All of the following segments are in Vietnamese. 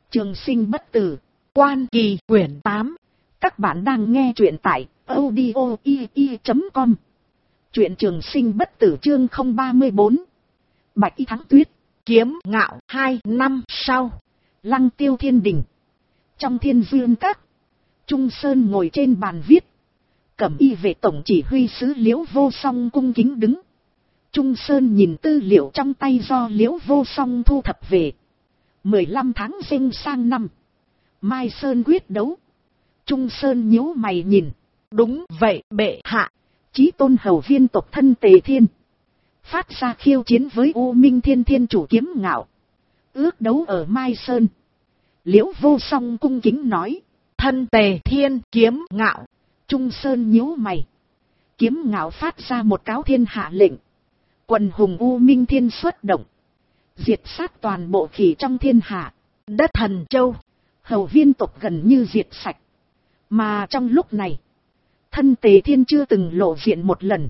Trường sinh bất tử, Quan Kỳ quyển 8. Các bạn đang nghe truyện tại audio.com. Truyện Trường sinh bất tử chương 034. Bạch Y thắng tuyết, kiếm ngạo. 2 năm sau, Lăng Tiêu Thiên Đình. Trong Thiên Dương Các, Trung Sơn ngồi trên bàn viết. Cẩm Y vệ tổng chỉ huy sứ Liễu Vô Song cung kính đứng. Trung Sơn nhìn tư liệu trong tay do Liễu Vô Song thu thập về. 15 tháng Giêng sang năm, Mai Sơn quyết đấu. Trung Sơn nhíu mày nhìn. Đúng vậy bệ hạ, Chí Tôn hầu viên tộc thân Tề Thiên phát ra khiêu chiến với U Minh Thiên Thiên chủ kiếm ngạo, ước đấu ở Mai Sơn. Liễu Vô Song cung kính nói. Thân Tề Thiên kiếm ngạo. Trung Sơn nhíu mày. Kiếm ngạo phát ra một cáo thiên hạ lệnh. Quần hùng U Minh Thiên xuất động, diệt sát toàn bộ khỉ trong thiên hạ. Đất Thần Châu, hầu viên tộc gần như diệt sạch. Mà trong lúc này, thân Tề Thiên chưa từng lộ diện một lần.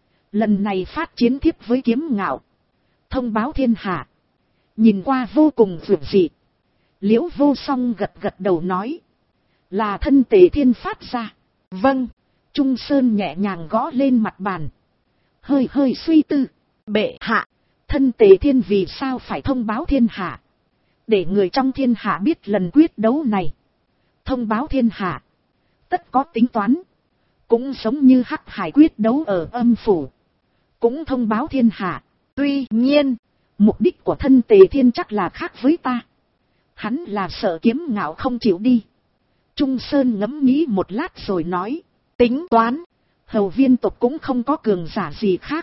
Lần này phát chiến thiếp với kiếm ngạo, thông báo thiên hạ, nhìn qua vô cùng dường dị. Liễu Vô Song gật gật đầu nói. Là thân Tề Thiên phát ra. Vâng. Trung Sơn nhẹ nhàng gõ lên mặt bàn, hơi hơi suy tư. Bệ hạ, thân Tề Thiên vì sao phải thông báo thiên hạ, để người trong thiên hạ biết lần quyết đấu này. Thông báo thiên hạ, tất có tính toán. Cũng giống như Hắc Hải quyết đấu ở âm phủ, cũng thông báo thiên hạ. Tuy nhiên, mục đích của thân Tề Thiên chắc là khác với ta. Hắn là sợ kiếm ngạo không chịu đi. Trung Sơn ngẫm nghĩ một lát rồi nói. Tính toán, hầu viên tộc cũng không có cường giả gì khác,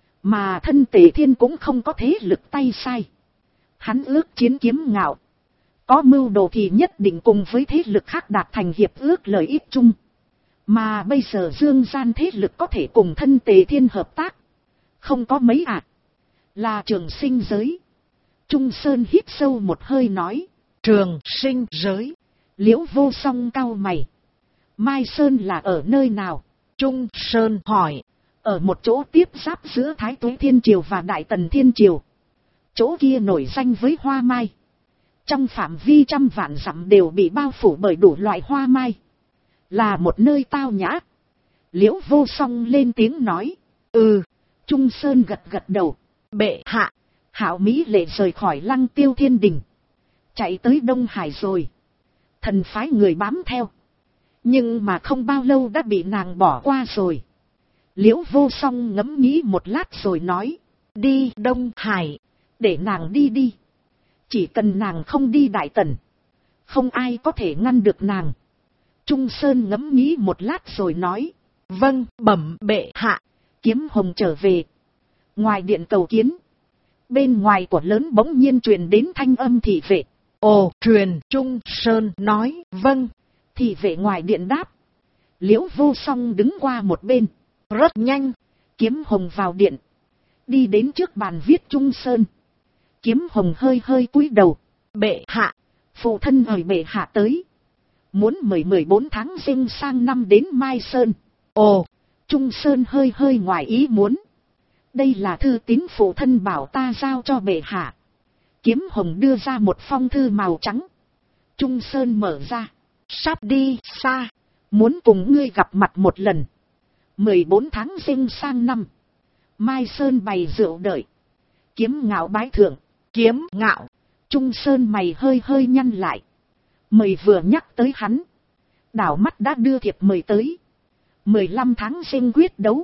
mà thân Tề Thiên cũng không có thế lực tay sai. Hắn ước chiến kiếm ngạo, có mưu đồ thì nhất định cùng với thế lực khác đạt thành hiệp ước lợi ích chung. Mà bây giờ dương gian thế lực có thể cùng thân Tề Thiên hợp tác, không có mấy ạ. Là Trường Sinh giới. Trung Sơn hít sâu một hơi nói. Trường Sinh giới. Liễu Vô Song cau mày. Mai Sơn là ở nơi nào? Trung Sơn hỏi. Ở một chỗ tiếp giáp giữa Thái Tuế Thiên Triều và Đại Tần Thiên Triều. Chỗ kia nổi danh với hoa mai. Trong phạm vi trăm vạn dặm đều bị bao phủ bởi đủ loại hoa mai. Là một nơi tao nhã. Liễu Vô Song lên tiếng nói. Trung Sơn gật gật đầu. Bệ hạ, Hạo Mỹ Lệ rời khỏi Lăng Tiêu Thiên Đình, chạy tới Đông Hải rồi. Thần phái người bám theo, nhưng mà không bao lâu đã bị nàng bỏ qua rồi. Liễu Vô Song ngẫm nghĩ một lát rồi nói. Đi Đông Hải, để nàng đi đi. Chỉ cần nàng không đi Đại Tần, không ai có thể ngăn được nàng. Trung Sơn ngẫm nghĩ một lát rồi nói. Vâng, bẩm bệ hạ. Kiếm Hồng trở về, ngoài điện cầu kiến. Bên ngoài của lớn bỗng nhiên truyền đến thanh âm thị vệ. Ồ, truyền. Trung Sơn nói. Vâng. Thị vệ ngoài điện đáp. Liễu Vô Song đứng qua một bên. Rất nhanh, Kiếm Hồng vào điện, đi đến trước bàn viết Trung Sơn. Kiếm Hồng hơi hơi cúi đầu. Bệ hạ, phụ thân ời bệ hạ tới, muốn mời 14 tháng Giêng sang năm đến Mai Sơn. Ồ, Trung Sơn hơi hơi ngoài ý muốn. Đây là thư tín phụ thân bảo ta giao cho bệ hạ. Kiếm Hồng đưa ra một phong thư màu trắng. Trung Sơn mở ra. Sắp đi xa, muốn cùng ngươi gặp mặt một lần. 14 tháng Giêng sang năm, Mai Sơn bày rượu đợi. Kiếm ngạo bái thượng. Kiếm ngạo. Trung Sơn mày hơi hơi nhăn lại. Mời vừa nhắc tới hắn, đảo mắt đã đưa thiệp mời tới. 15 tháng Giêng quyết đấu,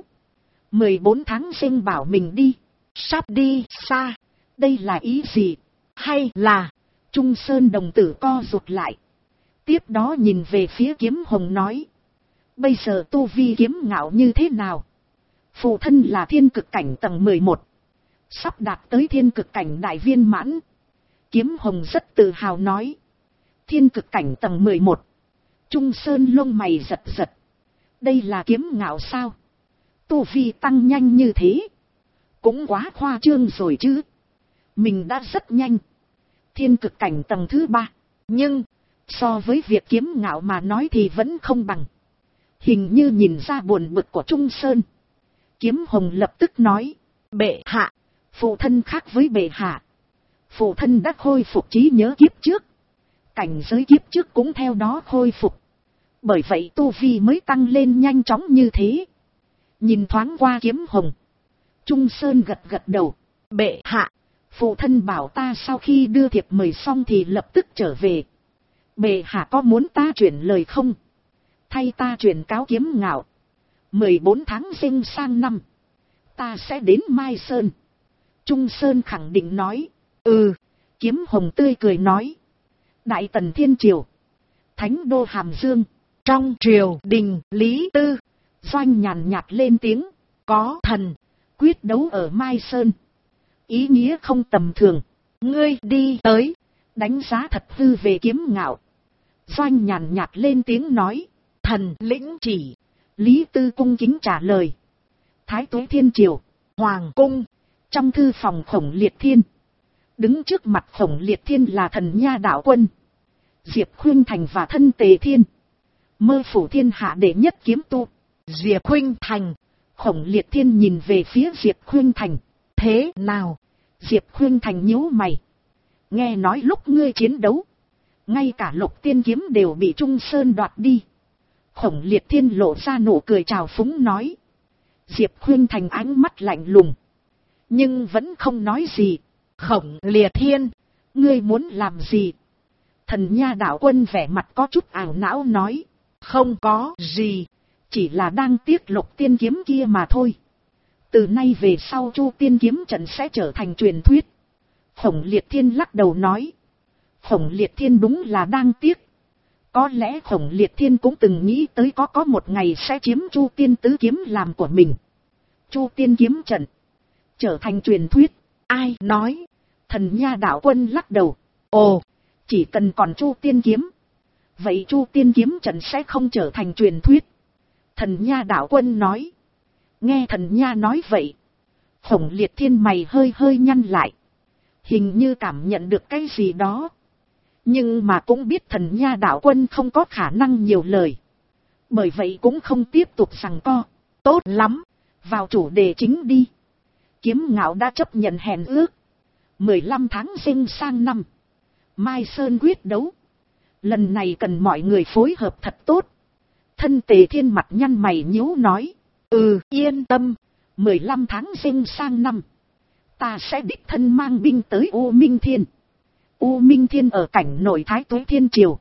14 tháng Giêng bảo mình đi. Sắp đi xa, đây là ý gì? Hay là... Trung Sơn đồng tử co rụt lại. Tiếp đó nhìn về phía Kiếm Hồng nói. Bây giờ tu vi kiếm ngạo như thế nào? Phụ thân là thiên cực cảnh tầng 11, sắp đạt tới thiên cực cảnh đại viên mãn. Kiếm Hồng rất tự hào nói. Thiên cực cảnh tầng 11. Trung Sơn lông mày giật giật. Đây là kiếm ngạo sao? Tu vi tăng nhanh như thế, cũng quá khoa trương rồi chứ. Mình đã rất nhanh, thiên cực cảnh tầng thứ 3. Nhưng, so với việc kiếm ngạo mà nói thì vẫn không bằng. Hình như nhìn ra buồn bực của Trung Sơn. Kiếm Hồng lập tức nói. Bệ hạ, phụ thân khác với bệ hạ. Phụ thân đã khôi phục trí nhớ kiếp trước. cảnh giới kiếp trước cũng theo đó khôi phục. Bởi vậy tu vi mới tăng lên nhanh chóng như thế. Nhìn thoáng qua kiếm hồng, Trung Sơn gật gật đầu. Bệ hạ, phụ thân bảo ta sau khi đưa thiệp mời xong thì lập tức trở về. Bệ hạ có muốn ta chuyển lời không? Thay ta chuyển cáo Kiếm Ngạo. 14 tháng Giêng sang năm, ta sẽ đến Mai Sơn. Trung Sơn khẳng định nói. Kiếm Hồng tươi cười nói. Đại Tần Thiên Triều, Thánh đô Hàm Dương, trong triều đình Lý Tư. Doanh nhàn nhạt lên tiếng. Có thần quyết đấu ở Mai Sơn, ý nghĩa không tầm thường. Ngươi đi tới, đánh giá thật hư về Kiếm Ngạo. Doanh nhàn nhạt lên tiếng nói. Thần lĩnh chỉ. Lý Tư cung kính trả lời. Thái Tuế Thiên Triều, Hoàng cung, trong thư phòng Khổng Liệt Thiên. Đứng trước mặt Khổng Liệt Thiên là Thần Nha Đạo Quân, Diệp Khuynh Thành và Thân Tề Thiên, mơ phủ thiên hạ đệ nhất kiếm tu. Diệp Khuynh Thành. Khổng Liệt Thiên nhìn về phía Diệp Khuynh Thành. Thế nào? Diệp Khuynh Thành nhíu mày. Nghe nói lúc ngươi chiến đấu, ngay cả Lục Tiên kiếm đều bị Trung Sơn đoạt đi. Khổng Liệt Thiên lộ ra nụ cười trào phúng nói. Diệp Khuynh Thành ánh mắt lạnh lùng, nhưng vẫn không nói gì. Khổng Liệt Thiên, ngươi muốn làm gì? Thần Nha Đạo Quân vẻ mặt có chút ảo não nói. Không có gì, chỉ là đang tiếc Lục Tiên kiếm kia mà thôi. Từ nay về sau Chu Tiên kiếm trận sẽ trở thành truyền thuyết. Khổng Liệt Thiên lắc đầu nói. Khổng Liệt Thiên đúng là đang tiếc. Có lẽ Khổng Liệt Thiên cũng từng nghĩ tới có một ngày sẽ chiếm Chu Tiên tứ kiếm làm của mình. Chu Tiên kiếm trận trở thành truyền thuyết, ai nói? Thần Nha Đạo Quân lắc đầu. Ồ, chỉ cần còn Chu Tiên kiếm, vậy Chu Tiên kiếm trận sẽ không trở thành truyền thuyết. Thần Nha Đạo Quân nói. Nghe Thần Nha nói vậy, Khổng Liệt Thiên mày hơi nhăn lại, hình như cảm nhận được cái gì đó. Nhưng mà cũng biết Thần Nha Đạo Quân không có khả năng nhiều lời, bởi vậy cũng không tiếp tục giằng co. Tốt lắm, vào chủ đề chính đi. Kiếm Ngạo đã chấp nhận hẹn ước. 15 tháng Giêng sang năm, Mai Sơn quyết đấu. Lần này cần mọi người phối hợp thật tốt. Thân Tề Thiên mặt nhăn mày nhíu nói. Yên tâm, 15 tháng Giêng sang năm, ta sẽ đích thân mang binh tới U Minh Thiên. U Minh Thiên ở cảnh nội Thái Tuế Thiên Triều,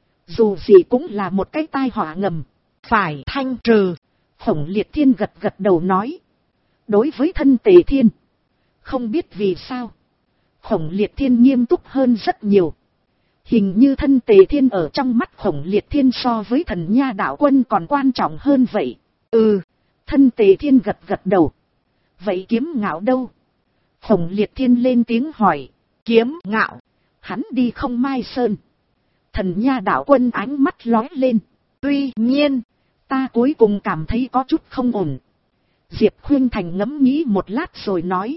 dù gì cũng là một cái tai họa ngầm, phải thanh trừ. Khổng Liệt Thiên gật gật đầu nói. Đối với Thân Tề Thiên, không biết vì sao, Khổng Liệt Thiên nghiêm túc hơn rất nhiều. Hình như Thân Tề Thiên ở trong mắt Khổng Liệt Thiên so với Thần Nha Đạo Quân còn quan trọng hơn vậy. Thân Tề Thiên gật gật đầu. Vậy Kiếm Ngạo đâu? Khổng Liệt Thiên lên tiếng hỏi. Kiếm Ngạo, hắn đi không Mai Sơn? Thần Nha Đạo Quân ánh mắt lóe lên. Tuy nhiên, ta cuối cùng cảm thấy có chút không ổn. Diệp Khuynh Thành ngẫm nghĩ một lát rồi nói.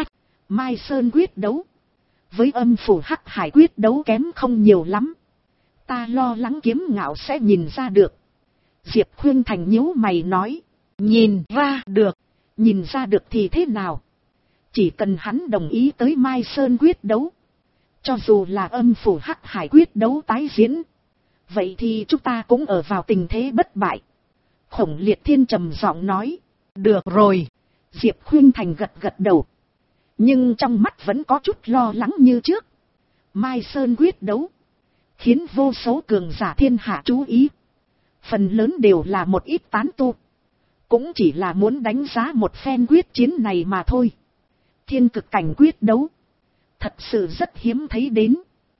Mai Sơn quyết đấu với Âm phủ Hắc Hải quyết đấu kém không nhiều lắm. Ta lo lắng Kiếm Ngạo sẽ nhìn ra được. Diệp Khuynh Thành nhíu mày nói. Nhìn ra được? Nhìn ra được thì thế nào? Chỉ cần hắn đồng ý tới Mai Sơn quyết đấu, cho dù là Âm phủ Hắc Hải quyết đấu tái diễn, vậy thì chúng ta cũng ở vào tình thế bất bại. Khổng Liệt Thiên trầm giọng nói. Được rồi. Diệp Khuynh Thành gật gật đầu, nhưng trong mắt vẫn có chút lo lắng như trước. Mai Sơn quyết đấu khiến vô số cường giả thiên hạ chú ý. Phần lớn đều là một ít tán tu, cũng chỉ là muốn đánh giá một phen quyết chiến này mà thôi. Thiên cực cảnh quyết đấu thật sự rất hiếm thấy đến.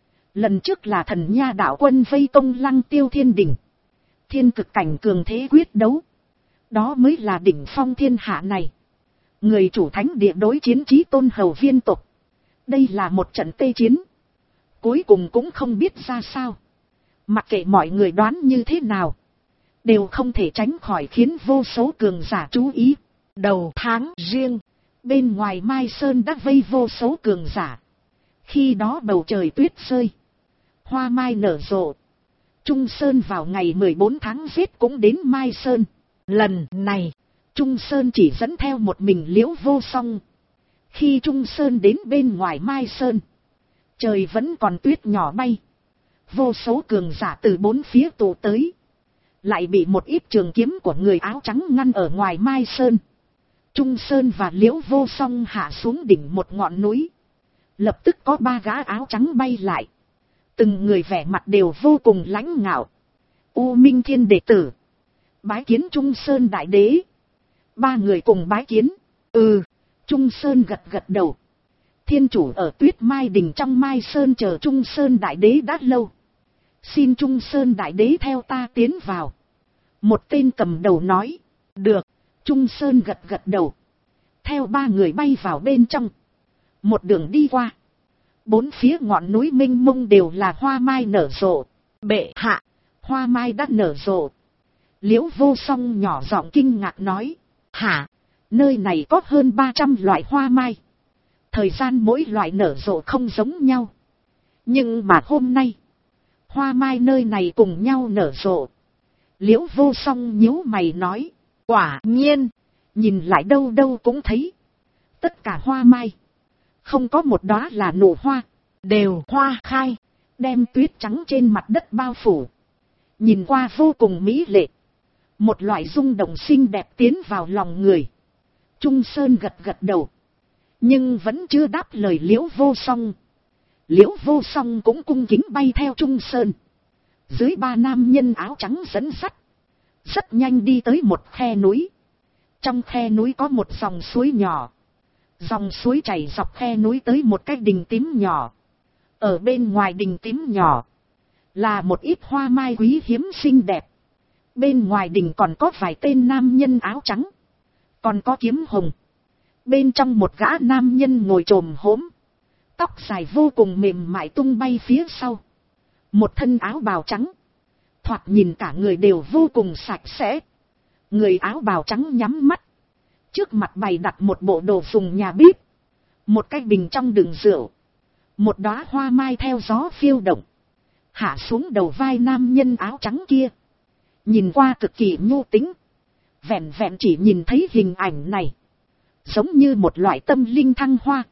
Lần trước là Thần Nha Đạo Quân vây công Lăng Tiêu Thiên Đình. Thiên cực cảnh cường thế quyết đấu, đó mới là đỉnh phong thiên hạ này. Người chủ thánh địa đối chiến Chí Tôn Hầu Viên tộc. Đây là một trận tê chiến, cuối cùng cũng không biết ra sao. Mặc kệ mọi người đoán như thế nào, đều không thể tránh khỏi khiến vô số cường giả chú ý. Đầu tháng Giêng, bên ngoài Mai Sơn đã vây vô số cường giả. Khi đó bầu trời tuyết rơi, hoa mai nở rộ. Trung Sơn vào ngày 14 tháng Giêng cũng đến Mai Sơn. Lần này, Trung Sơn chỉ dẫn theo một mình Liễu Vô Song. Khi Trung Sơn đến bên ngoài Mai Sơn, trời vẫn còn tuyết nhỏ bay. Vô số cường giả từ bốn phía tụ tới. Lại bị một ít trường kiếm của người áo trắng ngăn ở ngoài Mai Sơn. Trung Sơn và Liễu Vô Song hạ xuống đỉnh một ngọn núi. Lập tức có 3 gã áo trắng bay lại. Từng người vẻ mặt đều vô cùng lãnh ngạo. U Minh Thiên đệ tử. Bái kiến Trung Sơn đại đế. 3 người cùng bái kiến. Trung Sơn gật gật đầu. Thiên chủ ở Tuyết Mai Đình trong Mai Sơn chờ Trung Sơn đại đế đã lâu. Xin Trung Sơn đại đế theo ta tiến vào. Một tên cầm đầu nói. Được. Trung Sơn gật gật đầu. Theo 3 người bay vào bên trong. Một đường đi qua. 4 phía ngọn núi mênh mông đều là hoa mai nở rộ. Bệ hạ. Hoa mai đã nở rộ. Liễu Vô Song nhỏ giọng kinh ngạc nói. Hả? Nơi này có hơn 300 loại hoa mai. Thời gian mỗi loại nở rộ không giống nhau. Nhưng mà hôm nay. Hoa mai nơi này cùng nhau nở rộ. Liễu Vô Song nhíu mày nói. Quả nhiên. Nhìn lại đâu đâu cũng thấy. Tất cả hoa mai. Không có một đóa là nụ hoa. Đều hoa khai. Đem tuyết trắng trên mặt đất bao phủ. Nhìn qua vô cùng mỹ lệ. Một loại rung động xinh đẹp tiến vào lòng người. Trung Sơn gật gật đầu. Nhưng vẫn chưa đáp lời Liễu Vô Song. Liễu Vô Song cũng cung kính bay theo Trung Sơn. Dưới 3 nam nhân áo trắng dẫn sắt. Rất nhanh đi tới một khe núi. Trong khe núi có một dòng suối nhỏ. Dòng suối chảy dọc khe núi tới một cái đình tím nhỏ. Ở bên ngoài đình tím nhỏ. Là một ít hoa mai quý hiếm xinh đẹp. Bên ngoài đình còn có vài tên nam nhân áo trắng. Còn có kiếm hồng. Bên trong một gã nam nhân ngồi chồm hốm. Tóc dài vô cùng mềm mại tung bay phía sau. Một thân áo bào trắng. Thoạt nhìn cả người đều vô cùng sạch sẽ. Người áo bào trắng nhắm mắt. Trước mặt bày đặt một bộ đồ dùng nhà bếp. Một cái bình trong đựng rượu. Một đóa hoa mai theo gió phiêu động. Hạ xuống đầu vai nam nhân áo trắng kia. Nhìn qua cực kỳ nhu tính. Vẹn vẹn chỉ nhìn thấy hình ảnh này. Giống như một loại tâm linh thăng hoa.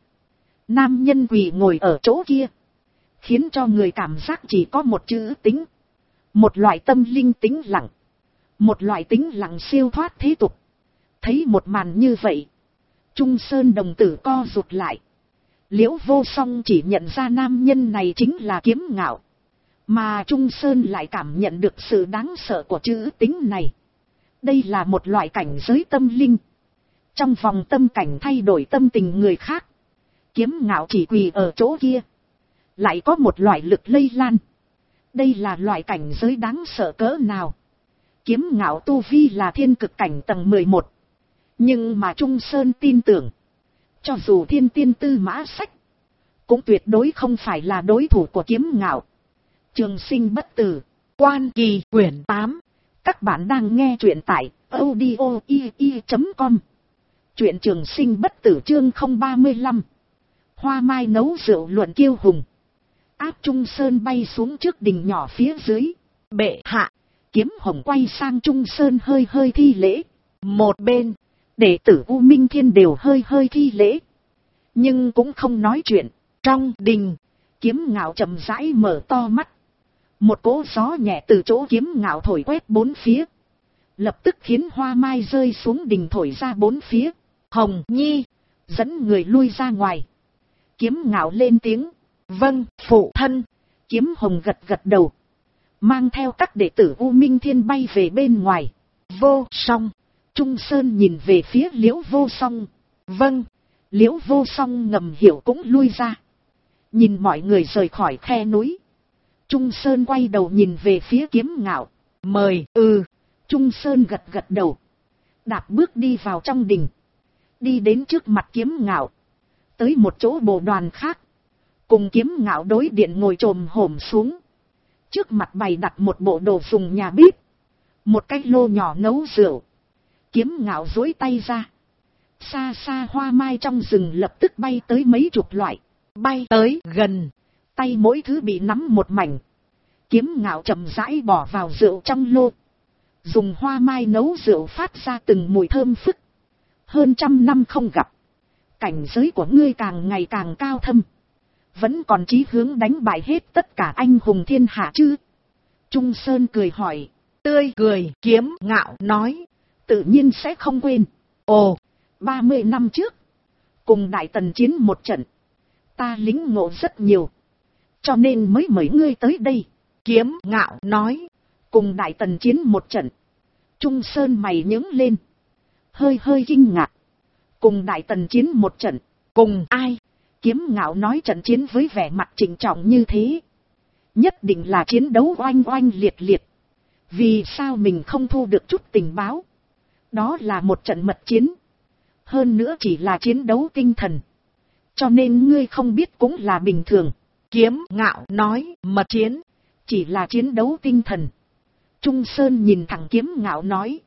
Nam nhân quỳ ngồi ở chỗ kia. Khiến cho người cảm giác chỉ có một chữ tính. Một loại tâm linh tĩnh lặng. Một loại tĩnh lặng siêu thoát thế tục. Thấy một màn như vậy. Trung Sơn đồng tử co rụt lại. Liễu Vô Song chỉ nhận ra nam nhân này chính là Kiếm Ngạo. Mà Trung Sơn lại cảm nhận được sự đáng sợ của chữ tính này. Đây là một loại cảnh giới tâm linh. Trong vòng tâm cảnh thay đổi tâm tình người khác. Kiếm Ngạo chỉ quỳ ở chỗ kia. Lại có một loại lực lây lan. Đây là loại cảnh giới đáng sợ cỡ nào. Kiếm Ngạo tu vi là thiên cực cảnh tầng 11. Nhưng mà Trung Sơn tin tưởng. Cho dù thiên tiên tư mã sách. Cũng tuyệt đối không phải là đối thủ của Kiếm Ngạo. Trường sinh bất tử. Quan Kỳ quyển 8. Các bạn đang nghe truyện tại audio.com. Truyện Trường Sinh bất tử chương 035. Hoa mai nấu rượu luận kiêu hùng. Áp Trung Sơn bay xuống trước đình nhỏ phía dưới. Bệ hạ. Kiếm hồng quay sang Trung Sơn hơi hơi thi lễ. Một bên. Đệ tử U Minh Thiên đều hơi hơi thi lễ. Nhưng cũng không nói chuyện. Trong đình. Kiếm Ngạo chậm rãi mở to mắt. Một cỗ gió nhẹ từ chỗ Kiếm Ngạo thổi quét bốn phía. Lập tức khiến hoa mai rơi xuống đình thổi ra bốn phía. Hồng Nhi. Dẫn người lui ra ngoài. Kiếm Ngạo lên tiếng. Vâng, phụ thân. Kiếm Hồng gật gật đầu. Mang theo các đệ tử U Minh Thiên bay về bên ngoài. Vô Song. Trung Sơn nhìn về phía Liễu Vô Song. Vâng. Liễu Vô Song ngầm hiểu cũng lui ra. Nhìn mọi người rời khỏi khe núi. Trung Sơn quay đầu nhìn về phía Kiếm Ngạo. Mời. Trung Sơn gật gật đầu. Đạp bước đi vào trong đình. Đi đến trước mặt Kiếm Ngạo. Tới một chỗ bộ đoàn khác. Cùng Kiếm Ngạo đối điện ngồi chồm hổm xuống. Trước mặt bày đặt một bộ đồ dùng nhà bếp. Một cái lô nhỏ nấu rượu. Kiếm Ngạo duỗi tay ra. Xa xa hoa mai trong rừng lập tức bay tới mấy chục loại. Bay tới gần. Tay mỗi thứ bị nắm một mảnh. Kiếm Ngạo chậm rãi bỏ vào rượu trong lô. Dùng hoa mai nấu rượu phát ra từng mùi thơm phức. Hơn 100 năm không gặp. Cảnh giới của ngươi càng ngày càng cao thâm. Vẫn còn chí hướng đánh bại hết tất cả anh hùng thiên hạ chứ? Trung Sơn cười hỏi. Tươi cười, Kiếm Ngạo nói. Tự nhiên sẽ không quên. Ồ, 30 năm trước, cùng Đại Tần chiến một trận, ta lĩnh ngộ rất nhiều, cho nên mới mời ngươi tới đây. Kiếm Ngạo nói. Cùng Đại Tần chiến một trận. Trung Sơn mày nhướng lên, hơi hơi kinh ngạc. Cùng Đại Tần chiến một trận, cùng ai? Kiếm Ngạo nói trận chiến với vẻ mặt trịnh trọng như thế, nhất định là chiến đấu oanh oanh liệt liệt. Vì sao mình không thu được chút tình báo? Đó là một trận mật chiến, hơn nữa chỉ là chiến đấu tinh thần, cho nên ngươi không biết cũng là bình thường. Kiếm Ngạo nói. Mật chiến, chỉ là chiến đấu tinh thần. Trung Sơn nhìn thẳng Kiếm Ngạo nói.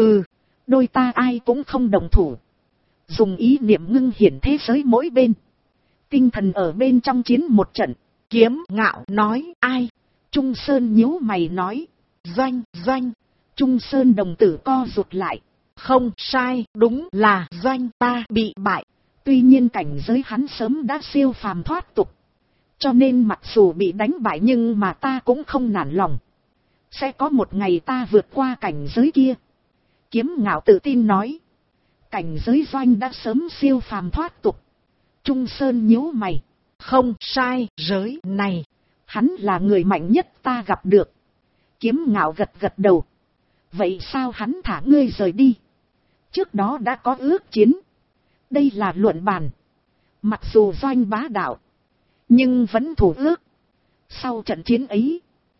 Đôi ta ai cũng không đồng thủ, dùng ý niệm ngưng hiển thế giới mỗi bên, tinh thần ở bên trong chiến một trận. Kiếm Ngạo nói. Ai? Trung Sơn nhíu mày nói. Doanh. Trung Sơn đồng tử co rụt lại. Không sai, đúng là Doanh ta bị bại. Tuy nhiên cảnh giới hắn sớm đã siêu phàm thoát tục, cho nên mặc dù bị đánh bại nhưng mà ta cũng không nản lòng. Sẽ có một ngày ta vượt qua cảnh giới kia. Kiếm Ngạo tự tin nói. Cảnh giới Doanh đã sớm siêu phàm thoát tục. Trung Sơn nhíu mày. Không sai, giới này, hắn là người mạnh nhất ta gặp được. Kiếm Ngạo gật gật đầu. Vậy sao hắn thả ngươi rời đi? Trước đó đã có ước chiến. Đây là luận bàn. Mặc dù Doanh bá đạo, nhưng vẫn thủ ước. Sau trận chiến ấy,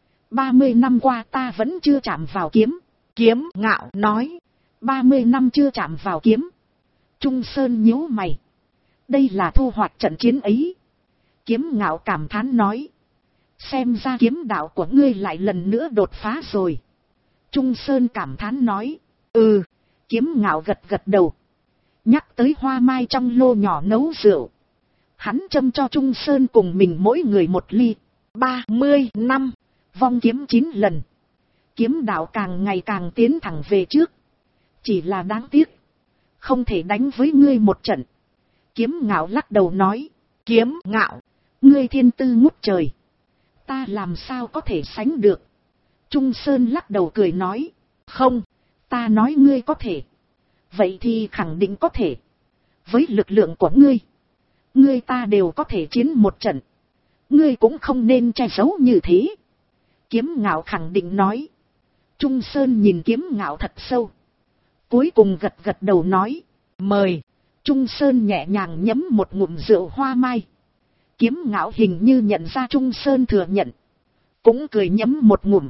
30 năm qua ta vẫn chưa chạm vào kiếm. Kiếm Ngạo nói. 30 năm chưa chạm vào kiếm. Trung Sơn nhíu mày. Đây là thu hoạch trận chiến ấy. Kiếm Ngạo cảm thán nói. Xem ra kiếm đạo của ngươi lại lần nữa đột phá rồi. Trung Sơn cảm thán nói. Kiếm Ngạo gật gật đầu. Nhắc tới hoa mai trong lô nhỏ nấu rượu, hắn châm cho Trung Sơn cùng mình mỗi người một ly. 30 năm, vong kiếm 9 lần. Kiếm đạo càng ngày càng tiến thẳng về trước. Chỉ là đáng tiếc, không thể đánh với ngươi một trận. Kiếm Ngạo lắc đầu nói. Kiếm Ngạo, ngươi thiên tư ngút trời, ta làm sao có thể sánh được? Trung Sơn lắc đầu cười nói. Không, ta nói ngươi có thể, vậy thì khẳng định có thể. Với lực lượng của ngươi ta đều có thể chiến một trận. Ngươi cũng không nên che giấu như thế. Kiếm Ngạo khẳng định nói. Trung Sơn nhìn Kiếm Ngạo thật sâu, cuối cùng gật gật đầu nói. Mời. Trung Sơn nhẹ nhàng nhấm một ngụm rượu hoa mai. Kiếm Ngạo hình như nhận ra Trung Sơn thừa nhận, cũng cười nhấm một ngụm.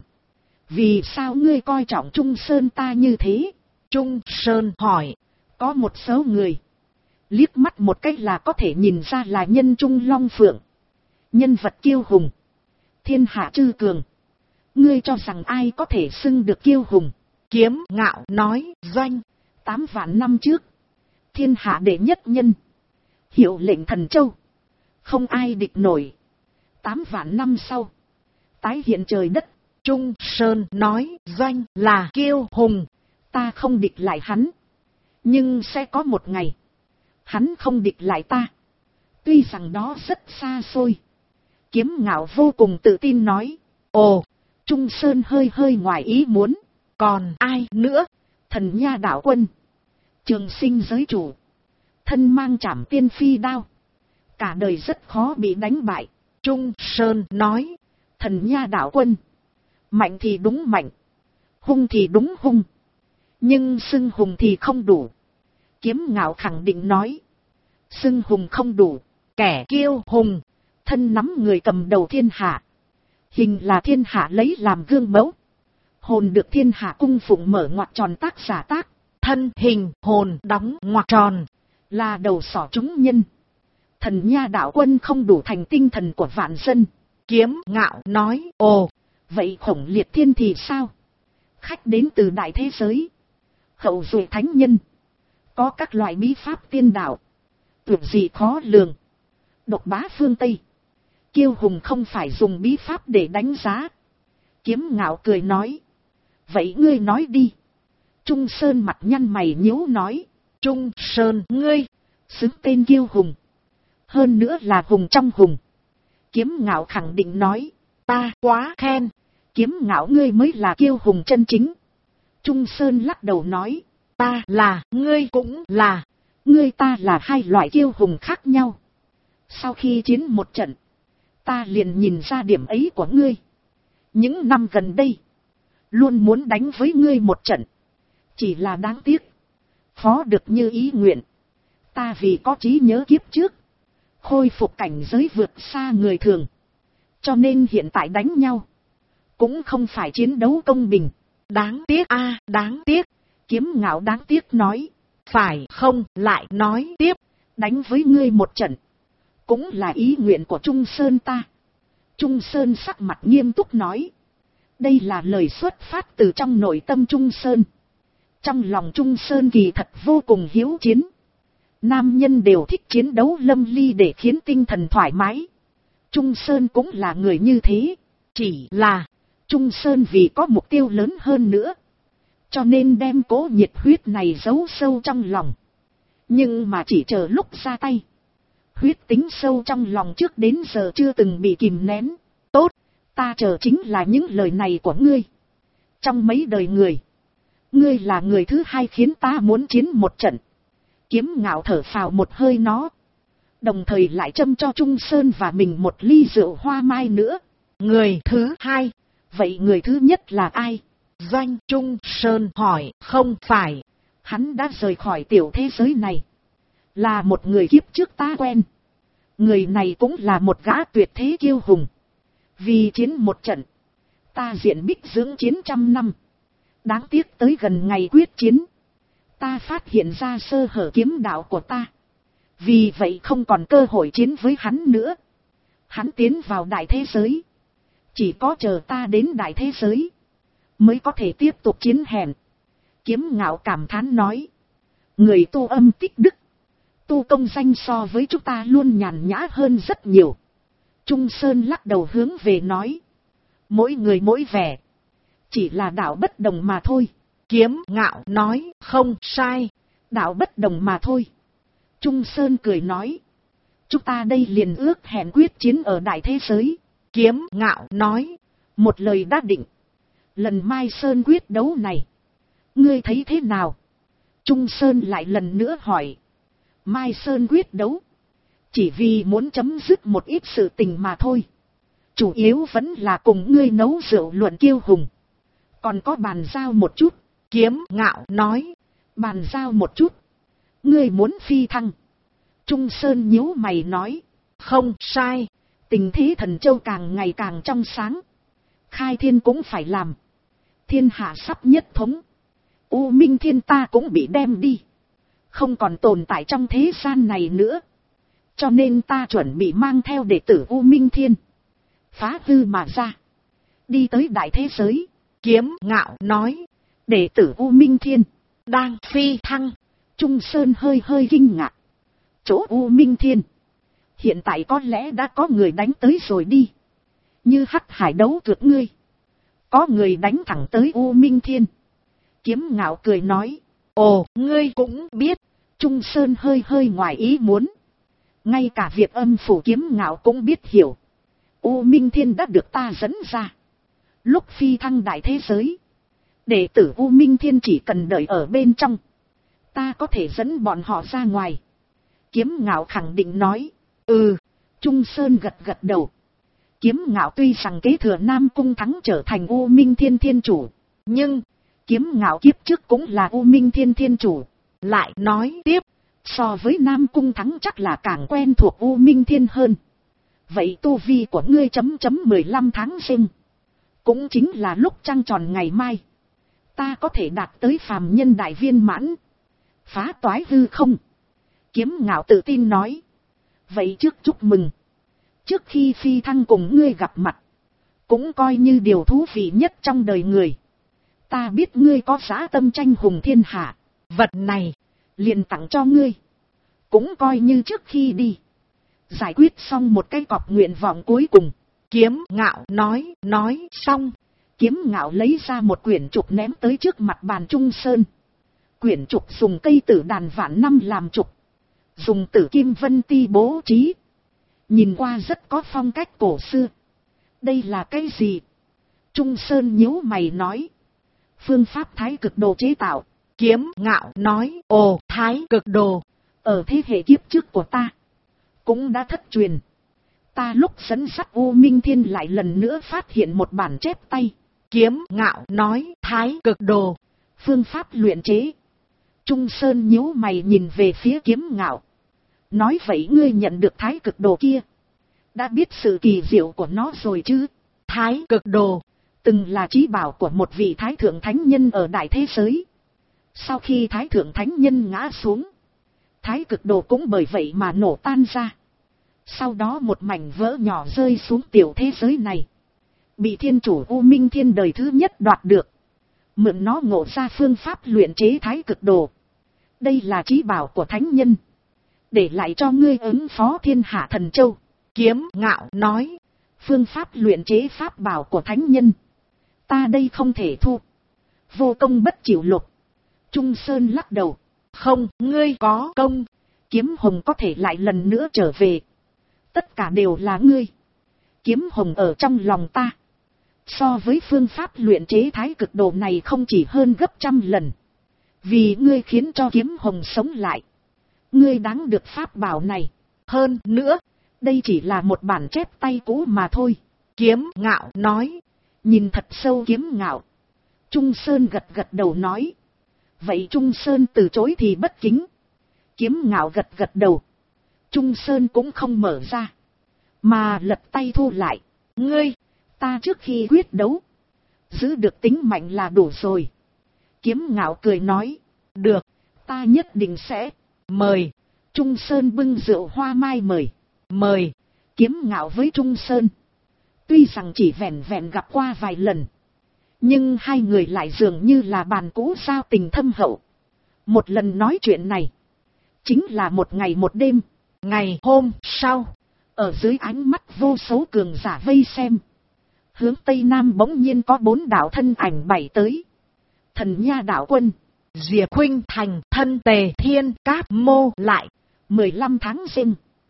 Vì sao ngươi coi trọng Trung Sơn ta như thế? Trung Sơn hỏi. Có một số người, liếc mắt một cái là có thể nhìn ra là nhân trung long phượng, nhân vật kiêu hùng, thiên hạ chư cường. Ngươi cho rằng ai có thể xưng được kiêu hùng? Kiếm Ngạo nói. Doanh, 8 vạn năm trước, thiên hạ đệ nhất nhân, hiệu lệnh Thần Châu, không ai địch nổi. 8 vạn năm sau, tái hiện trời đất. Trung Sơn nói. Doanh là kiêu hùng, ta không địch lại hắn, nhưng sẽ có một ngày, hắn không địch lại ta. Tuy rằng đó rất xa xôi. Kiếm Ngạo vô cùng tự tin nói. Ồ, Trung Sơn hơi hơi ngoài ý muốn. Còn ai nữa? Thần Nha Đạo Quân, Trường Sinh giới chủ, thân mang trảm tiên phi đao, cả đời rất khó bị đánh bại. Trung Sơn nói. Thần Nha Đạo Quân, mạnh thì đúng mạnh, hung thì đúng hung, nhưng xưng hùng thì không đủ. Kiếm Ngạo khẳng định nói. Xưng hùng không đủ, kẻ kiêu hùng, thân nắm người cầm đầu thiên hạ, hình là thiên hạ lấy làm gương mẫu, hồn được thiên hạ cung phụng mở ngoặc tròn tác giả tác, thân hình hồn đóng ngoặc tròn, là đầu sỏ chúng nhân. Thần Nha Đạo Quân không đủ thành tinh thần của vạn dân. Kiếm Ngạo nói. Ồ, vậy Khổng Liệt Thiên thì sao? Khách đến từ đại thế giới, hậu duệ thánh nhân, có các loại bí pháp tiên đạo, tuyệt gì khó lường, độc bá phương Tây. Kiêu hùng không phải dùng bí pháp để đánh giá. Kiếm Ngạo cười nói. Vậy ngươi nói đi. Trung Sơn mặt nhăn mày nhíu nói. Trung Sơn, ngươi xứng tên kiêu hùng, hơn nữa là hùng trong hùng, Kiếm Ngạo khẳng định nói. Ta quá khen. Kiếm Ngạo ngươi mới là kiêu hùng chân chính. Trung Sơn lắc đầu nói. Ta là, ngươi cũng là. Ngươi ta là hai loại kiêu hùng khác nhau. Sau khi chiến một trận, ta liền nhìn ra điểm ấy của ngươi. Những năm gần đây, luôn muốn đánh với ngươi một trận. Chỉ là đáng tiếc, phó được như ý nguyện. Ta vì có trí nhớ kiếp trước, khôi phục cảnh giới vượt xa người thường. Cho nên hiện tại đánh nhau, cũng không phải chiến đấu công bình. Đáng tiếc a, đáng tiếc. Kiếm Ngạo đáng tiếc nói. Phải không, lại nói tiếp. Đánh với ngươi một trận, cũng là ý nguyện của Trung Sơn ta. Trung Sơn sắc mặt nghiêm túc nói. Đây là lời xuất phát từ trong nội tâm Trung Sơn. Trong lòng Trung Sơn kỳ thật vô cùng hiếu chiến. Nam nhân đều thích chiến đấu lâm ly để khiến tinh thần thoải mái. Trung Sơn cũng là người như thế. Chỉ là Trung Sơn vì có mục tiêu lớn hơn nữa, cho nên đem cố nhiệt huyết này giấu sâu trong lòng. Nhưng mà chỉ chờ lúc ra tay, huyết tính sâu trong lòng trước đến giờ chưa từng bị kìm nén. Tốt, ta chờ chính là những lời này của ngươi. Trong mấy đời người, ngươi là người thứ hai khiến ta muốn chiến một trận. Kiếm Ngạo thở phào một hơi nó, đồng thời lại châm cho Trung Sơn và mình một ly rượu hoa mai nữa. Người thứ hai, vậy người thứ nhất là ai? Doanh Trung Sơn hỏi. Không phải, hắn đã rời khỏi tiểu thế giới này, là một người kiếp trước ta quen. Người này cũng là một gã tuyệt thế kiêu hùng. Vì chiến một trận, ta diện bích dưỡng chiến 100 năm. Đáng tiếc tới gần ngày quyết chiến, ta phát hiện ra sơ hở kiếm đạo của ta. Vì vậy không còn cơ hội chiến với hắn nữa. Hắn tiến vào đại thế giới, chỉ có chờ ta đến đại thế giới mới có thể tiếp tục chiến hẹn. Kiếm Ngạo cảm thán nói. Người tu âm tích đức, tu công danh so với chúng ta luôn nhàn nhã hơn rất nhiều. Trung Sơn lắc đầu hướng về nói. Mỗi người mỗi vẻ, chỉ là đạo bất đồng mà thôi. Kiếm Ngạo nói. Không sai, đạo bất đồng mà thôi. Trung Sơn cười nói. Chúng ta đây liền ước hẹn quyết chiến ở đại thế giới. Kiếm Ngạo nói. Một lời đã định. Lần Mai Sơn quyết đấu này, ngươi thấy thế nào? Trung Sơn lại lần nữa hỏi. Mai Sơn quyết đấu, chỉ vì muốn chấm dứt một ít sự tình mà thôi. Chủ yếu vẫn là cùng ngươi nấu rượu luận kiêu hùng. Còn có bàn giao một chút. Kiếm Ngạo nói. Bàn giao một chút. Ngươi muốn phi thăng. Trung Sơn nhíu mày nói. Không sai, tình thế Thần Châu càng ngày càng trong sáng. Khai thiên cũng phải làm. Thiên hạ sắp nhất thống. U Minh Thiên ta cũng bị đem đi, không còn tồn tại trong thế gian này nữa. Cho nên ta chuẩn bị mang theo đệ tử U Minh Thiên, phá hư mà ra, đi tới đại thế giới. Kiếm Ngạo nói. Đệ tử U Minh Thiên đang phi thăng. Trung Sơn hơi hơi kinh ngạc. Chỗ U Minh Thiên hiện tại có lẽ đã có người đánh tới rồi đi. Như Hắc Hải đấu cược ngươi, có người đánh thẳng tới U Minh Thiên. Kiếm Ngạo cười nói. Ồ, ngươi cũng biết. Trung Sơn hơi hơi ngoài ý muốn. Ngay cả việc âm phủ Kiếm Ngạo cũng biết hiểu. U Minh Thiên đã được ta dẫn ra. Lúc phi thăng đại thế giới, đệ tử U Minh Thiên chỉ cần đợi ở bên trong, ta có thể dẫn bọn họ ra ngoài. Kiếm Ngạo khẳng định nói. Ừ. Trung Sơn gật gật đầu. Kiếm Ngạo tuy rằng kế thừa Nam Cung Thắng trở thành U Minh Thiên Thiên Chủ, nhưng Kiếm Ngạo kiếp trước cũng là U Minh Thiên Thiên Chủ. Lại nói tiếp, so với Nam Cung Thắng chắc là càng quen thuộc U Minh Thiên hơn. Vậy tu vi của ngươi chấm 15 tháng sinh, cũng chính là lúc trăng tròn ngày mai, ta có thể đạt tới phàm nhân đại viên mãn, phá toái hư không. Kiếm Ngạo tự tin nói. Vậy trước chúc mừng. Trước khi phi thăng cùng ngươi gặp mặt, cũng coi như điều thú vị nhất trong đời người. Ta biết ngươi có dã tâm tranh hùng thiên hạ, vật này liền tặng cho ngươi, cũng coi như trước khi đi giải quyết xong một cái cọc nguyện vọng cuối cùng. Kiếm Ngạo nói xong, Kiếm Ngạo lấy ra một quyển trục ném tới trước mặt bàn Trung Sơn. Quyển trục dùng cây tử đàn vạn năm làm trục, dùng tử kim vân ti bố trí, nhìn qua rất có phong cách cổ xưa. Đây là cái gì? Trung Sơn nhíu mày nói. Phương pháp thái cực đồ chế tạo. Kiếm Ngạo nói, ồ, thái cực đồ, ở thế hệ kiếp trước của ta, cũng đã thất truyền. Ta lúc dẫn dắt U Minh Thiên lại lần nữa phát hiện một bản chép tay. Kiếm Ngạo nói, thái cực đồ, phương pháp luyện chế. Trung Sơn nhíu mày nhìn về phía Kiếm Ngạo. Nói vậy ngươi nhận được thái cực đồ kia, đã biết sự kỳ diệu của nó rồi chứ? Thái cực đồ, từng là chí bảo của một vị thái thượng thánh nhân ở đại thế giới. Sau khi thái thượng thánh nhân ngã xuống, thái cực đồ cũng bởi vậy mà nổ tan ra. Sau đó một mảnh vỡ nhỏ rơi xuống tiểu thế giới này, bị thiên chủ U Minh Thiên đời thứ nhất đoạt được, mượn nó ngộ ra phương pháp luyện chế thái cực đồ. Đây là chí bảo của thánh nhân, để lại cho ngươi ứng phó thiên hạ thần châu. Kiếm Ngạo nói, phương pháp luyện chế pháp bảo của thánh nhân, ta đây không thể thu, vô công bất chịu lục. Trung Sơn lắc đầu, không, ngươi có công, Kiếm Hồng có thể lại lần nữa trở về, tất cả đều là ngươi. Kiếm Hồng ở trong lòng ta, so với phương pháp luyện chế thái cực đồ này không chỉ hơn gấp 100 lần. Vì ngươi khiến cho Kiếm Hồng sống lại, ngươi đáng được pháp bảo này. Hơn nữa, đây chỉ là một bản chép tay cũ mà thôi. Kiếm Ngạo nói, nhìn thật sâu Kiếm Ngạo. Trung Sơn gật gật đầu nói, vậy Trung Sơn từ chối thì bất kính. Kiếm Ngạo gật gật đầu. Trung Sơn cũng không mở ra, mà lật tay thu lại. Ngươi, ta trước khi quyết đấu, giữ được tính mạnh là đủ rồi. Kiếm Ngạo cười nói, được, ta nhất định sẽ mời. Trung Sơn bưng rượu hoa mai mời. Kiếm Ngạo với Trung Sơn, tuy rằng chỉ vẹn vẹn gặp qua vài lần, nhưng hai người lại dường như là bàn cũ giao tình thâm hậu. Một lần nói chuyện này, chính là một ngày một đêm. Ngày hôm sau, ở dưới ánh mắt vô số cường giả vây xem, hướng Tây Nam bỗng nhiên có 4 đạo thân ảnh bay tới. Thần Nha Đạo Quân, Diệp Khuynh Thành, Thân Tề Thiên, Cáp Mô lại. 15 tháng Giêng,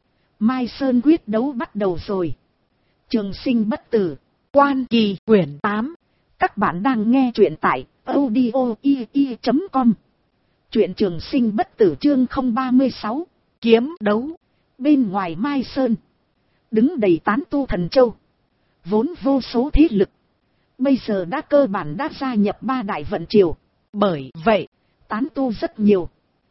Mai Sơn quyết đấu bắt đầu rồi. Trường sinh bất tử, Quan Kỳ quyển 8. Các bạn đang nghe truyện tại audio.com. Truyện Trường sinh bất tử chương 036. Kiếm đấu. Bên ngoài Mai Sơn, đứng đầy tán tu thần châu, vốn vô số thế lực, bây giờ đã cơ bản đã gia nhập 3 đại vận triều. Bởi vậy, tán tu rất nhiều.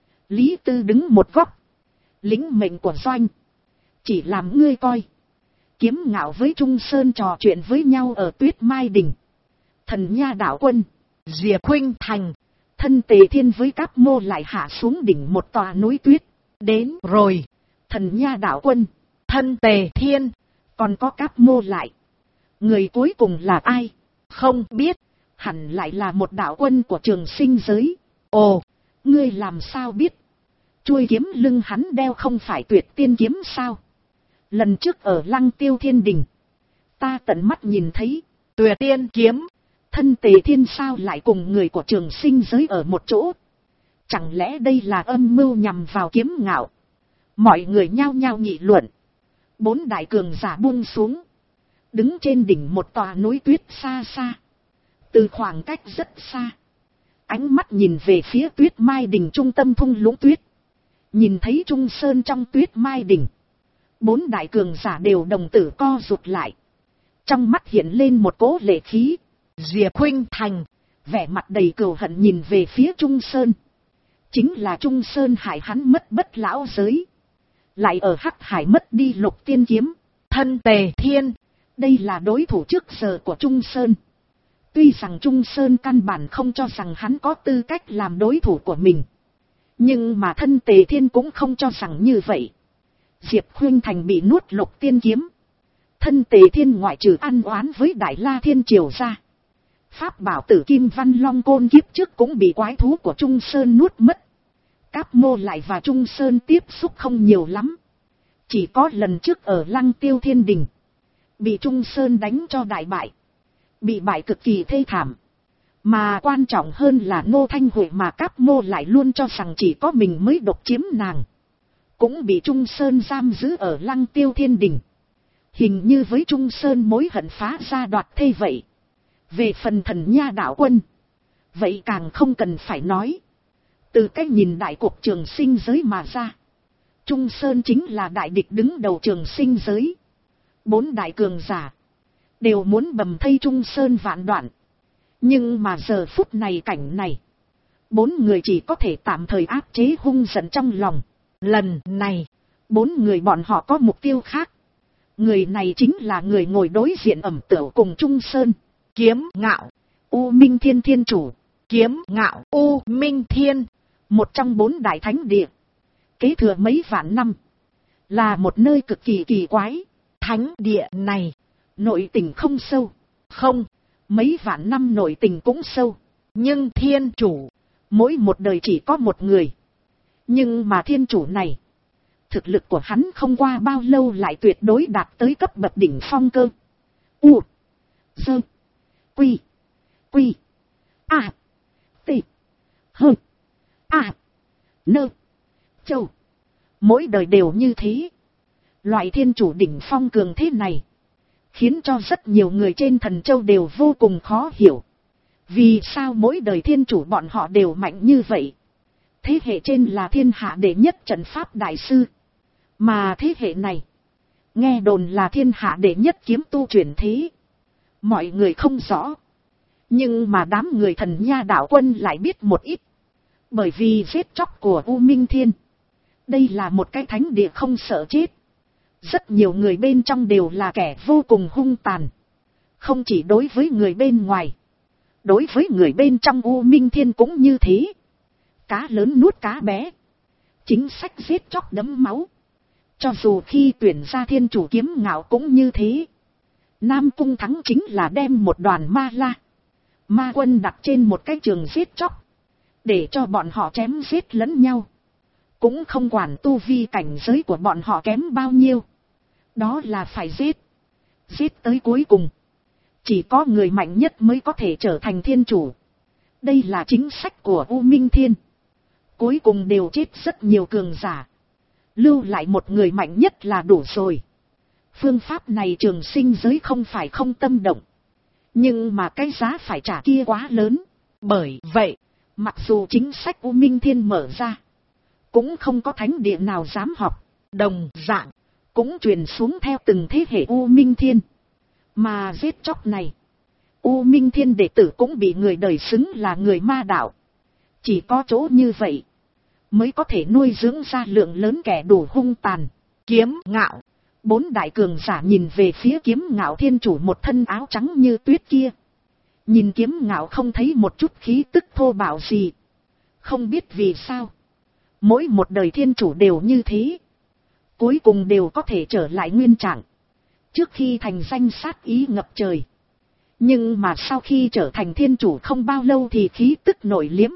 Lý Tư đứng một góc, lính mệnh của doanh, chỉ làm ngươi coi. Kiếm Ngạo với Trung Sơn trò chuyện với nhau ở Tuyết Mai Đình. Thần Nha Đạo Quân, Diệp Khuynh Thành, Thân Tề Thiên với Cáp Mô lại hạ xuống đỉnh một tòa núi tuyết. Đến rồi, Thần Nha Đạo Quân, Thân Tề Thiên, còn có Cáp Mô lại. Người cuối cùng là ai? Không biết, hẳn lại là một đạo quân của Trường Sinh giới. Ồ, ngươi làm sao biết? Chuôi kiếm lưng hắn đeo không phải Tuyệt Tiên kiếm sao? Lần trước ở Lăng Tiêu Thiên Đình, ta tận mắt nhìn thấy. Tuyệt Tiên kiếm, Thân Tề Thiên sao lại cùng người của Trường Sinh giới ở một chỗ? Chẳng lẽ đây là âm mưu nhằm vào Kiếm Ngạo? Mọi người nhao nhao nghị luận. 4 đại cường giả buông xuống, đứng trên đỉnh một tòa núi tuyết xa xa. Từ khoảng cách rất xa, ánh mắt nhìn về phía Tuyết Mai Đình trung tâm thung lũng tuyết. Nhìn thấy Trung Sơn trong Tuyết Mai Đình, 4 đại cường giả đều đồng tử co rụt lại. Trong mắt hiện lên một cỗ lệ khí. Diệp Khuynh Thành, vẻ mặt đầy cừu hận nhìn về phía Trung Sơn. Chính là Trung Sơn hại hắn mất Bất Lão giới, lại ở Hắc Hải mất đi Lục Tiên kiếm. Thân Tề Thiên, đây là đối thủ trước giờ của Trung Sơn. Tuy rằng Trung Sơn căn bản không cho rằng hắn có tư cách làm đối thủ của mình, nhưng mà Thân Tề Thiên cũng không cho rằng như vậy. Diệp Khuynh Thành bị nuốt Lục Tiên kiếm, Thân Tề Thiên ngoại trừ ăn oán với Đại La Thiên Triều ra, pháp bảo Tử Kim Văn Long Côn kiếp trước cũng bị quái thú của Trung Sơn nuốt mất. Cáp Mô lại và Trung Sơn tiếp xúc không nhiều lắm, chỉ có lần trước ở Lăng Tiêu Thiên Đình, bị Trung Sơn đánh cho đại bại, bị bại cực kỳ thê thảm. Mà quan trọng hơn là Ngô Thanh Huệ mà Cáp Mô lại luôn cho rằng chỉ có mình mới độc chiếm nàng, cũng bị Trung Sơn giam giữ ở Lăng Tiêu Thiên Đình. Hình như với Trung Sơn mối hận phá ra đoạt thê vậy. Về phần Thần Nha đạo quân, vậy càng không cần phải nói. Từ cách nhìn đại cuộc trường sinh giới mà ra, Trung Sơn chính là đại địch đứng đầu trường sinh giới. 4 đại cường giả đều muốn bầm thây Trung Sơn vạn đoạn. Nhưng mà giờ phút này cảnh này, 4 người chỉ có thể tạm thời áp chế hung giận trong lòng. Lần này, 4 người bọn họ có mục tiêu khác. Người này chính là người ngồi đối diện ẩm tửu cùng Trung Sơn. Kiếm Ngạo, U Minh Thiên Thiên Chủ. Kiếm Ngạo, U Minh Thiên, một trong 4 đại thánh địa. Kế thừa mấy vạn năm, là một nơi cực kỳ kỳ quái. Thánh địa này, nội tình không sâu. Không, mấy vạn năm nội tình cũng sâu. Nhưng Thiên Chủ, mỗi một đời chỉ có một người. Nhưng mà Thiên Chủ này, thực lực của hắn không qua bao lâu lại tuyệt đối đạt tới cấp bậc đỉnh phong cơ. U, Dơ, Quy, Quy, A, T, H, A, Nơ, Châu. Mỗi đời đều như thế. Loại Thiên Chủ đỉnh phong cường thế này, khiến cho rất nhiều người trên Thần Châu đều vô cùng khó hiểu. Vì sao mỗi đời Thiên Chủ bọn họ đều mạnh như vậy? Thế hệ trên là thiên hạ đệ nhất trận pháp đại sư. Mà thế hệ này, nghe đồn là thiên hạ đệ nhất kiếm tu chuyển thế. Mọi người không rõ. Nhưng mà đám người Thần Nha đạo quân lại biết một ít. Bởi vì giết chóc của U Minh Thiên, đây là một cái thánh địa không sợ chết. Rất nhiều người bên trong đều là kẻ vô cùng hung tàn. Không chỉ đối với người bên ngoài, đối với người bên trong U Minh Thiên cũng như thế. Cá lớn nuốt cá bé. Chính sách giết chóc đẫm máu. Cho dù khi tuyển ra Thiên Chủ Kiếm Ngạo cũng như thế. Nam Cung Thắng chính là đem một đoàn ma la, ma quân đặt trên một cái trường giết chóc, để cho bọn họ chém giết lẫn nhau. Cũng không quản tu vi cảnh giới của bọn họ kém bao nhiêu. Đó là phải giết. Giết tới cuối cùng. Chỉ có người mạnh nhất mới có thể trở thành Thiên Chủ. Đây là chính sách của U Minh Thiên. Cuối cùng đều chết rất nhiều cường giả. Lưu lại một người mạnh nhất là đủ rồi. Phương pháp này trường sinh giới không phải không tâm động. Nhưng mà cái giá phải trả kia quá lớn. Bởi vậy, mặc dù chính sách U Minh Thiên mở ra, cũng không có thánh địa nào dám học. Đồng dạng, cũng truyền xuống theo từng thế hệ U Minh Thiên. Mà giết chóc này, U Minh Thiên đệ tử cũng bị người đời xứng là người ma đạo. Chỉ có chỗ như vậy, mới có thể nuôi dưỡng ra lượng lớn kẻ đủ hung tàn. Kiếm Ngạo, 4 đại cường giả nhìn về phía Kiếm Ngạo Thiên Chủ một thân áo trắng như tuyết kia. Nhìn Kiếm Ngạo không thấy một chút khí tức thô bạo gì. Không biết vì sao, mỗi một đời Thiên Chủ đều như thế. Cuối cùng đều có thể trở lại nguyên trạng. Trước khi thành danh sát ý ngập trời. Nhưng mà sau khi trở thành Thiên Chủ không bao lâu thì khí tức nổi liếm.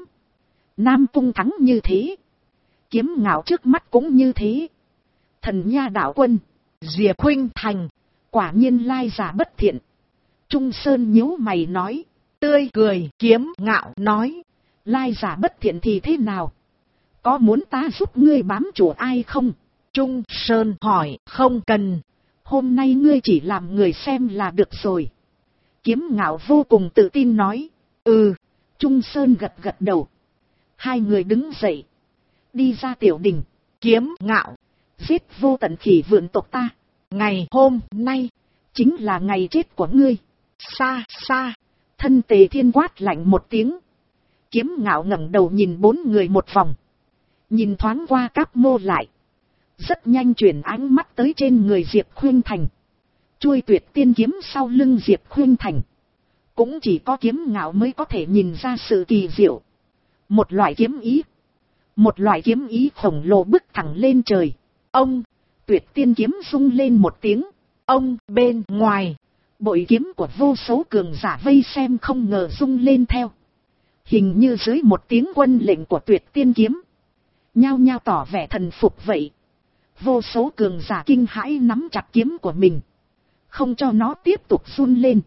Nam Cung Thắng như thế. Kiếm Ngạo trước mắt cũng như thế. Thần Nha đạo quân, Diệp Huynh Thành, quả nhiên lai giả bất thiện. Trung Sơn nhíu mày nói, tươi cười. Kiếm Ngạo nói, lai giả bất thiện thì thế nào? Có muốn ta giúp ngươi bám chủ ai không? Trung Sơn hỏi, không cần. Hôm nay ngươi chỉ làm người xem là được rồi. Kiếm Ngạo vô cùng tự tin nói, ừ. Trung Sơn gật gật đầu. Hai người đứng dậy, đi ra tiểu đình. Kiếm Ngạo, giết vô tận khỉ vượn tộc ta. Ngày hôm nay, chính là ngày chết của ngươi. Xa xa, thân Tề Thiên quát lạnh một tiếng. Kiếm Ngạo ngẩng đầu nhìn 4 người một vòng. Nhìn thoáng qua Cáp Mô lại. Rất nhanh chuyển ánh mắt tới trên người Diệp Khuynh Thành. Chuôi Tuyệt Tiên kiếm sau lưng Diệp Khuynh Thành. Cũng chỉ có Kiếm Ngạo mới có thể nhìn ra sự kỳ diệu. Một loại kiếm ý. Một loại kiếm ý khổng lồ bức thẳng lên trời. Ông, Tuyệt Tiên kiếm rung lên một tiếng. Ông, bên ngoài, bội kiếm của vô số cường giả vây xem không ngờ rung lên theo. Hình như dưới một tiếng quân lệnh của Tuyệt Tiên kiếm, nhao nhao tỏ vẻ thần phục vậy. Vô số cường giả kinh hãi nắm chặt kiếm của mình, không cho nó tiếp tục run lên.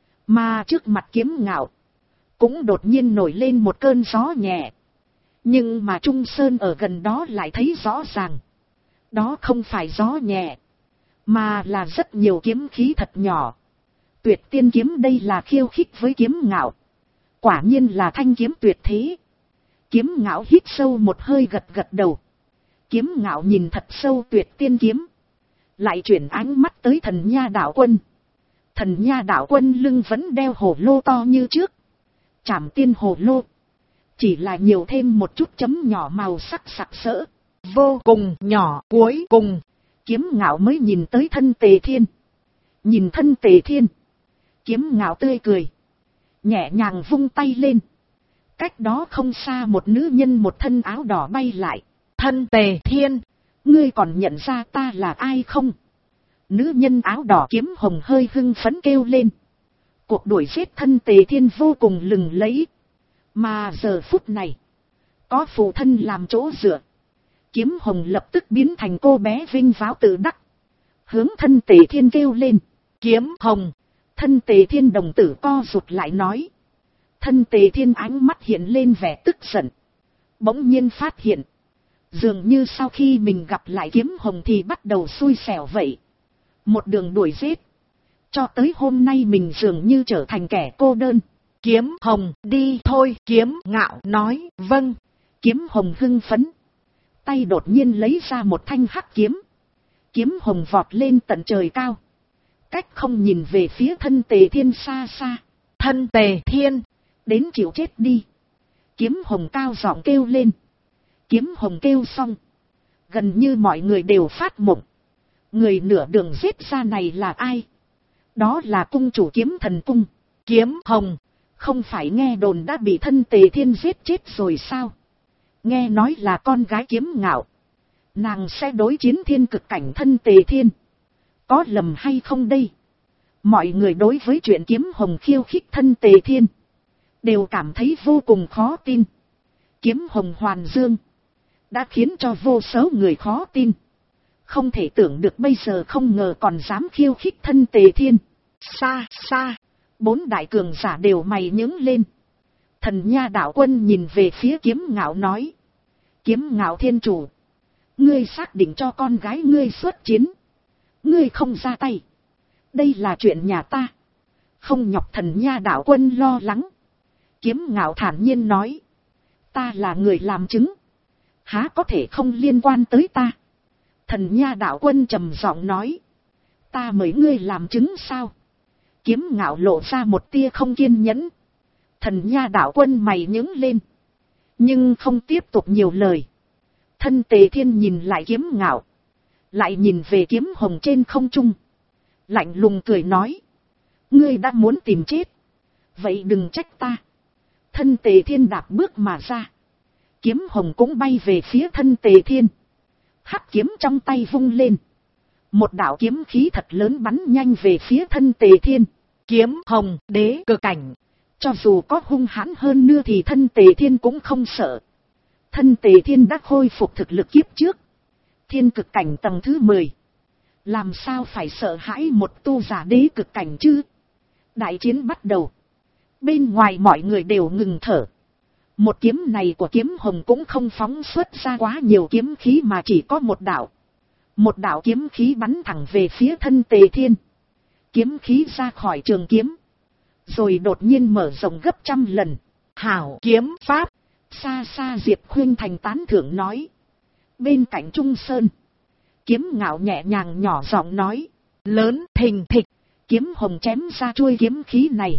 Mà trước mặt Kiếm Ngạo, cũng đột nhiên nổi lên một cơn gió nhẹ. Nhưng mà Trung Sơn ở gần đó lại thấy rõ ràng. Đó không phải gió nhẹ, mà là rất nhiều kiếm khí thật nhỏ. Tuyệt tiên kiếm đây là khiêu khích với kiếm ngạo. Quả nhiên là thanh kiếm tuyệt thế. Kiếm ngạo hít sâu một hơi gật gật đầu. Kiếm ngạo nhìn thật sâu tuyệt tiên kiếm. Lại chuyển ánh mắt tới Thần Nha Đạo Quân. Thần Nha Đạo Quân lưng vẫn đeo hồ lô to như trước. Trảm tiên hồ lô. Chỉ là nhiều thêm một chút chấm nhỏ màu sắc sặc sỡ. Vô cùng nhỏ. Cuối cùng, kiếm ngạo mới nhìn tới thân Tề Thiên. Nhìn thân Tề Thiên, kiếm ngạo tươi cười, nhẹ nhàng vung tay lên. Cách đó không xa một nữ nhân một thân áo đỏ bay lại. Thân Tề Thiên, ngươi còn nhận ra ta là ai không? Nữ nhân áo đỏ kiếm hồng hơi hưng phấn kêu lên. Cuộc đuổi giết thân Tề Thiên vô cùng lừng lẫy. Mà giờ phút này, có phụ thân làm chỗ dựa. Kiếm hồng lập tức biến thành cô bé vinh váo tự đắc. Hướng thân Tề Thiên kêu lên. Kiếm hồng. Thân Tề Thiên đồng tử co rụt lại nói. Thân Tề Thiên ánh mắt hiện lên vẻ tức giận. Bỗng nhiên phát hiện. Dường như sau khi mình gặp lại kiếm hồng thì bắt đầu xui xẻo vậy. Một đường đuổi giết. Cho tới hôm nay mình dường như trở thành kẻ cô đơn. Kiếm hồng đi thôi. Kiếm ngạo nói vâng. Kiếm hồng hưng phấn. Tay đột nhiên lấy ra một thanh hắc kiếm. Kiếm hồng vọt lên tận trời cao. Cách không nhìn về phía thân Tề Thiên xa xa. Thân Tề Thiên, đến chịu chết đi. Kiếm hồng cao giọng kêu lên. Kiếm hồng kêu xong. Gần như mọi người đều phát mộng. Người nửa đường giết ra này là ai? Đó là cung chủ Kiếm Thần Cung. Kiếm hồng, không phải nghe đồn đã bị thân Tề Thiên giết chết rồi sao? Nghe nói là con gái Kiếm Ngạo. Nàng sẽ đối chiến thiên cực cảnh thân Tề Thiên. Có lầm hay không đây? Mọi người đối với chuyện kiếm hồng khiêu khích thân Tề Thiên đều cảm thấy vô cùng khó tin. Kiếm hồng hoàn dương đã khiến cho vô số người khó tin. Không thể tưởng được bây giờ không ngờ còn dám khiêu khích thân Tề Thiên. Xa xa, 4 đại cường giả đều mày nhướng lên. Thần Nha Đạo Quân nhìn về phía Kiếm Ngạo nói. Kiếm Ngạo thiên chủ, ngươi xác định cho con gái ngươi xuất chiến. Ngươi không ra tay. Đây là chuyện nhà ta. Không nhọc Thần Nha Đạo Quân lo lắng. Kiếm Ngạo thản nhiên nói. Ta là người làm chứng. Há có thể không liên quan tới ta. Thần Nha Đạo Quân trầm giọng nói. Ta mời ngươi làm chứng sao? Kiếm Ngạo lộ ra một tia không kiên nhẫn. Thần Nha Đạo Quân mày nhướng lên. Nhưng không tiếp tục nhiều lời. Thân Tề Thiên nhìn lại Kiếm Ngạo. Lại nhìn về kiếm hồng trên không trung. Lạnh lùng cười nói. Ngươi đã muốn tìm chết. Vậy đừng trách ta. Thân Tề Thiên đạp bước mà ra. Kiếm hồng cũng bay về phía thân Tề Thiên. Hắc kiếm trong tay vung lên. Một đạo kiếm khí thật lớn bắn nhanh về phía thân Tề Thiên. Kiếm hồng đế cực cảnh. Cho dù có hung hãn hơn nữa thì thân Tề Thiên cũng không sợ. Thân Tề Thiên đã khôi phục thực lực kiếp trước. Thiên cực cảnh tầng thứ 10. Làm sao phải sợ hãi một tu giả đế cực cảnh chứ? Đại chiến bắt đầu. Bên ngoài mọi người đều ngừng thở. Một kiếm này của kiếm hồng cũng không phóng xuất ra quá nhiều kiếm khí mà chỉ có một đạo. Một đạo kiếm khí bắn thẳng về phía thân Tề Thiên. Kiếm khí ra khỏi trường kiếm. Rồi đột nhiên mở rộng gấp 100 lần. Hảo kiếm pháp. Xa xa Diệp Khuynh Thành tán thưởng nói. Bên cạnh Trung Sơn. Kiếm Ngạo nhẹ nhàng nhỏ giọng nói. Lớn thình thịch. Kiếm hồng chém ra chuôi kiếm khí này.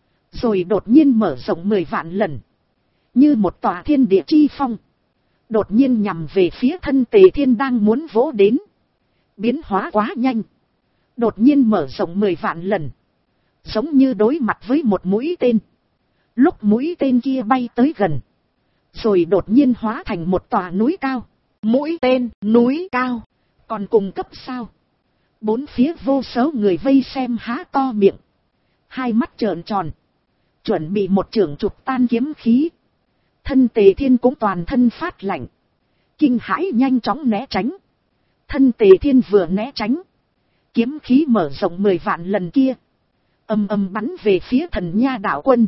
Rồi đột nhiên mở rộng 10 vạn lần. Như một tòa thiên địa chi phong. Đột nhiên nhằm về phía thân Tề Thiên đang muốn vỗ đến. Biến hóa quá nhanh. Đột nhiên mở rộng 10 vạn lần. Giống như đối mặt với một mũi tên. Lúc mũi tên kia bay tới gần. Rồi đột nhiên hóa thành một tòa núi cao. Mũi tên, núi cao. Còn cùng cấp sao? 4 phía vô số người vây xem há to miệng. Hai mắt trợn tròn. Chuẩn bị một chưởng chụp tan kiếm khí. Thân Tề Thiên cũng toàn thân phát lạnh. Kinh hãi nhanh chóng né tránh. Thân Tề Thiên vừa né tránh. Kiếm khí mở rộng 10 vạn lần kia. Ầm ầm bắn về phía Thần Nha Đạo Quân.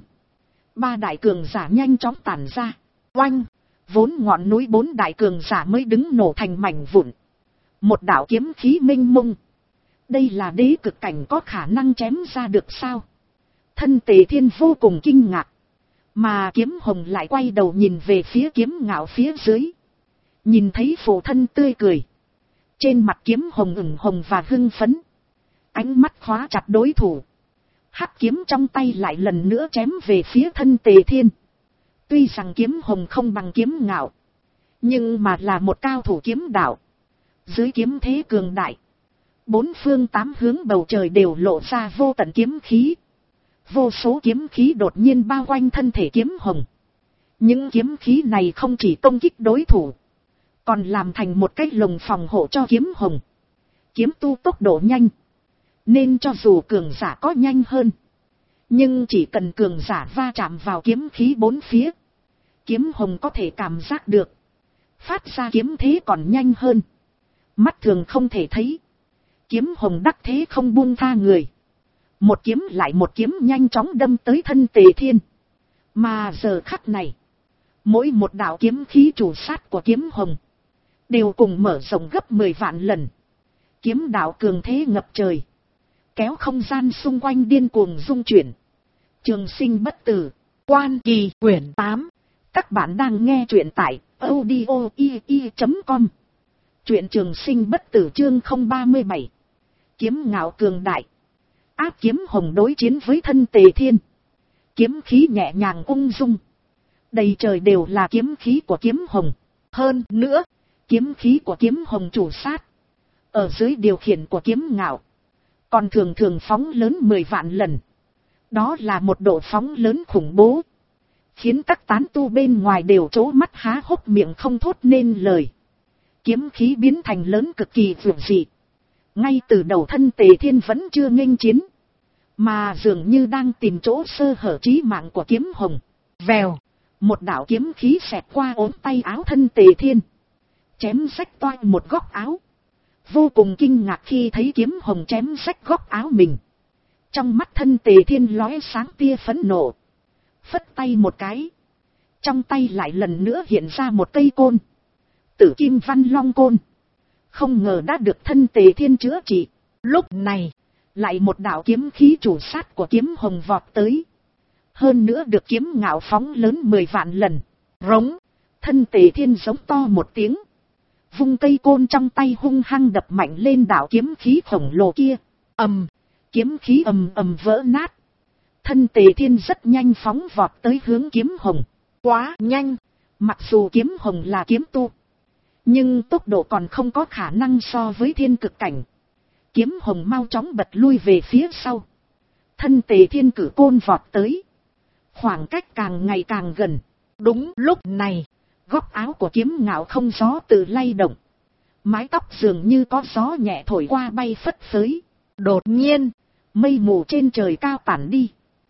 3 đại cường giả nhanh chóng tản ra. Oanh! Vốn ngọn núi 4 đại cường giả mới đứng nổ thành mảnh vụn. Một đạo kiếm khí mênh mông. Đây là đế cực cảnh có khả năng chém ra được sao? Thân Tề Thiên vô cùng kinh ngạc. Mà Kiếm Hồng lại quay đầu nhìn về phía Kiếm Ngạo phía dưới. Nhìn thấy phụ thân tươi cười. Trên mặt Kiếm Hồng ửng hồng và hưng phấn. Ánh mắt khóa chặt đối thủ. Hắc kiếm trong tay lại lần nữa chém về phía thân Tề Thiên. Tuy rằng Kiếm Hồng không bằng Kiếm Ngạo, nhưng mà là một cao thủ kiếm đạo. Dưới kiếm thế cường đại, bốn phương tám hướng bầu trời đều lộ ra vô tận kiếm khí. Vô số kiếm khí đột nhiên bao quanh thân thể Kiếm Hồng. Những kiếm khí này không chỉ công kích đối thủ, còn làm thành một cái lồng phòng hộ cho Kiếm Hồng. Kiếm tu tốc độ nhanh, nên cho dù cường giả có nhanh hơn, nhưng chỉ cần cường giả va chạm vào kiếm khí bốn phía, Kiếm Hồng có thể cảm giác được, phát ra kiếm thế còn nhanh hơn. Mắt thường không thể thấy. Kiếm Hồng đắc thế không buông tha người. Một kiếm lại một kiếm nhanh chóng đâm tới thân Tề Thiên. Mà giờ khắc này, mỗi một đạo kiếm khí chủ sát của Kiếm Hồng đều cùng mở rộng gấp 10 vạn lần. Kiếm đạo cường thế ngập trời, kéo không gian xung quanh điên cuồng rung chuyển. Trường Sinh Bất Tử, Quan Kỳ quyển 8. Các bạn đang nghe truyện tại audio.com. Truyện Trường Sinh Bất Tử chương 037. Kiếm Ngạo cường đại. Áp Kiếm Hồng đối chiến với thân Tề Thiên. Kiếm khí nhẹ nhàng ung dung. Đầy trời đều là kiếm khí của Kiếm Hồng. Hơn nữa, kiếm khí của Kiếm Hồng chủ sát, ở dưới điều khiển của Kiếm Ngạo, còn thường thường phóng lớn 10 vạn lần. Đó là một độ phóng lớn khủng bố, khiến các tán tu bên ngoài đều trố mắt há hốc miệng không thốt nên lời. Kiếm khí biến thành lớn cực kỳ vượt dị. Ngay từ đầu thân Tề Thiên vẫn chưa nghênh chiến, mà dường như đang tìm chỗ sơ hở chí mạng của Kiếm Hồng. Vèo, một đạo kiếm khí xẹt qua ốm tay áo thân Tề Thiên, chém rách toang một góc áo. Vô cùng kinh ngạc khi thấy Kiếm Hồng chém rách góc áo mình. Trong mắt thân Tề Thiên lóe sáng tia phẫn nộ, phất tay một cái, trong tay lại lần nữa hiện ra một cây côn, Tử Kim Văn Long côn. Không ngờ đã được thân Tề Thiên chữa trị. Lúc này, lại một đạo kiếm khí chủ sát của Kiếm Hồng vọt tới. Hơn nữa được Kiếm Ngạo phóng lớn 10 vạn lần. Rống, thân Tề Thiên giống to một tiếng, vung cây côn trong tay hung hăng đập mạnh lên đạo kiếm khí khổng lồ kia. Ầm, kiếm khí ầm ầm vỡ nát. Thân Tề Thiên rất nhanh phóng vọt tới hướng Kiếm Hồng. Quá nhanh, mặc dù Kiếm Hồng là kiếm tu, nhưng tốc độ còn không có khả năng so với thiên cực cảnh. Kiếm Hồng mau chóng bật lui về phía sau. Thân Tề Thiên cử côn vọt tới. Khoảng cách càng ngày càng gần. Đúng lúc này, góc áo của Kiếm Ngạo không gió tự lay động. Mái tóc dường như có gió nhẹ thổi qua bay phất phới. Đột nhiên, mây mù trên trời cao tản đi.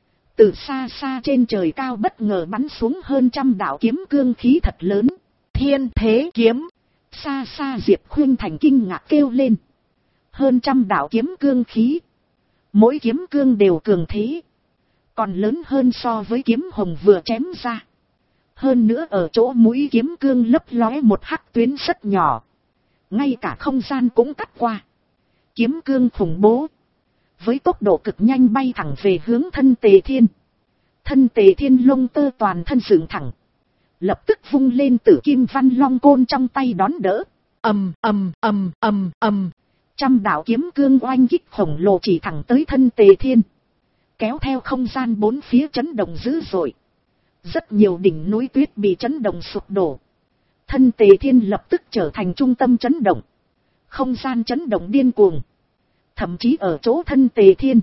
Từ xa xa trên trời cao bất ngờ bắn xuống hơn 100 đạo kiếm cương khí thật lớn. Thiên Thế Kiếm. Xa xa Diệp Khuynh Thành kinh ngạc kêu lên. Hơn 100 đạo kiếm cương khí. Mỗi kiếm cương đều cường thế, còn lớn hơn so với Kiếm Hồng vừa chém ra. Hơn nữa ở chỗ mũi kiếm cương lấp lóe một hắc tuyến rất nhỏ, ngay cả không gian cũng cắt qua. Kiếm cương khủng bố, với tốc độ cực nhanh bay thẳng về hướng thân Tề Thiên. Thân Tề Thiên lông tơ toàn thân dựng thẳng, lập tức vung lên Tử Kim Văn Long côn trong tay đón đỡ. Ầm ầm ầm ầm ầm, 100 đạo kiếm cương oanh kích khổng lồ chỉ thẳng tới thân Tề Thiên, kéo theo không gian bốn phía chấn động dữ dội. Rất nhiều đỉnh núi tuyết bị chấn động sụp đổ. Thân Tề Thiên lập tức trở thành trung tâm chấn động. Không gian chấn động điên cuồng. Thậm chí ở chỗ thân Tề Thiên,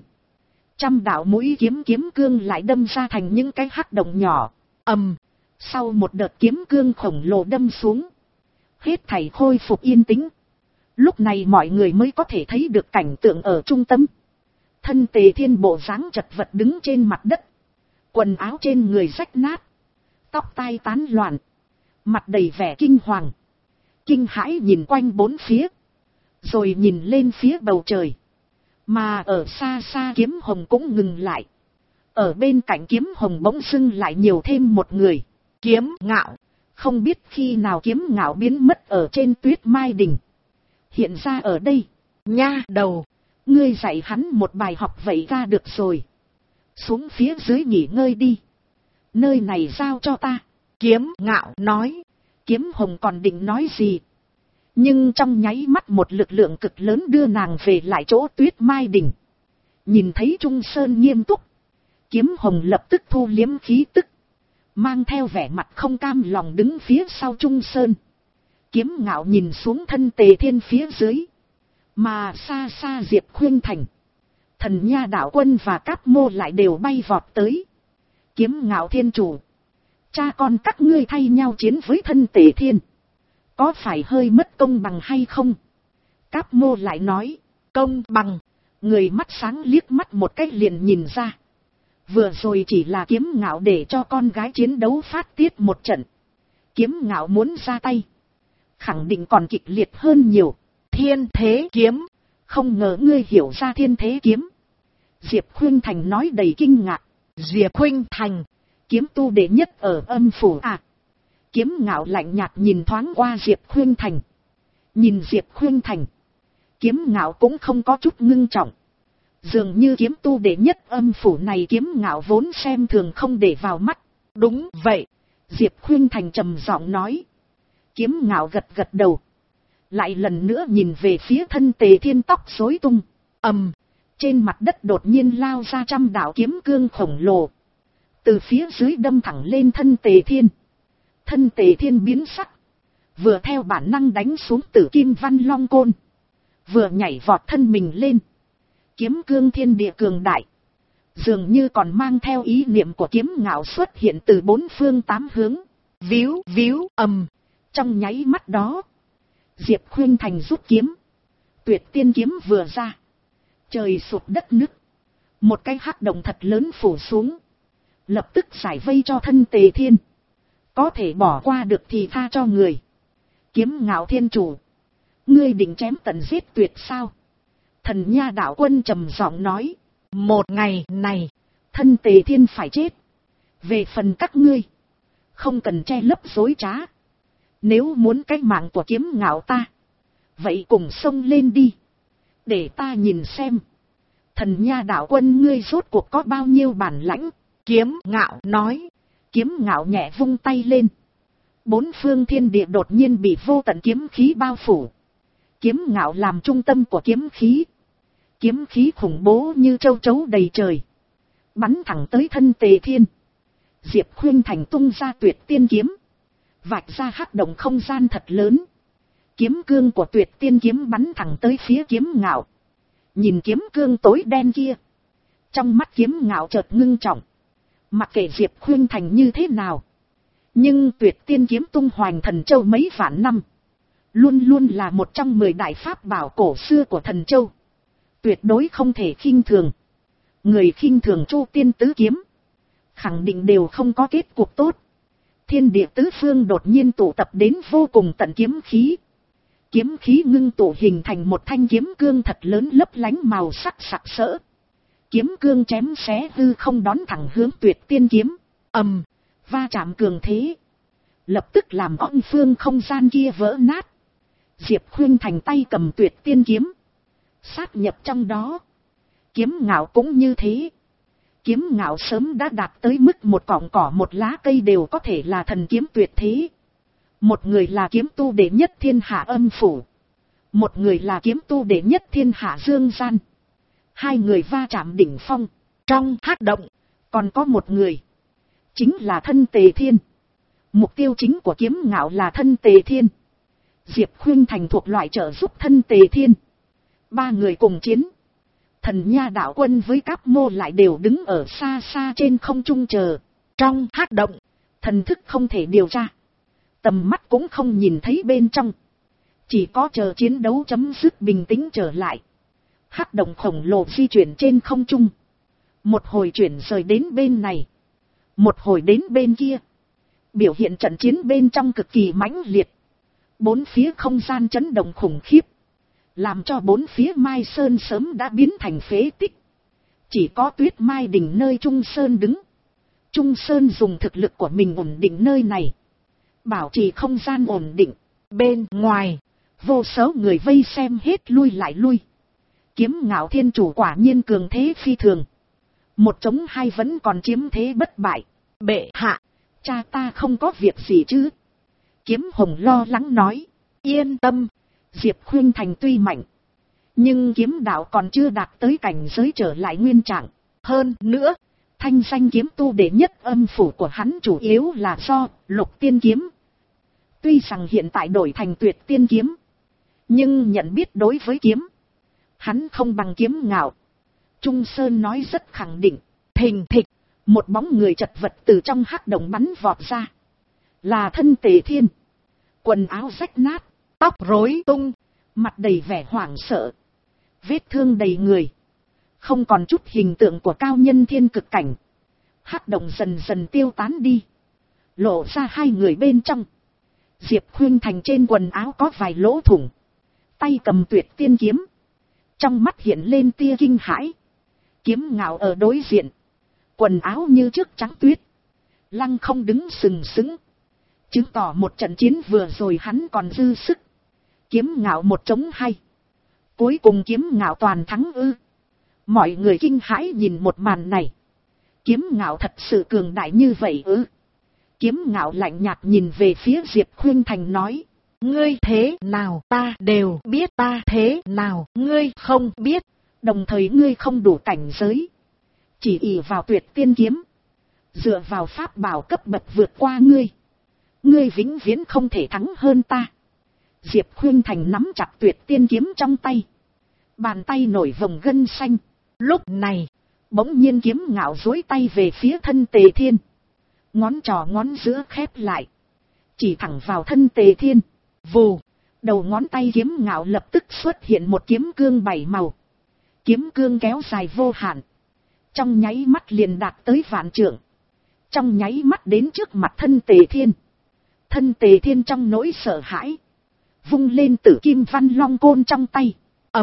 100 đạo mũi kiếm cương lại đâm ra thành những cái hắc động nhỏ. Sau một đợt kiếm cương khổng lồ đâm xuống, hết thảy khôi phục yên tĩnh. Lúc này mọi người mới có thể thấy được cảnh tượng ở trung tâm. Thân Tề Thiên bộ dáng chật vật đứng trên mặt đất, quần áo trên người rách nát, tóc tai tán loạn, mặt đầy vẻ kinh hoàng, kinh hãi nhìn quanh bốn phía, rồi nhìn lên phía bầu trời. Mà ở xa xa Kiếm Hồng cũng ngừng lại. Ở bên cạnh Kiếm Hồng bỗng dưng lại nhiều thêm một người, Kiếm Ngạo. Không biết khi nào Kiếm Ngạo biến mất ở trên Tuyết Mai Đỉnh. hiện ra ở đây. Nha đầu, ngươi dạy hắn một bài học vậy ra được rồi. Xuống phía dưới nghỉ ngơi đi. Nơi này giao cho ta. Kiếm Ngạo nói. Kiếm Hồng còn định nói gì. Nhưng trong nháy mắt một lực lượng cực lớn đưa nàng về lại chỗ Tuyết Mai Đỉnh. Nhìn thấy Trung Sơn nghiêm túc. Kiếm Hồng lập tức thu liếm khí tức. Mang theo vẻ mặt không cam lòng đứng phía sau Trung Sơn. Kiếm Ngạo nhìn xuống thân Tề Thiên phía dưới. Mà xa xa Diệp Khuynh Thành, Thần Nha Đạo Quân và Cáp Mô lại đều bay vọt tới. Kiếm Ngạo thiên chủ, cha con các ngươi thay nhau chiến với thân Tề Thiên, có phải hơi mất công bằng hay không? Cáp Mô lại nói, công bằng. Người mắt sáng liếc mắt một cách liền nhìn ra. Vừa rồi chỉ là Kiếm Ngạo để cho con gái chiến đấu phát tiết một trận. Kiếm Ngạo muốn ra tay, khẳng định còn kịch liệt hơn nhiều. Thiên thế kiếm, không ngờ ngươi hiểu ra thiên thế kiếm. Diệp Khuynh Thành nói đầy kinh ngạc. Diệp Khuynh Thành, kiếm tu đệ nhất ở âm phủ à? Kiếm Ngạo lạnh nhạt nhìn thoáng qua Diệp Khuynh Thành. Nhìn Diệp Khuynh Thành, Kiếm Ngạo cũng không có chút ngưng trọng. Dường như kiếm tu đệ nhất âm phủ này Kiếm Ngạo vốn xem thường không để vào mắt. Đúng vậy, Diệp Khuynh Thành trầm giọng nói. Kiếm Ngạo gật gật đầu. Lại lần nữa nhìn về phía thân Tề Thiên, tóc rối tung. Trên mặt đất đột nhiên lao ra 100 đạo kiếm cương khổng lồ. Từ phía dưới đâm thẳng lên thân Tề Thiên. Thân Tề Thiên biến sắc. Vừa theo bản năng đánh xuống Tử Kim Văn Long Côn. Vừa nhảy vọt thân mình lên. Kiếm cương thiên địa cường đại. Dường như còn mang theo ý niệm của Kiếm Ngạo xuất hiện từ 4 phương 8 hướng. Víu víu Trong nháy mắt đó, Diệp Khuynh Thành rút kiếm. Tuyệt tiên kiếm vừa ra, trời sụp đất nứt. Một cái hắc động thật lớn phủ xuống. Lập tức giải vây cho thân Tề Thiên. Có thể bỏ qua được thì tha cho người. Kiếm Ngạo thiên chủ, ngươi định chém tận giết tuyệt sao? Thần Nha Đạo Quân trầm giọng nói. Một ngày này, thân Tề Thiên phải chết. Về phần các ngươi, không cần che lấp dối trá. Nếu muốn cái mạng của Kiếm Ngạo ta, vậy cùng xông lên đi. Để ta nhìn xem, Thần Nha Đạo Quân ngươi rốt cuộc có bao nhiêu bản lãnh. Kiếm Ngạo nói. Kiếm Ngạo nhẹ vung tay lên. 4 phương thiên địa đột nhiên bị vô tận kiếm khí bao phủ. Kiếm Ngạo làm trung tâm của kiếm khí. Kiếm khí khủng bố như châu chấu đầy trời, bắn thẳng tới thân Tề Thiên. Diệp Khuynh Thành tung ra tuyệt tiên kiếm, vạch ra hắc động không gian thật lớn. Kiếm cương của tuyệt tiên kiếm bắn thẳng tới phía Kiếm Ngạo. Nhìn kiếm cương tối đen kia, trong mắt Kiếm Ngạo chợt ngưng trọng. Mặc kệ Diệp Khuynh Thành như thế nào, nhưng tuyệt tiên kiếm tung hoành Thần Châu mấy vạn năm, luôn luôn là một trong 10 đại pháp bảo cổ xưa của Thần Châu. Tuyệt đối không thể khinh thường. Người khinh thường Chu Tiên tứ kiếm, khẳng định đều không có kết cục tốt. Thiên địa tứ phương đột nhiên tụ tập đến vô cùng tận kiếm khí. Kiếm khí ngưng tụ hình thành một thanh kiếm cương thật lớn lấp lánh màu sắc sặc sỡ. Kiếm cương chém xé hư không đón thẳng hướng tuyệt tiên kiếm. Va chạm cường thế, lập tức làm âm phương không gian kia vỡ nát. Diệp Khuynh Thành tay cầm tuyệt tiên kiếm, sát nhập trong đó. Kiếm Ngạo cũng như thế. Kiếm Ngạo sớm đã đạt tới mức một cọng cỏ một lá cây đều có thể là thần kiếm tuyệt thế. Một người là kiếm tu đệ nhất thiên hạ âm phủ, một người là kiếm tu đệ nhất thiên hạ dương gian. Hai người va chạm đỉnh phong. Trong hắc động còn có một người, chính là thân Tề Thiên. Mục tiêu chính của Kiếm Ngạo là thân Tề Thiên. Diệp Khuynh Thành thuộc loại trợ giúp thân Tề Thiên. 3 người cùng chiến. Thần Nha Đạo Quân với Cáp Mô lại đều đứng ở xa xa trên không trung chờ. Trong hắc động, thần thức không thể điều tra, tầm mắt cũng không nhìn thấy bên trong. Chỉ có chờ chiến đấu chấm dứt bình tĩnh trở lại. Hắc động khổng lồ di chuyển trên không trung. Một hồi chuyển rời đến bên này, một hồi đến bên kia. Biểu hiện trận chiến bên trong cực kỳ mãnh liệt. 4 phía không gian chấn động khủng khiếp, làm cho 4 phía Mai Sơn sớm đã biến thành phế tích. Chỉ có Tuyết Mai Đỉnh nơi Trung Sơn đứng. Trung Sơn dùng thực lực của mình ổn định nơi này, bảo trì không gian ổn định. Bên ngoài, Vô số người vây xem hết lui lại lui. Kiếm Ngạo thiên chủ quả nhiên cường thế phi thường. Một chống hai vẫn còn chiếm thế bất bại. Bệ hạ, cha ta không có việc gì chứ? Kiếm Hồng lo lắng nói. Yên tâm, Diệp Khuynh Thành tuy mạnh, nhưng kiếm đạo còn chưa đạt tới cảnh giới trở lại nguyên trạng. Hơn nữa, thanh danh kiếm tu đệ nhất âm phủ của hắn chủ yếu là do Lục Tiên Kiếm. Tuy rằng hiện tại đổi thành Tuyệt Tiên Kiếm, nhưng nhận biết đối với kiếm, hắn không bằng Kiếm Ngạo. Trung Sơn nói rất khẳng định. Thình thịch, một bóng người chật vật từ trong hắc động bắn vọt ra. Là thân Tề Thiên. Quần áo rách nát, tóc rối tung, mặt đầy vẻ hoảng sợ, vết thương đầy người, không còn chút hình tượng của cao nhân thiên cực cảnh. Hắc động dần dần tiêu tán đi, lộ ra hai người bên trong. Diệp Khuynh Thành trên quần áo có vài lỗ thủng, tay cầm Tuyệt Tiên Kiếm, trong mắt hiện lên tia kinh hãi. Kiếm Ngạo ở đối diện, quần áo như trước trắng tuyết, lăng không đứng sừng sững, chứng tỏ một trận chiến vừa rồi hắn còn dư sức. Kiếm Ngạo một chống hai, cuối cùng Kiếm Ngạo toàn thắng ư? Mọi người kinh hãi nhìn một màn này. Kiếm Ngạo thật sự cường đại như vậy ư? Kiếm Ngạo lạnh nhạt nhìn về phía Diệp Khuynh Thành nói. Ngươi thế nào ta đều biết, ta thế nào ngươi không biết. Đồng thời ngươi không đủ cảnh giới, chỉ ỷ vào Tuyệt Tiên Kiếm, dựa vào pháp bảo cấp bậc vượt qua ngươi, ngươi vĩnh viễn không thể thắng hơn ta. Diệp Khuynh Thành nắm chặt Tuyệt Tiên Kiếm trong tay, bàn tay nổi vầng gân xanh. Lúc này, bỗng nhiên Kiếm Ngạo duỗi tay về phía thân Tề Thiên, ngón trỏ ngón giữa khép lại, chỉ thẳng vào thân Tề Thiên. Vù, đầu ngón tay Kiếm Ngạo lập tức xuất hiện một kiếm cương 7 màu. Kiếm cương kéo dài vô hạn, trong nháy mắt liền đạt tới vạn trượng, trong nháy mắt đến trước mặt thân Tề Thiên. Thân Tề Thiên trong nỗi sợ hãi, vung lên Tử Kim Văn Long côn trong tay.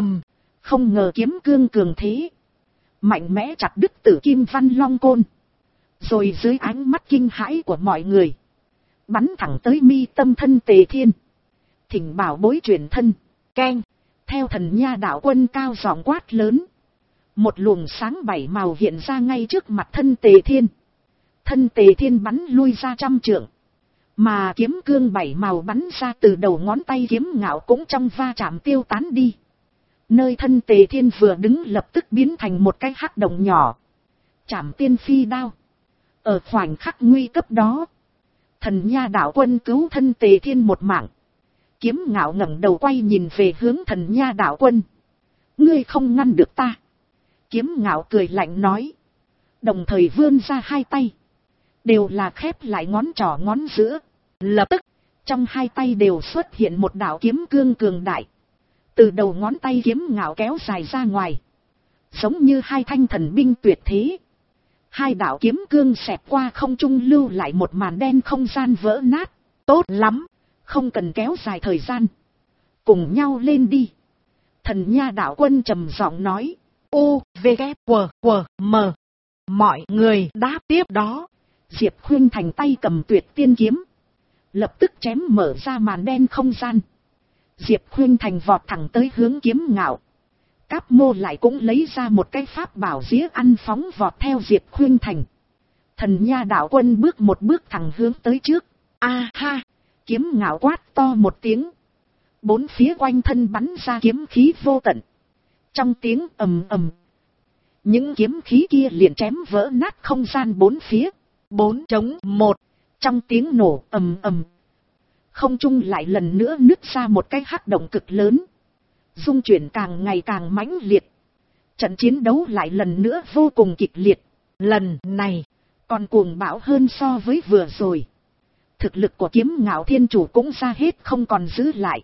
Không ngờ kiếm cương cường thế, mạnh mẽ chặt đứt Tử Kim Văn Long côn, rồi dưới ánh mắt kinh hãi của mọi người, bắn thẳng tới mi tâm thân Tề Thiên. Thỉnh bảo bối chuyển thân. Keng. Theo Thần Nha Đạo Quân cao giọng quát lớn, một luồng sáng 7 màu hiện ra ngay trước mặt thân Tề Thiên. Thân Tề Thiên bắn lui ra 100 trượng, mà kiếm cương 7 màu bắn ra từ đầu ngón tay Kiếm Ngạo cũng trong va chạm tiêu tán đi. Nơi thân Tề Thiên vừa đứng lập tức biến thành một cái hắc động nhỏ. Trảm Tiên Phi đao. Ở khoảnh khắc nguy cấp đó, Thần Nha Đạo Quân cứu thân Tề Thiên một mạng. Kiếm Ngạo ngẩng đầu quay nhìn về hướng Thần Nha Đạo Quân. Ngươi không ngăn được ta. Kiếm Ngạo cười lạnh nói, đồng thời vươn ra hai tay, đều là khép lại ngón trỏ ngón giữa. Lập tức, trong hai tay đều xuất hiện một đạo kiếm cương cường đại, từ đầu ngón tay Kiếm Ngạo kéo dài ra ngoài, giống như hai thanh thần binh tuyệt thế. Hai đạo kiếm cương xẹt qua không trung, lưu lại một màn đen không gian vỡ nát. Tốt lắm, không cần kéo dài thời gian, cùng nhau lên đi. Thần Nha Đạo Quân trầm giọng nói. U, V, K, W, W, M. Mọi người đáp tiếp đó. Diệp Khuynh Thành tay cầm Tuyệt Tiên Kiếm, lập tức chém mở ra màn đen không gian. Diệp Khuynh Thành vọt thẳng tới hướng Kiếm Ngạo. Cáp Mô lại cũng lấy ra một cái pháp bảo dĩa ăn phóng vọt theo Diệp Khuynh Thành. Thần Nha Đạo Quân bước một bước thẳng hướng tới trước. A ha! Kiếm Ngạo quát to một tiếng, bốn phía quanh thân bắn ra kiếm khí vô tận. Trong tiếng ầm ầm, những kiếm khí kia liền chém vỡ nát không gian bốn phía. 4-1, trong tiếng nổ ầm ầm, không trung lại lần nữa nứt ra một cái hắc động cực lớn, dung chuyển càng ngày càng mãnh liệt. Trận chiến đấu lại lần nữa vô cùng kịch liệt, lần này còn cuồng bạo hơn so với vừa rồi. Thực lực của Kiếm Ngạo Thiên Chủ cũng ra hết không còn giữ lại.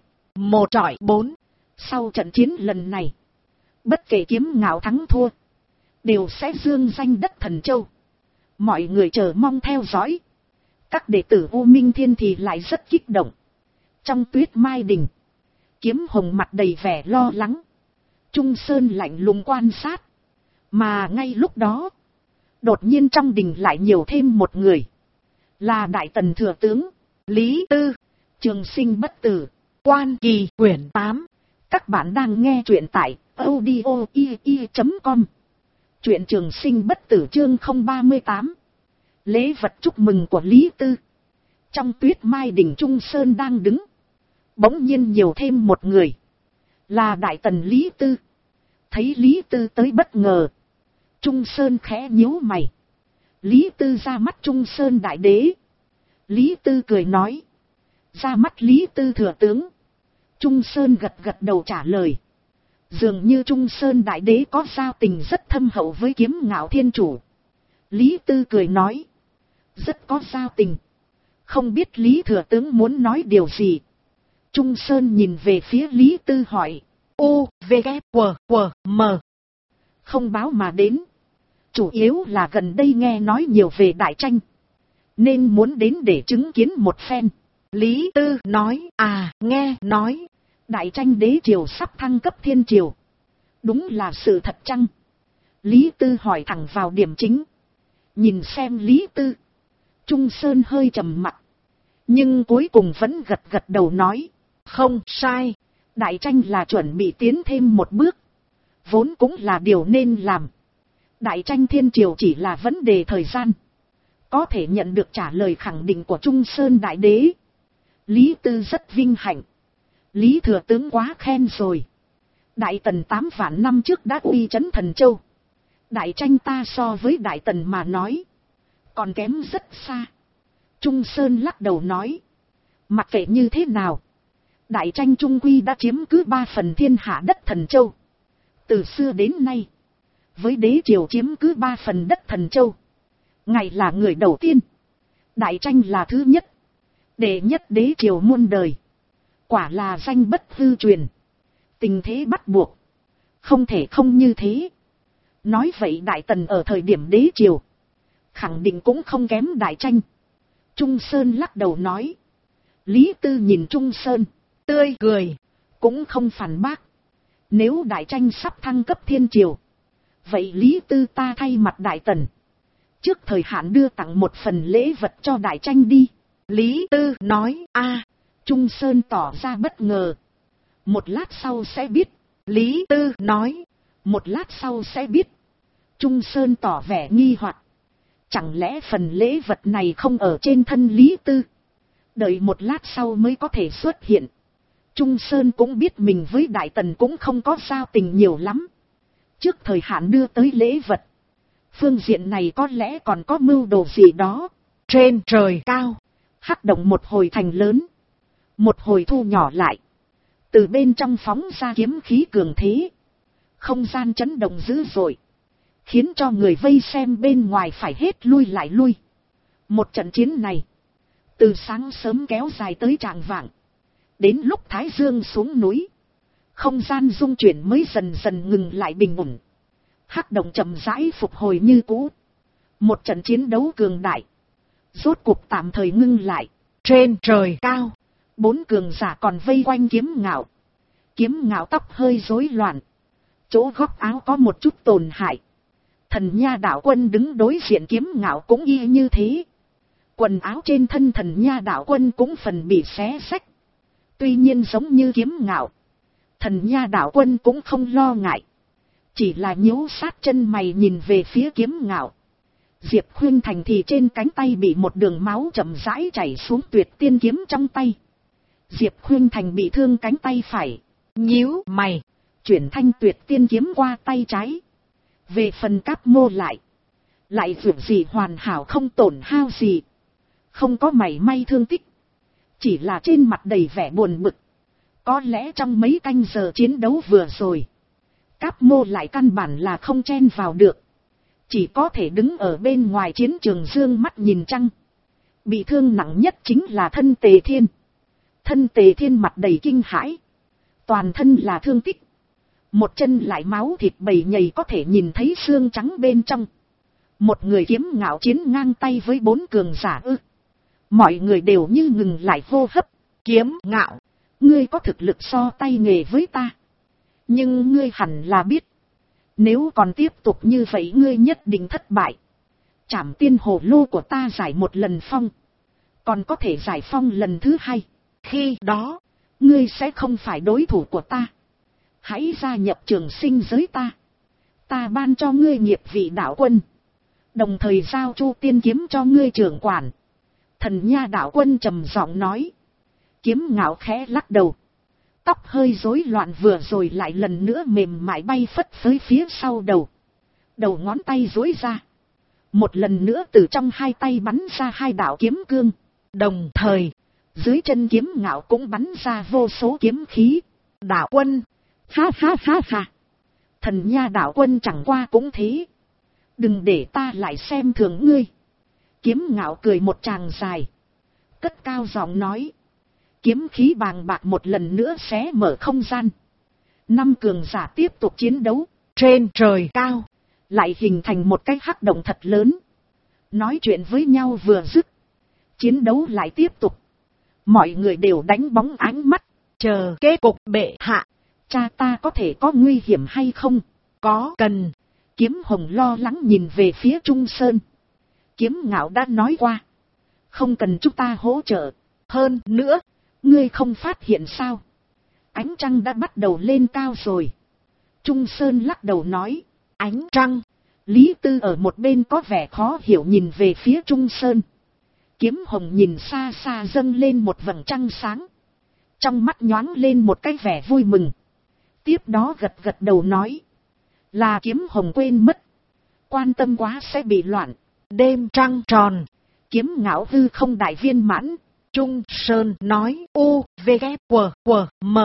1-4. Sau trận chiến lần này, bất kể Kiếm Ngạo thắng thua, đều sẽ dương danh đất Thần Châu. Mọi người chờ mong theo dõi. Các đệ tử U Minh Thiên thì lại rất kích động. Trong Tuyết Mai Đình, Kiếm Hồng mặt đầy vẻ lo lắng, Trung Sơn lạnh lùng quan sát. Mà ngay lúc đó, đột nhiên trong đình lại nhiều thêm một người, là Đại Tần Thừa Tướng Lý Tư. Trường Sinh bất tử, Quan Kỳ quyển 8. Các bạn đang nghe truyện tại audio.com. Truyện Trường Sinh Bất Tử chương 038. Lễ vật chúc mừng của Lý Tư. Trong tuyết mai đỉnh Trung Sơn đang đứng, bỗng nhiên nhiều thêm một người, là Đại Tần Lý Tư. Thấy Lý Tư tới bất ngờ, Trung Sơn khẽ nhíu mày. Lý Tư ra mắt Trung Sơn đại đế. Lý Tư cười nói: ra mắt Lý Tư thừa tướng. Trung Sơn gật đầu trả lời. Dường như Trung Sơn đại đế có giao tình rất thâm hậu với Kiếm Ngạo Thiên Chủ. Lý Tư cười nói: rất có giao tình. Không biết Lý thừa tướng muốn nói điều gì. Trung Sơn nhìn về phía Lý Tư hỏi: U, V, K, W, M. Không báo mà đến. Chủ yếu là gần đây nghe nói nhiều về đại tranh, nên muốn đến để chứng kiến một phen. Lý Tư nói: nghe nói đại tranh đế triều sắp thăng cấp thiên triều. Đúng là sự thật chăng? Lý Tư hỏi thẳng vào điểm chính. Nhìn xem Lý Tư, Trung Sơn hơi trầm mặc, nhưng cuối cùng vẫn gật đầu nói: không sai, đại tranh là chuẩn bị tiến thêm một bước, vốn cũng là điều nên làm. Đại tranh thiên triều chỉ là vấn đề thời gian. Có thể nhận được trả lời khẳng định của Trung Sơn đại đế, Lý Tư rất vinh hạnh. Lý thừa tướng quá khen rồi. Đại Tần 8 vạn năm trước đã uy chấn Thần Châu. Đại tranh ta so với Đại Tần mà nói còn kém rất xa. Trung Sơn lắc đầu nói: mặc kệ như thế nào, đại tranh trung quy đã chiếm cứ 3 phần thiên hạ đất Thần Châu. Từ xưa đến nay, với đế triều chiếm cứ 3 phần đất Thần Châu, ngài là người đầu tiên. Đại tranh là thứ nhất, đệ nhất đế triều muôn đời. Quả là danh bất hư truyền. Tình thế bắt buộc, không thể không như thế. Nói vậy Đại Tần ở thời điểm đế triều khẳng định cũng không kém đại tranh. Trung Sơn lắc đầu nói. Lý Tư nhìn Trung Sơn, tươi cười, cũng không phản bác. Nếu đại tranh sắp thăng cấp thiên triều, vậy Lý Tư ta thay mặt Đại Tần, trước thời hạn đưa tặng một phần lễ vật cho đại tranh đi. Lý Tư nói: Trung Sơn tỏ ra bất ngờ. Một lát sau sẽ biết. Lý Tư nói: một lát sau sẽ biết. Trung Sơn tỏ vẻ nghi hoặc. Chẳng lẽ phần lễ vật này không ở trên thân Lý Tư, đợi một lát sau mới có thể xuất hiện? Trung Sơn cũng biết mình với Đại Tần cũng không có giao tình nhiều lắm. Trước thời hạn đưa tới lễ vật, phương diện này có lẽ còn có mưu đồ gì đó. Trên trời cao, hắc động một hồi thành lớn, một hồi thu nhỏ lại. Từ bên trong phóng ra kiếm khí cường thế. Không gian chấn động dữ dội, khiến cho người vây xem bên ngoài phải hết lui lại lui. Một trận chiến này, từ sáng sớm kéo dài tới chạng vạng. Đến lúc Thái Dương xuống núi, không gian rung chuyển mới dần dần ngừng lại bình ổn. Hắc động chậm rãi phục hồi như cũ. Một trận chiến đấu cường đại rốt cuộc tạm thời ngưng lại. Trên trời cao, 4 cường giả còn vây quanh Kiếm Ngạo. Kiếm Ngạo tóc hơi rối loạn, chỗ góc áo có một chút tổn hại. Thần Nha Đạo Quân đứng đối diện Kiếm Ngạo cũng y như thế. Quần áo trên thân Thần Nha Đạo Quân cũng phần bị xé xách. Tuy nhiên giống như Kiếm Ngạo, Thần Nha Đạo Quân cũng không lo ngại, chỉ là nhíu sát chân mày nhìn về phía Kiếm Ngạo. Diệp Khuynh Thành thì trên cánh tay bị một đường máu chậm rãi chảy xuống tuyệt tiên kiếm trong tay. Diệp Khuynh Thành bị thương cánh tay phải, nhíu mày, chuyển thanh tuyệt tiên kiếm qua tay trái. Về phần Cáp Mô lại vượt gì hoàn hảo, không tổn hao gì, không có mảy may thương tích, chỉ là trên mặt đầy vẻ buồn bực. Có lẽ trong mấy canh giờ chiến đấu vừa rồi, Cáp Mô lại căn bản là không chen vào được, chỉ có thể đứng ở bên ngoài chiến trường dương mắt nhìn trăng. Bị thương nặng nhất chính là thân Tề Thiên. Thân Tề Thiên mặt đầy kinh hãi, toàn thân là thương tích, một chân lại máu thịt bầy nhầy, có thể nhìn thấy xương trắng bên trong. Một người Kiếm Ngạo chiến ngang tay với 4 cường giả ư? Mọi người đều như ngừng lại hô hấp. Kiếm Ngạo, ngươi có thực lực so tay nghề với ta, nhưng ngươi hẳn là biết, nếu còn tiếp tục như vậy ngươi nhất định thất bại. Trảm Tiên Hồ Lô của ta giải một lần phong, còn có thể giải phong lần thứ 2. Khi đó, ngươi sẽ không phải đối thủ của ta. Hãy gia nhập trường sinh giới ta. Ta ban cho ngươi nghiệp vị đạo quân. Đồng thời giao Chu tiên kiếm cho ngươi trưởng quản. Thần Nha đạo quân trầm giọng nói. Kiếm Ngạo khẽ lắc đầu. Tóc hơi rối loạn vừa rồi lại lần nữa mềm mại bay phất phới phía sau đầu. Đầu ngón tay duỗi ra. Một lần nữa từ trong hai tay bắn ra hai đạo kiếm cương. Đồng thời, dưới chân Kiếm Ngạo cũng bắn ra vô số kiếm khí. Đạo quân. Ha ha ha ha. Thần Nha đạo quân chẳng qua cũng thế. Đừng để ta lại xem thường ngươi. Kiếm Ngạo cười một tràng dài. Cất cao giọng nói. Kiếm khí bàng bạc một lần nữa xé mở không gian. 5 cường giả tiếp tục chiến đấu. Trên trời cao. Lại hình thành một cái hắc động thật lớn. Nói chuyện với nhau vừa dứt. Chiến đấu lại tiếp tục. Mọi người đều đánh bóng ánh mắt. Chờ kết cục bệ hạ. Cha ta có thể có nguy hiểm hay không? Có cần. Kiếm Hồng lo lắng nhìn về phía Trung Sơn. Kiếm Ngạo đã nói qua. Không cần chúng ta hỗ trợ. Hơn nữa. Ngươi không phát hiện sao? Ánh trăng đã bắt đầu lên cao rồi. Trung Sơn lắc đầu nói. Ánh trăng. Lý Tư ở một bên có vẻ khó hiểu nhìn về phía Trung Sơn. Kiếm Hồng nhìn xa xa dâng lên một vầng trăng sáng. Trong mắt nhoáng lên một cái vẻ vui mừng. Tiếp đó gật gật đầu nói. Là Kiếm Hồng quên mất. Quan tâm quá sẽ bị loạn. Đêm trăng tròn. Kiếm Ngạo hư không đại viên mãn. Trung Sơn nói u, v, k, w, m.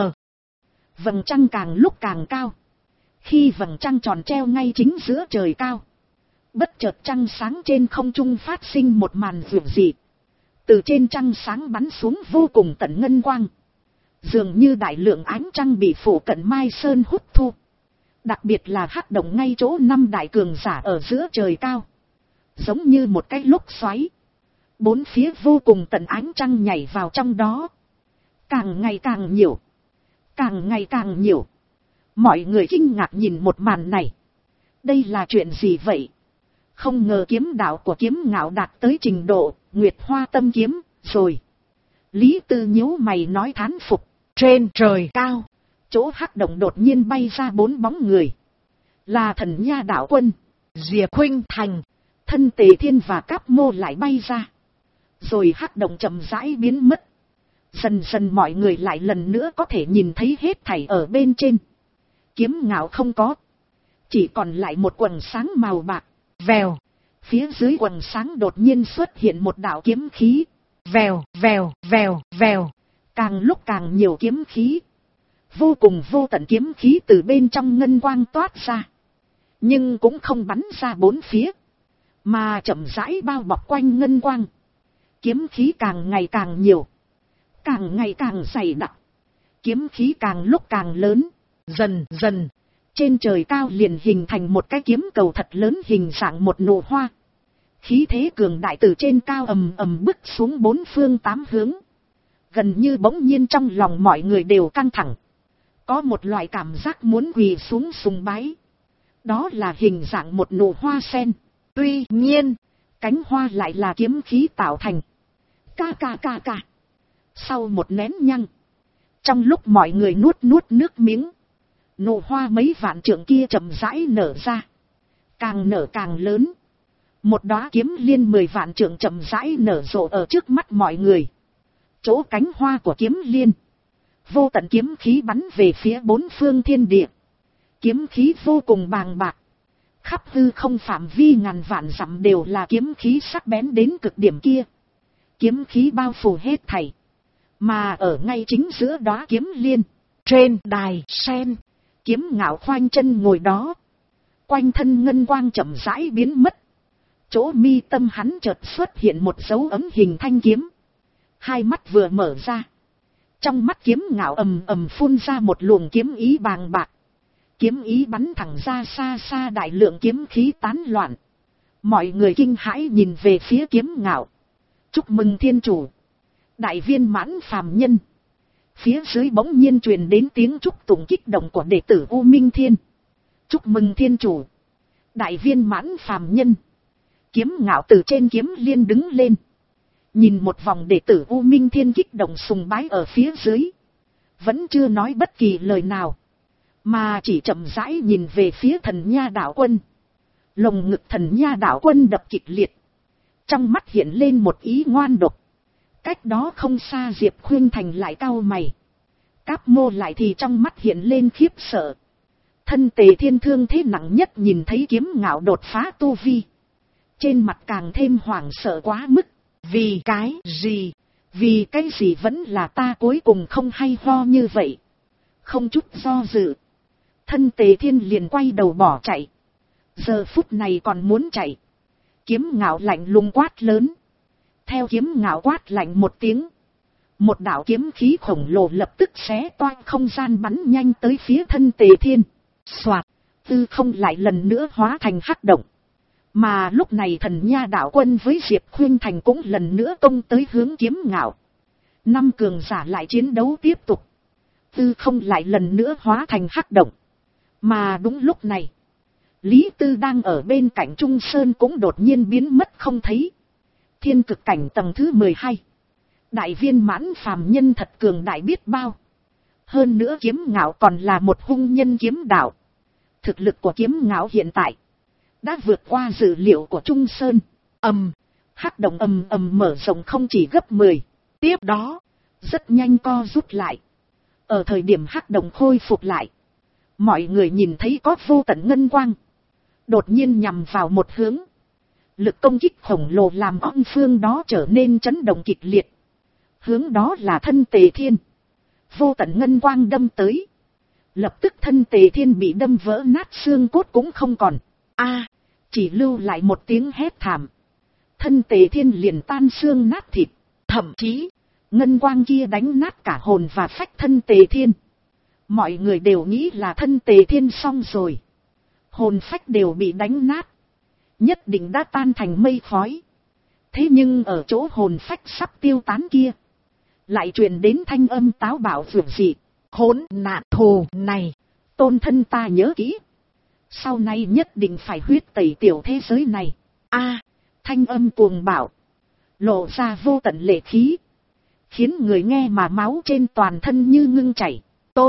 Vầng trăng càng lúc càng cao. Khi vầng trăng tròn treo ngay chính giữa trời cao. Bất chợt trăng sáng trên không trung phát sinh một màn rực rỡ. Từ trên trăng sáng bắn xuống vô cùng tận ngân quang. Dường như đại lượng ánh trăng bị phủ cận Mai Sơn hút thu. Đặc biệt là hắc động ngay chỗ 5 đại cường giả ở giữa trời cao. Giống như một cái lốc xoáy. 4 phía vô cùng tận ánh trăng nhảy vào trong đó. Càng ngày càng nhiều. Càng ngày càng nhiều. Mọi người kinh ngạc nhìn một màn này. Đây là chuyện gì vậy? Không ngờ kiếm đạo của Kiếm Ngạo đạt tới trình độ Nguyệt Hoa Tâm Kiếm rồi. Lý Tư nhíu mày nói thán phục. Trên trời cao. Chỗ hắc động đột nhiên bay ra 4 bóng người. Là Thần Nha đạo quân, Diệp Khuynh Thành, Thân Tề Thiên và Cáp Mô lại bay ra. Rồi hắc động chậm rãi biến mất. Dần dần mọi người lại lần nữa có thể nhìn thấy hết thảy ở bên trên. Kiếm Ngạo không có. Chỉ còn lại một quầng sáng màu bạc. Vèo. Phía dưới quầng sáng đột nhiên xuất hiện một đạo kiếm khí. Vèo, vèo, vèo, vèo. Càng lúc càng nhiều kiếm khí. Vô cùng vô tận kiếm khí từ bên trong ngân quang toát ra. Nhưng cũng không bắn ra 4 phía. Mà chậm rãi bao bọc quanh ngân quang. Kiếm khí càng ngày càng nhiều. Càng ngày càng dày đặc. Kiếm khí càng lúc càng lớn. Dần dần. Trên trời cao liền hình thành một cái kiếm cầu thật lớn hình dạng một nụ hoa. Khí thế cường đại từ trên cao ầm ầm bức xuống 4 phương 8 hướng. Gần như bỗng nhiên trong lòng mọi người đều căng thẳng. Có một loại cảm giác muốn quỳ xuống sùng bái. Đó là hình dạng một nụ hoa sen. Tuy nhiên, cánh hoa lại là kiếm khí tạo thành. Ca ca ca ca. Sau một nén nhăng. Trong lúc mọi người nuốt nước miếng. Nụ hoa mấy vạn trượng kia chậm rãi nở ra. Càng nở càng lớn. Một đóa kiếm liên 10 vạn trượng chậm rãi nở rộ ở trước mắt mọi người. Chỗ cánh hoa của kiếm liên. Vô tận kiếm khí bắn về phía 4 phương thiên địa. Kiếm khí vô cùng bàng bạc. Khắp hư không phạm vi ngàn vạn dặm đều là kiếm khí sắc bén đến cực điểm kia. Kiếm khí bao phủ hết thảy. Mà ở ngay chính giữa đóa kiếm liên. Trên đài sen. Kiếm Ngạo khoanh chân ngồi đó. Quanh thân ngân quang chậm rãi biến mất. Chỗ mi tâm hắn chợt xuất hiện một dấu ấm hình thanh kiếm. Hai mắt vừa mở ra. Trong mắt Kiếm Ngạo ầm ầm phun ra một luồng kiếm ý bàng bạc. Kiếm ý bắn thẳng ra xa xa, đại lượng kiếm khí tán loạn. Mọi người kinh hãi nhìn về phía Kiếm Ngạo. Chúc mừng thiên chủ. Đại viên mãn phàm nhân. Phía dưới bỗng nhiên truyền đến tiếng chúc tụng kích động của đệ tử U Minh Thiên. Chúc mừng thiên chủ. Đại viên mãn phàm nhân. Kiếm Ngạo từ trên kiếm liên đứng lên. Nhìn một vòng đệ tử U Minh Thiên kích động sùng bái ở phía dưới. vẫn chưa nói bất kỳ lời nào, mà chỉ chậm rãi nhìn về phía Thần Nha đạo quân. Lồng ngực Thần Nha đạo quân đập kịch liệt, trong mắt hiện lên một ý ngoan độc. Cách đó không xa Diệp Khuynh Thành lại cau mày, Cáp Mô lại thì trong mắt hiện lên khiếp sợ. Thân Tề Thiên thương thế nặng nhất nhìn thấy Kiếm Ngạo đột phá tu vi, trên mặt càng thêm hoảng sợ quá mức. Vì cái gì? Vì cái gì vẫn là ta cuối cùng không hay ho như vậy? Không chút do dự, thân Tề Thiên liền quay đầu bỏ chạy. Giờ phút này còn muốn chạy. Kiếm Ngạo lạnh lùng quát lớn. Theo Kiếm Ngạo quát lạnh một tiếng, một đạo kiếm khí khổng lồ lập tức xé toang không gian bắn nhanh tới phía thân Tề Thiên. Soạt, tư không lại lần nữa hóa thành hắc động. Mà lúc này Thần Nha đạo quân với Diệp Khuynh Thành cũng lần nữa công tới hướng Kiếm Ngạo. 5 cường giả lại chiến đấu tiếp tục. Tư không lại lần nữa hóa thành hắc động. Mà đúng lúc này, Lý Tư đang ở bên cạnh Trung Sơn cũng đột nhiên biến mất không thấy. Thiên cực cảnh tầng thứ 12. Đại viên mãn phàm nhân thật cường đại biết bao. Hơn nữa Kiếm Ngạo còn là một hung nhân kiếm đạo. Thực lực của Kiếm Ngạo hiện tại đã vượt qua dự liệu của Trung Sơn. Hắc động ầm ầm mở rộng không chỉ gấp 10. Tiếp đó, rất nhanh co rút lại. Ở thời điểm hắc động khôi phục lại, mọi người nhìn thấy có vô tận ngân quang đột nhiên nhằm vào một hướng. Lực công kích khổng lồ làm âm phương đó trở nên chấn động kịch liệt. Hướng đó là thân Tề Thiên. Vô tận ngân quang đâm tới. Lập tức thân Tề Thiên bị đâm vỡ nát, xương cốt cũng không còn. Chỉ lưu lại một tiếng hét thảm. Thân Tề Thiên liền tan xương nát thịt. Thậm chí, ngân quang kia đánh nát cả hồn và phách thân Tề Thiên. Mọi người đều nghĩ là thân Tề Thiên xong rồi. Hồn phách đều bị đánh nát, nhất định đã tan thành mây khói. Thế nhưng ở chỗ hồn phách sắp tiêu tán kia, lại truyền đến thanh âm táo bạo vượt dị. Khốn nạn thù này, tôn thân ta nhớ kỹ. Sau này nhất định phải huyết tẩy tiểu thế giới này. Thanh âm cuồng bạo, lộ ra vô tận lệ khí, khiến người nghe mà máu trên toàn thân như ngưng chảy.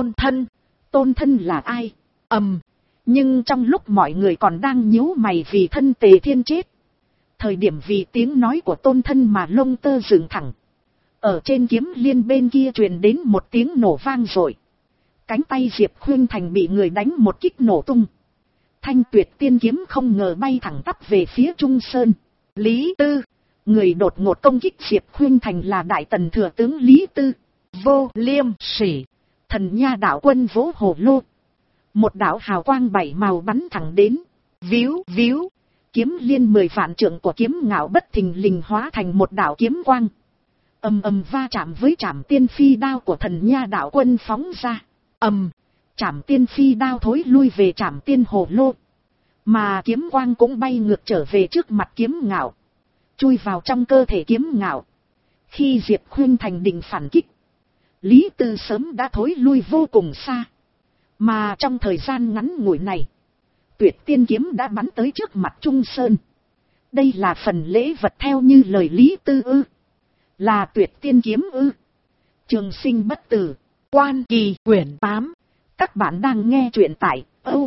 Tôn thân là ai? Nhưng trong lúc mọi người còn đang nhíu mày vì thân Tề Thiên chết, thời điểm vì tiếng nói của tôn thân mà lông tơ dựng thẳng. Ở trên Kiếm Liên bên kia truyền đến một tiếng nổ vang rồi. Cánh tay Diệp Khuynh Thành bị người đánh một kích nổ tung. Thanh Tuyệt Tiên kiếm không ngờ bay thẳng tắp về phía Trung Sơn. Lý Tư, người đột ngột công kích Diệp Khuynh Thành là Đại Tần thừa tướng Lý Tư. Vô Liêm Sỉ. Thần Nha đạo quân vỗ hồ lô. Một đạo hào quang 7 màu bắn thẳng đến. Víu víu. Kiếm liên 10 vạn trượng của Kiếm Ngạo bất thình lình hóa thành một đạo kiếm quang. Ầm ầm va chạm với Trảm Tiên phi đao của Thần Nha đạo quân phóng ra. Trảm Tiên phi đao thối lui về Trảm Tiên hồ lô. Mà kiếm quang cũng bay ngược trở về trước mặt Kiếm Ngạo, chui vào trong cơ thể Kiếm Ngạo. Khi Diệp Khuynh Thành định phản kích, Lý Tư sớm đã thối lui vô cùng xa. Mà trong thời gian ngắn ngủi này, Tuyệt Tiên kiếm đã bắn tới trước mặt Trung Sơn. Đây là phần lễ vật theo như lời Lý Tư ư? Là Tuyệt Tiên kiếm ư? Trường Sinh bất tử, Quan Kỳ quyển 8. Các bạn đang nghe truyện tại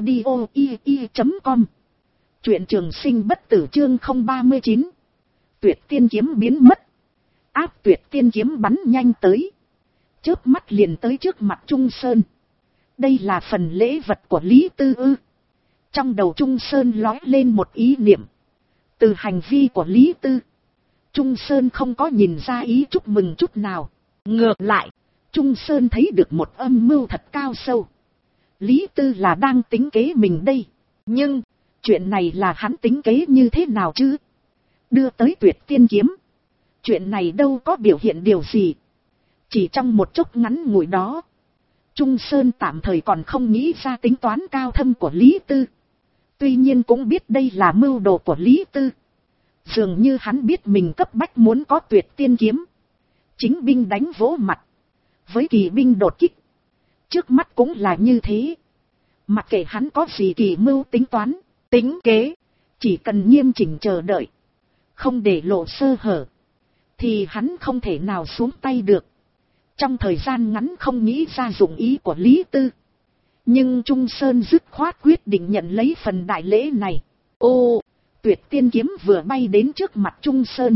audio.com. Truyện Trường Sinh bất tử chương 039. Tuyệt Tiên kiếm biến mất. Áp Tuyệt Tiên kiếm bắn nhanh tới, chớp mắt liền tới trước mặt Trung Sơn. Đây là phần lễ vật của Lý Tư ư? Trong đầu Trung Sơn lóe lên một ý niệm. Từ hành vi của Lý Tư, Trung Sơn không có nhìn ra ý chúc mừng chút nào. Ngược lại, Trung Sơn thấy được một âm mưu thật cao sâu. Lý Tư là đang tính kế mình đây. Nhưng, chuyện này là hắn tính kế như thế nào chứ? Đưa tới Tuyệt Tiên kiếm. Chuyện này đâu có biểu hiện điều gì. Chỉ trong một chốc ngắn ngủi đó, Trung Sơn tạm thời còn không nghĩ ra tính toán cao thâm của Lý Tư. Tuy nhiên cũng biết đây là mưu đồ của Lý Tư. Dường như hắn biết mình cấp bách muốn có Tuyệt Tiên kiếm. Chính binh đánh vỗ mặt, với kỳ binh đột kích. Trước mắt cũng là như thế. Mặc kệ hắn có gì kỳ mưu tính toán, tính kế, chỉ cần nghiêm chỉnh chờ đợi, không để lộ sơ hở, thì hắn không thể nào xuống tay được. Trong thời gian ngắn không nghĩ ra dụng ý của Lý Tư. Nhưng Trung Sơn dứt khoát quyết định nhận lấy phần đại lễ này. Ô, Tuyệt Tiên kiếm vừa bay đến trước mặt Trung Sơn.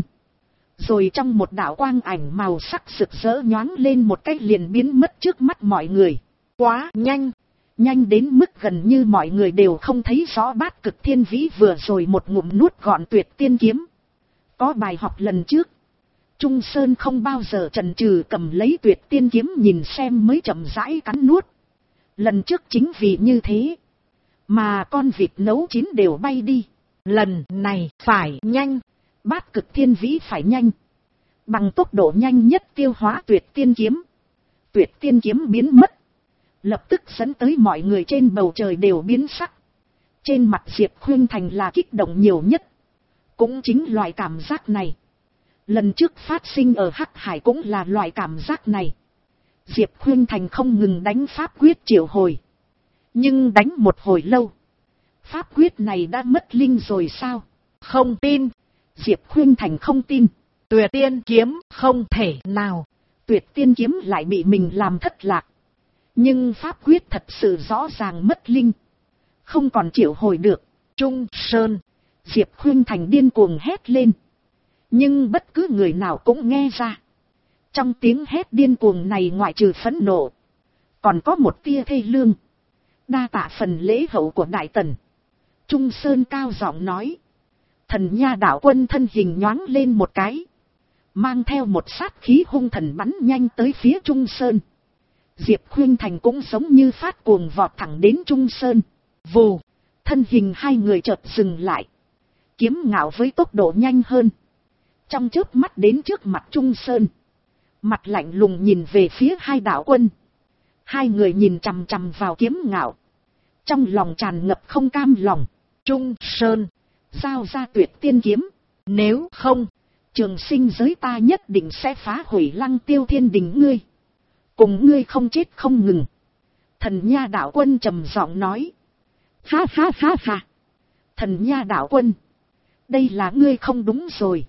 Rồi trong một đạo quang ảnh màu sắc rực rỡ nhoáng lên một cái liền biến mất trước mắt mọi người. Quá nhanh, nhanh đến mức gần như mọi người đều không thấy rõ Bát Cực Thiên Vĩ vừa rồi một ngụm nuốt gọn Tuyệt Tiên kiếm. Có bài học lần trước, Trung Sơn không bao giờ chần chừ cầm lấy Tuyệt Tiên kiếm nhìn xem mới chậm rãi cắn nuốt. Lần trước chính vì như thế mà con vịt nấu chín đều bay đi. Lần này phải nhanh, Bát Cực Thiên Vĩ phải nhanh, bằng tốc độ nhanh nhất tiêu hóa Tuyệt Tiên kiếm. Tuyệt Tiên kiếm biến mất, lập tức dẫn tới mọi người trên bầu trời đều biến sắc. Trên mặt Diệp Khuynh Thành là kích động nhiều nhất. Cũng chính loại cảm giác này, lần trước phát sinh ở Hắc Hải cũng là loại cảm giác này. Diệp Khuynh Thành không ngừng đánh pháp quyết triệu hồi. Nhưng đánh một hồi lâu, pháp quyết này đã mất linh rồi sao? Không tin. Diệp Khuynh Thành không tin. Tuyệt Tiên kiếm không thể nào. Tuyệt Tiên kiếm lại bị mình làm thất lạc. Nhưng pháp quyết thật sự rõ ràng mất linh, không còn triệu hồi được. Trung Sơn. Diệp Khuynh Thành điên cuồng hét lên. Nhưng bất cứ người nào cũng nghe ra. Trong tiếng hét điên cuồng này ngoại trừ phẫn nộ, còn có một tia thê lương. Đa tạ phần lễ hậu của Đại Tần. Trung Sơn cao giọng nói. Thần Nha đạo quân thân hình nhoáng lên một cái, mang theo một sát khí hung thần bắn nhanh tới phía Trung Sơn. Diệp Khuynh Thành cũng giống như phát cuồng vọt thẳng đến Trung Sơn. Vù, thân hình hai người chợt dừng lại. Kiếm Ngạo với tốc độ nhanh hơn, trong chớp mắt đến trước mặt Trung Sơn. Mặt lạnh lùng nhìn về phía hai đạo quân. Hai người nhìn chằm chằm vào Kiếm Ngạo, trong lòng tràn ngập không cam lòng. Trung Sơn, giao ra Tuyệt Tiên kiếm. Nếu không, Trường Sinh giới ta nhất định sẽ phá hủy Lăng Tiêu Thiên Đình ngươi. Cùng ngươi không chết không ngừng. Thần Nha đạo quân trầm giọng nói. Ha ha ha ha. Thần Nha đạo quân, đây là ngươi không đúng rồi.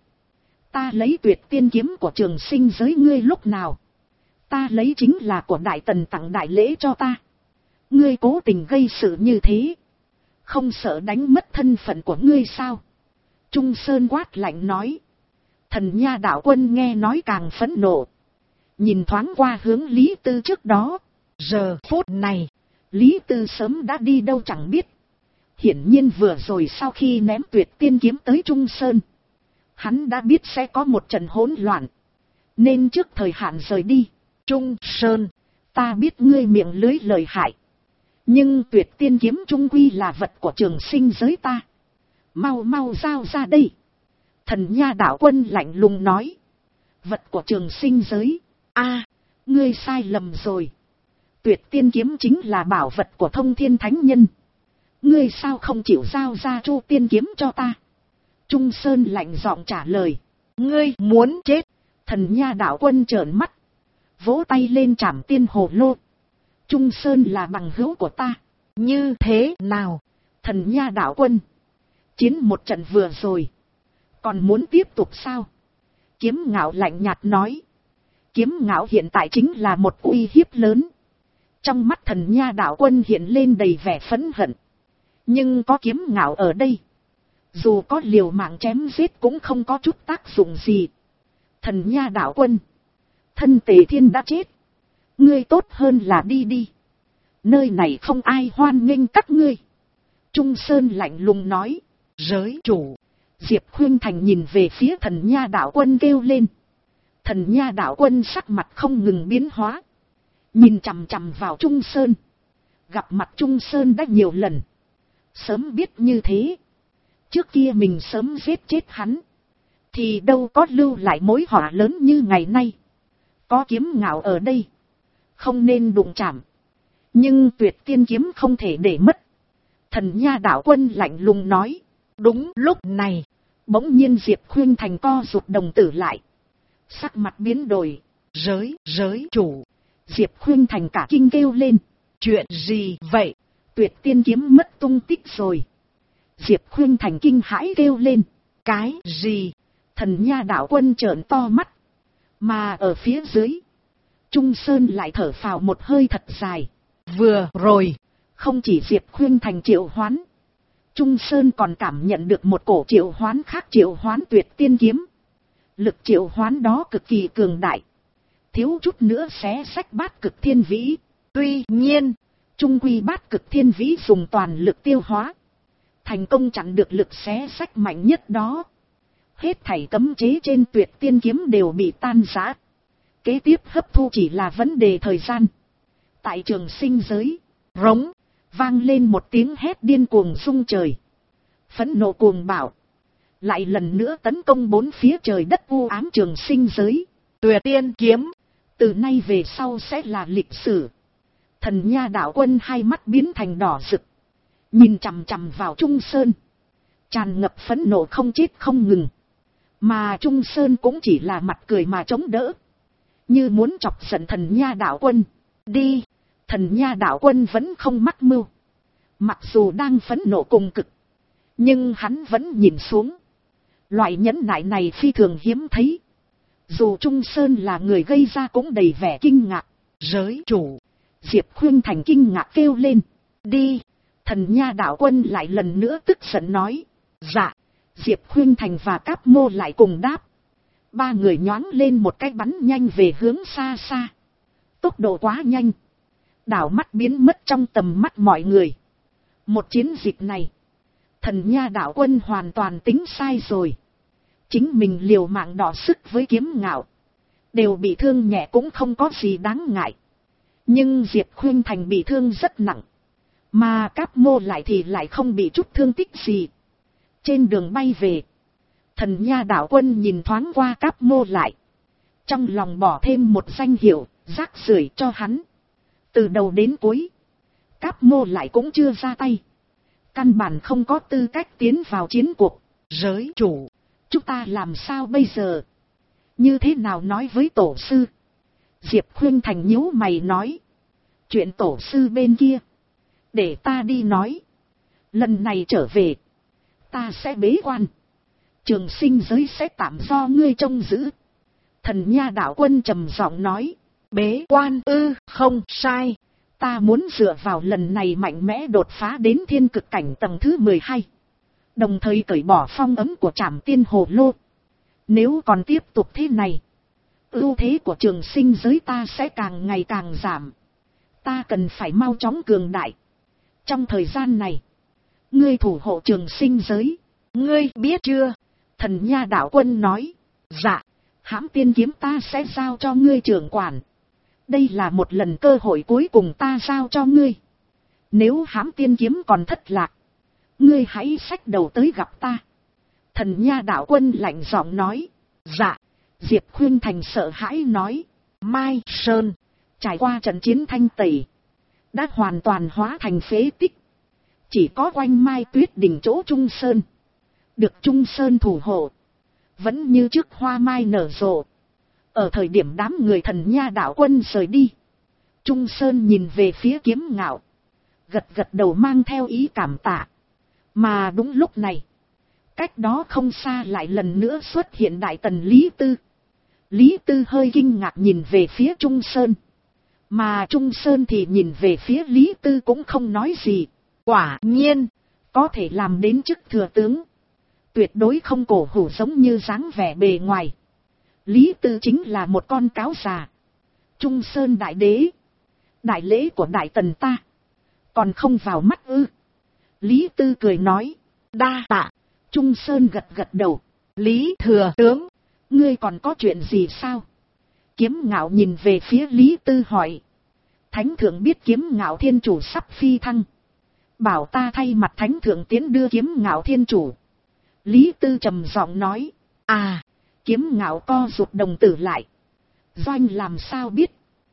Ta lấy Tuyệt Tiên kiếm của Trường Sinh giới ngươi lúc nào? Ta lấy chính là của Đại Tần tặng đại lễ cho ta. Ngươi cố tình gây sự như thế, không sợ đánh mất thân phận của ngươi sao? Trung Sơn quát lạnh nói. Thần Nha đạo quân nghe nói càng phẫn nộ. Nhìn thoáng qua hướng Lý Tư trước đó. Giờ phút này, Lý Tư sớm đã đi đâu chẳng biết. Hiển nhiên vừa rồi sau khi ném Tuyệt Tiên kiếm tới Trung Sơn, hắn đã biết sẽ có một trận hỗn loạn, nên trước thời hạn rời đi. Trung Sơn, ta biết ngươi miệng lưới lời hại, nhưng Tuyệt Tiên kiếm trung quy là vật của Trường Sinh giới ta. Mau mau giao ra đây. Thần Nha đạo quân lạnh lùng nói. Vật của Trường Sinh giới? A, ngươi sai lầm rồi. Tuyệt Tiên kiếm chính là bảo vật của Thông Thiên Thánh Nhân. Ngươi sao không chịu giao ra Chu Tiên kiếm cho ta? Trung Sơn lạnh giọng trả lời. Ngươi muốn chết? Thần Nha đạo quân trợn mắt, vỗ tay lên trảm tiên hồ lô. Trung Sơn là bằng hữu của ta. Như thế nào? Thần Nha đạo quân, chiến một trận vừa rồi, còn muốn tiếp tục sao? Kiếm Ngạo lạnh nhạt nói. Kiếm Ngạo hiện tại chính là một uy hiếp lớn. Trong mắt Thần Nha đạo quân hiện lên đầy vẻ phẫn hận. Nhưng có Kiếm Ngạo ở đây, dù có liều mạng chém giết cũng không có chút tác dụng gì. Thần Nha đạo quân, thân Tề Thiên đã chết, ngươi tốt hơn là đi đi. Nơi này không ai hoan nghênh các ngươi. Trung Sơn lạnh lùng nói. Giới chủ. Diệp Khuynh Thành nhìn về phía Thần Nha đạo quân kêu lên. Thần Nha đạo quân sắc mặt không ngừng biến hóa, nhìn chằm chằm vào Trung Sơn. Gặp mặt Trung Sơn đã nhiều lần, sớm biết như thế, trước kia mình sớm giết chết hắn, thì đâu có lưu lại mối họa lớn như ngày nay. Có Kiếm Ngạo ở đây, không nên đụng chạm. Nhưng Tuyệt Tiên kiếm không thể để mất. Thần Nha đạo quân lạnh lùng nói. Đúng lúc này, bỗng nhiên Diệp Khuynh Thành co rụt đồng tử lại, sắc mặt biến đổi. Giới chủ. Diệp Khuynh Thành cả kinh kêu lên. Chuyện gì vậy? Tuyệt Tiên kiếm mất tung tích rồi. Diệp Khuynh Thành kinh hãi kêu lên. Cái gì? Thần Nha đạo quân trợn to mắt. Mà ở phía dưới, Trung Sơn lại thở phào một hơi thật dài. Vừa rồi, không chỉ Diệp Khuynh Thành triệu hoán, Trung Sơn còn cảm nhận được một cổ triệu hoán khác, triệu hoán tuyệt tiên kiếm. Lực triệu hoán đó cực kỳ cường đại, thiếu chút nữa xé xách Bát Cực Thiên Vĩ. Tuy nhiên, trung quy Bát Cực Thiên Vĩ dùng toàn lực tiêu hóa, thành công chặn được lực xé xách mạnh nhất đó. Hết thảy cấm chế trên tuyệt tiên kiếm đều bị tan rã. Kế tiếp hấp thu chỉ là vấn đề thời gian. Tại Trường Sinh giới, rống, vang lên một tiếng hét điên cuồng rung trời. Phẫn nộ cuồng bạo, lại lần nữa tấn công bốn phía trời đất u ám Trường Sinh giới. Tuyệt tiên kiếm, từ nay về sau sẽ là lịch sử. Thần Nha đạo quân hai mắt biến thành đỏ rực, nhìn chằm chằm vào Trung Sơn, tràn ngập phẫn nộ không chết không ngừng. Mà Trung Sơn cũng chỉ là mặt cười mà chống đỡ, như muốn chọc giận Thần Nha đạo quân. Đi, Thần Nha đạo quân vẫn không mắc mưu. Mặc dù đang phẫn nộ cùng cực, nhưng hắn vẫn nhìn xuống. Loại nhẫn nại này phi thường hiếm thấy. Dù Trung Sơn là người gây ra cũng đầy vẻ kinh ngạc. Giới chủ, Diệp Khuynh Thành kinh ngạc kêu lên. Đi, Thần Nha đạo quân lại lần nữa tức giận nói. Dạ. Diệp Khuynh Thành và Cáp Mô lại cùng đáp. Ba người nhoáng lên một cái bắn nhanh về hướng xa xa. Tốc độ quá nhanh, đảo mắt biến mất trong tầm mắt mọi người. Một chiến dịch này, Thần Nha đạo quân hoàn toàn tính sai rồi. Chính mình liều mạng đỏ sức với Kiếm Ngạo, đều bị thương nhẹ cũng không có gì đáng ngại. Nhưng Diệp Khuynh Thành bị thương rất nặng, mà Cáp Mô lại không bị chút thương tích gì. Trên đường bay về, Thần Nha đạo quân nhìn thoáng qua Cáp Mô lại, trong lòng bỏ thêm một danh hiệu, rác rưởi cho hắn. Từ đầu đến cuối, Cáp Mô lại cũng chưa ra tay, căn bản không có tư cách tiến vào chiến cuộc. Giới chủ, chúng ta làm sao bây giờ? Như thế nào nói với tổ sư? Diệp Khuynh Thành nhíu mày nói. Chuyện tổ sư bên kia, để ta đi nói. Lần này trở về, ta sẽ bế quan. Trường Sinh giới sẽ tạm do ngươi trông giữ. Thần Nha đạo quân trầm giọng nói. Bế quan ư? Không sai. Ta muốn dựa vào lần này mạnh mẽ đột phá đến thiên cực cảnh tầng thứ 12. Đồng thời cởi bỏ phong ấn của Trảm Tiên Hồ Lô. Nếu còn tiếp tục thế này, ưu thế của Trường Sinh giới ta sẽ càng ngày càng giảm. Ta cần phải mau chóng cường đại. Trong thời gian này, ngươi thủ hộ Trường Sinh giới. Ngươi biết chưa? Thần Nha đạo quân nói. Dạ, Hãm Tiên kiếm ta sẽ giao cho ngươi trưởng quản. Đây là một lần cơ hội cuối cùng ta giao cho ngươi. Nếu Hãm Tiên kiếm còn thất lạc, ngươi hãy xách đầu tới gặp ta. Thần Nha đạo quân lạnh giọng nói. Dạ. Diệp Khuynh Thành sợ hãi nói. Mai Sơn, trải qua trận chiến thanh tẩy, đã hoàn toàn hóa thành phế tích. Chỉ có quanh Mai Tuyết đỉnh chỗ Trung Sơn, được Trung Sơn thủ hộ, vẫn như trước hoa mai nở rộ. Ở thời điểm đám người Thần Nha đạo quân rời đi, Trung Sơn nhìn về phía Kiếm Ngạo, gật gật đầu mang theo ý cảm tạ. Mà đúng lúc này, cách đó không xa lại lần nữa xuất hiện Đại Tần Lý Tư. Lý Tư hơi kinh ngạc nhìn về phía Trung Sơn, mà Trung Sơn thì nhìn về phía Lý Tư cũng không nói gì. Quả nhiên, có thể làm đến chức thừa tướng, tuyệt đối không cổ hủ giống như dáng vẻ bề ngoài. Lý Tư chính là một con cáo già. Trung Sơn đại đế, đại lễ của Đại Tần ta còn không vào mắt ư? Lý Tư cười nói. Đa tạ. Trung Sơn gật gật đầu. Lý thừa tướng, ngươi còn có chuyện gì sao? Kiếm Ngạo nhìn về phía Lý Tư hỏi. Thánh thượng biết Kiếm Ngạo thiên chủ sắp phi thăng, bảo ta thay mặt Thánh thượng tiến đưa Kiếm Ngạo thiên chủ. Lý Tư trầm giọng nói. À, Kiếm Ngạo co rụt đồng tử lại. Doanh làm sao biết?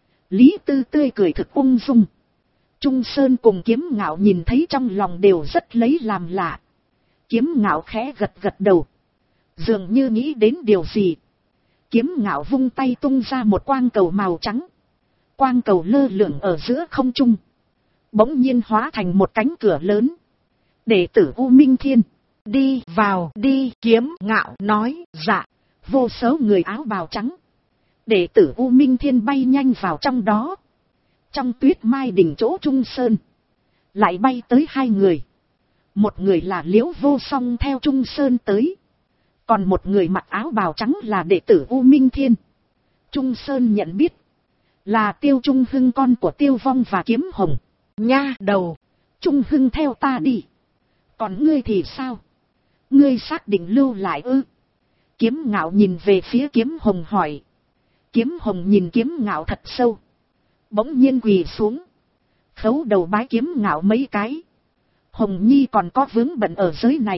Lý Tư tươi cười thực ung dung. Trung Sơn cùng Kiếm Ngạo nhìn thấy trong lòng đều rất lấy làm lạ. Kiếm Ngạo khẽ gật gật đầu, dường như nghĩ đến điều gì. Kiếm Ngạo vung tay tung ra một quang cầu màu trắng. Quang cầu lơ lửng ở giữa không trung, bỗng nhiên hóa thành một cánh cửa lớn. Đệ tử U Minh Thiên, đi vào đi. Kiếm Ngạo nói. Dạ. Vô số người áo bào trắng, Đệ tử U Minh Thiên bay nhanh vào trong đó. Trong tuyết mai đỉnh chỗ Trung Sơn. Lại bay tới hai người. Một người là Liễu Vô Song theo Trung Sơn tới. Còn một người mặc áo bào trắng là đệ tử U Minh Thiên. Trung Sơn nhận biết. Là Tiêu Trung Hưng con của Tiêu Vong và Kiếm Hồng. Nha đầu. Trung Hưng theo ta đi. Còn ngươi thì sao? Ngươi xác định lưu lại ư? Kiếm Ngạo nhìn về phía Kiếm Hồng hỏi. Kiếm Hồng nhìn Kiếm Ngạo thật sâu. Bỗng nhiên quỳ xuống. Khấu đầu bái Kiếm Ngạo mấy cái. Hồng Nhi còn có vướng bận ở giới này.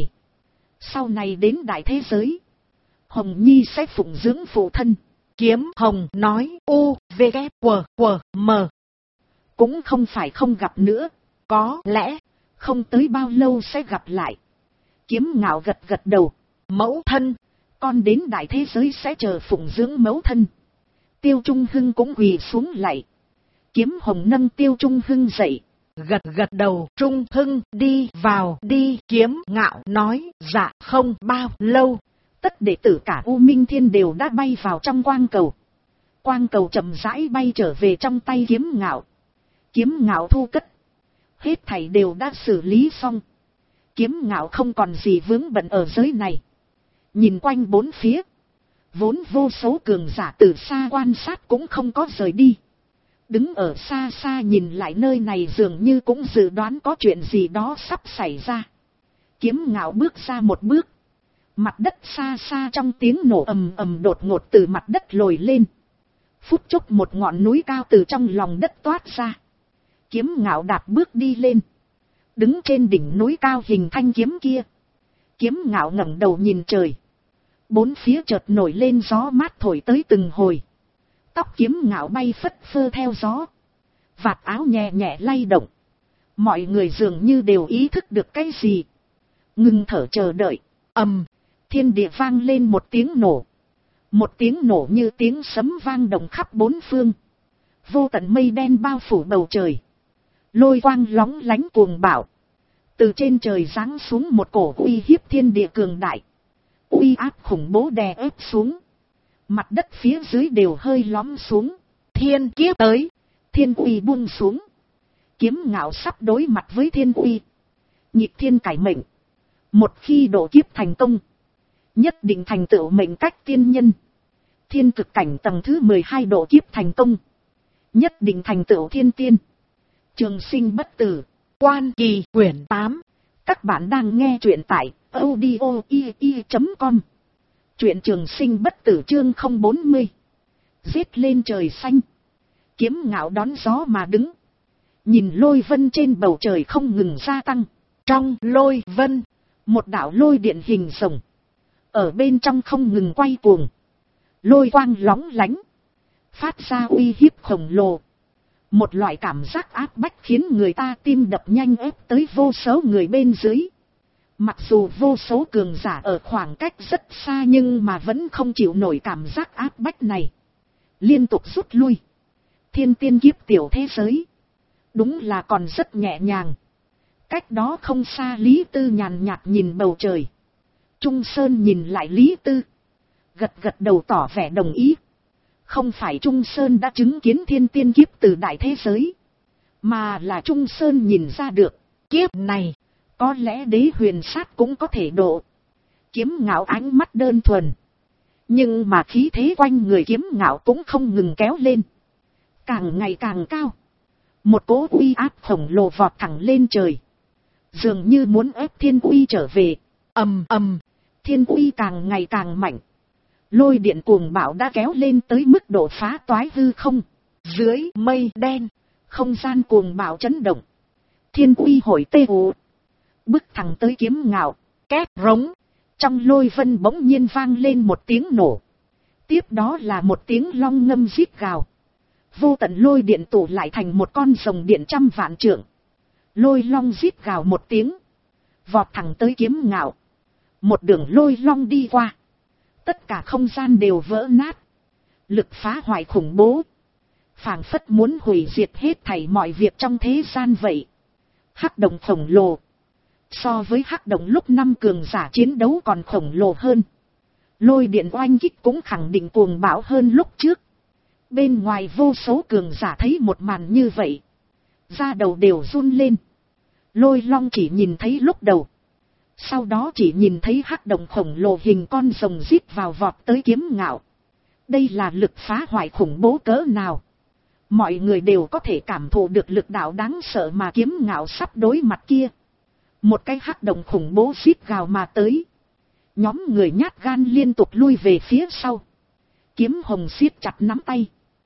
Sau này đến đại thế giới. Hồng Nhi sẽ phụng dưỡng phụ thân. Kiếm Hồng nói u, v, k, w, m. Cũng không phải không gặp nữa. Có lẽ không tới bao lâu sẽ gặp lại. Kiếm Ngạo gật gật đầu. Mẫu thân. Con đến đại thế giới sẽ chờ phụng dưỡng mẫu thân. Tiêu Trung Hưng cũng quỳ xuống lạy. Kiếm Hồng nâng Tiêu Trung Hưng dậy. Gật gật đầu. Trung Hưng đi vào đi. Kiếm Ngạo nói dạ. Không bao lâu. Tất đệ tử cả U Minh Thiên đều đã bay vào trong quang cầu. Quang cầu chậm rãi bay trở về trong tay Kiếm Ngạo. Kiếm Ngạo thu cất. Hết thảy đều đã xử lý xong. Kiếm Ngạo không còn gì vướng bận ở giới này. Nhìn quanh bốn phía. Vốn vô số cường giả từ xa quan sát cũng không có rời đi. Đứng ở xa xa nhìn lại nơi này dường như cũng dự đoán có chuyện gì đó sắp xảy ra. Kiếm Ngạo bước ra một bước. Mặt đất xa xa trong tiếng nổ ầm ầm đột ngột từ mặt đất lồi lên. Phút chốc một ngọn núi cao từ trong lòng đất toát ra. Kiếm Ngạo đạp bước đi lên. Đứng trên đỉnh núi cao hình thanh kiếm kia. Kiếm Ngạo ngẩng đầu nhìn trời. Bốn phía chợt nổi lên gió mát thổi tới từng hồi. Tóc Kiếm Ngạo bay phất phơ theo gió. Vạt áo nhẹ nhẹ lay động. Mọi người dường như đều ý thức được cái gì. Ngừng thở chờ đợi. Thiên địa vang lên một tiếng nổ. Một tiếng nổ như tiếng sấm vang động khắp bốn phương. Vô tận mây đen bao phủ bầu trời. Lôi quang lóng lánh cuồng bạo. Từ trên trời giáng xuống một cổ uy hiếp thiên địa cường đại. Uy áp khủng bố đè ép xuống. Mặt đất phía dưới đều hơi lõm xuống. Thiên kiếp tới. Thiên uy buông xuống. Kiếm Ngạo sắp đối mặt với thiên uy. Nhịp thiên cải mệnh. Một khi độ kiếp thành công. Nhất định thành tựu mệnh cách tiên nhân. Thiên cực cảnh tầng thứ 12 độ kiếp thành công. Nhất định thành tựu thiên tiên. Trường sinh bất tử. Quan Kỳ quyển 8. Các bạn đang nghe truyện tại audio.com. Truyện Trường Sinh bất tử chương 040. Giết lên trời xanh. Kiếm Ngạo đón gió mà đứng. Nhìn lôi vân trên bầu trời không ngừng gia tăng. Trong lôi vân, một đạo lôi điện hình rồng. Ở bên trong không ngừng quay cuồng. Lôi quang lóng lánh. Phát ra uy hiếp khổng lồ. Một loại cảm giác áp bách khiến người ta tim đập nhanh ép tới vô số người bên dưới. Mặc dù vô số cường giả ở khoảng cách rất xa nhưng mà vẫn không chịu nổi cảm giác áp bách này. Liên tục rút lui. Thiên tiên kiếp tiểu thế giới. Đúng là còn rất nhẹ nhàng. Cách đó không xa Lý Tư nhàn nhạt nhìn bầu trời. Trung Sơn nhìn lại Lý Tư. Gật gật đầu tỏ vẻ đồng ý. Không phải Trung Sơn đã chứng kiến thiên tiên kiếp từ đại thế giới. Mà là Trung Sơn nhìn ra được. Kiếp này. Có lẽ đế huyền sát cũng có thể độ. Kiếm Ngạo ánh mắt đơn thuần. Nhưng mà khí thế quanh người Kiếm Ngạo cũng không ngừng kéo lên. Càng ngày càng cao. Một cỗ uy áp khổng lồ vọt thẳng lên trời. Dường như muốn ép thiên uy trở về. Thiên uy càng ngày càng mạnh. Lôi điện cuồng bạo đã kéo lên tới mức độ phá toái hư không. Dưới mây đen. Không gian cuồng bạo chấn động. Thiên uy hồi tê ù. Bước thẳng tới Kiếm Ngạo. Két rống. Trong lôi vân bỗng nhiên vang lên một tiếng nổ. Tiếp đó là một tiếng long ngâm rít gào. Vô tận lôi điện tụ lại thành một con rồng điện trăm vạn trượng. Lôi long rít gào một tiếng. Vọt thẳng tới Kiếm Ngạo. Một đường lôi long đi qua. Tất cả không gian đều vỡ nát. Lực phá hoại khủng bố. Phảng phất muốn hủy diệt hết thảy mọi việc trong thế gian vậy. Hắc động khổng lồ. So với hắc động lúc 5 cường giả chiến đấu còn khổng lồ hơn. Lôi điện oanh kích cũng khẳng định cuồng bạo hơn lúc trước. Bên ngoài vô số cường giả thấy một màn như vậy, da đầu đều run lên. Lôi Long chỉ nhìn thấy lúc đầu, sau đó chỉ nhìn thấy hắc động khổng lồ hình con rồng rít vào vọt tới Kiếm Ngạo. Đây là lực phá hoại khủng bố cỡ nào? Mọi người đều có thể cảm thụ được lực đạo đáng sợ mà Kiếm Ngạo sắp đối mặt kia. Một cái hắc động khủng bố rít gào mà tới. Nhóm người nhát gan liên tục lui về phía sau. Kiếm Hồng siết chặt nắm tay,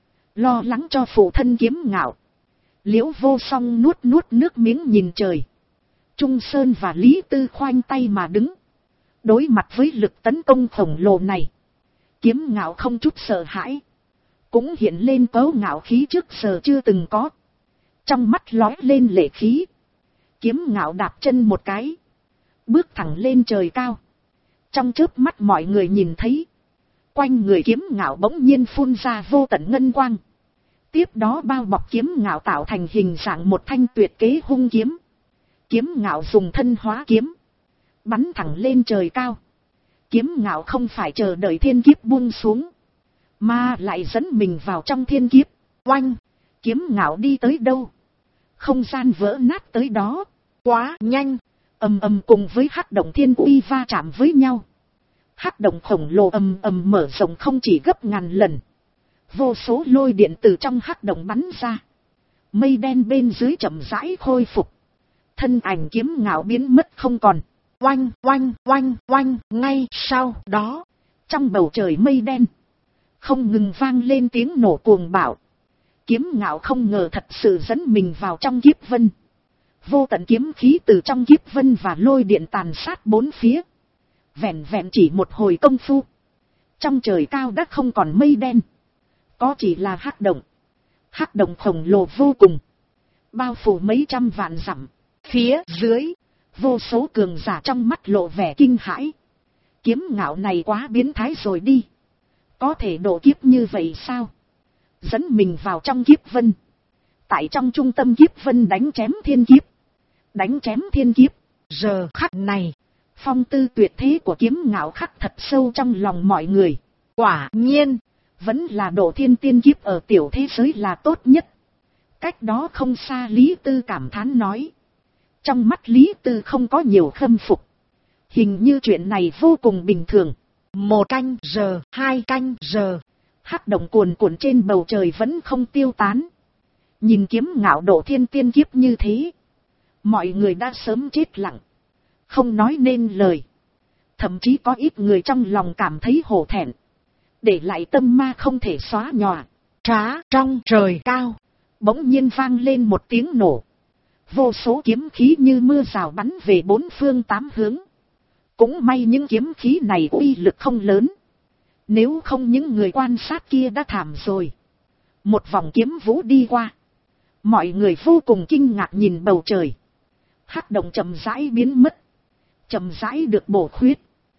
lo lắng cho phụ thân Kiếm Ngạo. Liễu Vô Song nuốt nước miếng nhìn trời. Trung Sơn và Lý Tư khoanh tay mà đứng. Đối mặt với lực tấn công khổng lồ này, Kiếm Ngạo không chút sợ hãi, cũng hiện lên cấu ngạo khí trước giờ chưa từng có. Trong mắt lóe lên lệ khí, Kiếm Ngạo đạp chân một cái, bước thẳng lên trời cao. Trong chớp mắt mọi người nhìn thấy, quanh người Kiếm Ngạo bỗng nhiên phun ra vô tận ngân quang. Tiếp đó bao bọc Kiếm Ngạo tạo thành hình dạng một thanh tuyệt kế hung kiếm. Kiếm Ngạo dùng thân hóa kiếm, bắn thẳng lên trời cao. Kiếm Ngạo không phải chờ đợi thiên kiếp buông xuống, mà lại dẫn mình vào trong thiên kiếp. Oanh! Kiếm Ngạo đi tới đâu, không gian vỡ nát tới đó. Quá nhanh! Ầm ầm cùng với hắc động thiên uy va chạm với nhau. Hắc động khổng lồ ầm ầm mở rộng không chỉ gấp ngàn lần. Vô số lôi điện từ trong hắc động bắn ra. Mây đen bên dưới chậm rãi khôi phục. Thân ảnh Kiếm Ngạo biến mất không còn. Oanh oanh oanh oanh. Ngay sau đó, trong bầu trời mây đen không ngừng vang lên tiếng nổ cuồng bạo. Kiếm Ngạo không ngờ thật sự dẫn mình vào trong kiếp vân. Vô tận kiếm khí từ trong kiếp vân và lôi điện tàn sát bốn phía. Vẹn vẹn chỉ một hồi công phu, trong trời cao đã không còn mây đen, có chỉ là hắc động. Hắc động khổng lồ vô cùng, bao phủ mấy trăm vạn dặm. Phía dưới, vô số cường giả trong mắt lộ vẻ kinh hãi. Kiếm Ngạo này quá biến thái rồi đi, có thể độ kiếp như vậy sao? Dẫn mình vào trong kiếp vân, tại trong trung tâm kiếp vân đánh chém thiên kiếp. Đánh chém thiên kiếp, giờ khắc này, phong tư tuyệt thế của Kiếm Ngạo khắc thật sâu trong lòng mọi người. Quả nhiên, vẫn là độ thiên tiên kiếp ở tiểu thế giới là tốt nhất. Cách đó không xa Lý Tư cảm thán nói. Trong mắt Lý Tư không có nhiều khâm phục. Hình như chuyện này vô cùng bình thường. 1 canh giờ, 2 canh giờ, hắc động cuồn cuộn trên bầu trời vẫn không tiêu tán. Nhìn Kiếm Ngạo độ thiên tiên kiếp như thế, mọi người đã sớm chết lặng, không nói nên lời. Thậm chí có ít người trong lòng cảm thấy hổ thẹn, để lại tâm ma không thể xóa nhòa. Trá trong trời cao, bỗng nhiên vang lên một tiếng nổ. Vô số kiếm khí như mưa rào bắn về bốn phương tám hướng. Cũng may những kiếm khí này uy lực không lớn, nếu không những người quan sát kia đã thảm rồi. Một vòng kiếm vũ đi qua, mọi người vô cùng kinh ngạc nhìn bầu trời. Hắc động chậm rãi biến mất, chậm rãi được bổ khuyết,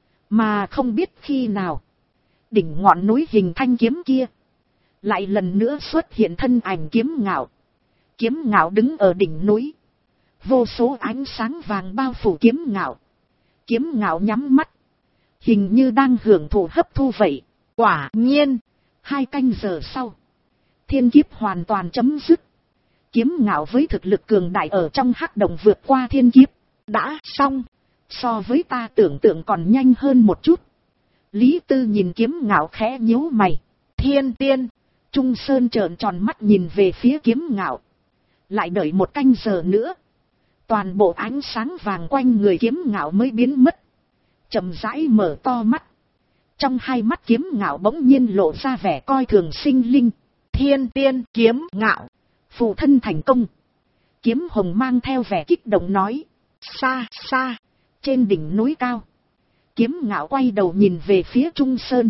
mà không biết khi nào, đỉnh ngọn núi hình thanh kiếm kia lại lần nữa xuất hiện thân ảnh Kiếm Ngạo. Kiếm Ngạo đứng ở đỉnh núi, vô số ánh sáng vàng bao phủ Kiếm Ngạo. Kiếm Ngạo nhắm mắt, hình như đang hưởng thụ hấp thu vậy. Quả nhiên, 2 canh giờ sau, thiên kiếp hoàn toàn chấm dứt. Kiếm Ngạo với thực lực cường đại ở trong hắc động vượt qua thiên kiếp. Đã xong, so với ta tưởng tượng còn nhanh hơn một chút. Lý Tư nhìn Kiếm Ngạo khẽ nhíu mày. Thiên tiên, Trung Sơn trợn tròn mắt nhìn về phía Kiếm Ngạo. Lại đợi 1 canh giờ nữa, toàn bộ ánh sáng vàng quanh người Kiếm Ngạo mới biến mất. Chậm rãi mở to mắt, trong hai mắt Kiếm Ngạo bỗng nhiên lộ ra vẻ coi thường sinh linh. Thiên tiên Kiếm Ngạo, phụ thân thành công. Kiếm Hồng mang theo vẻ kích động nói. Xa xa, trên đỉnh núi cao, Kiếm Ngạo quay đầu nhìn về phía Trung Sơn,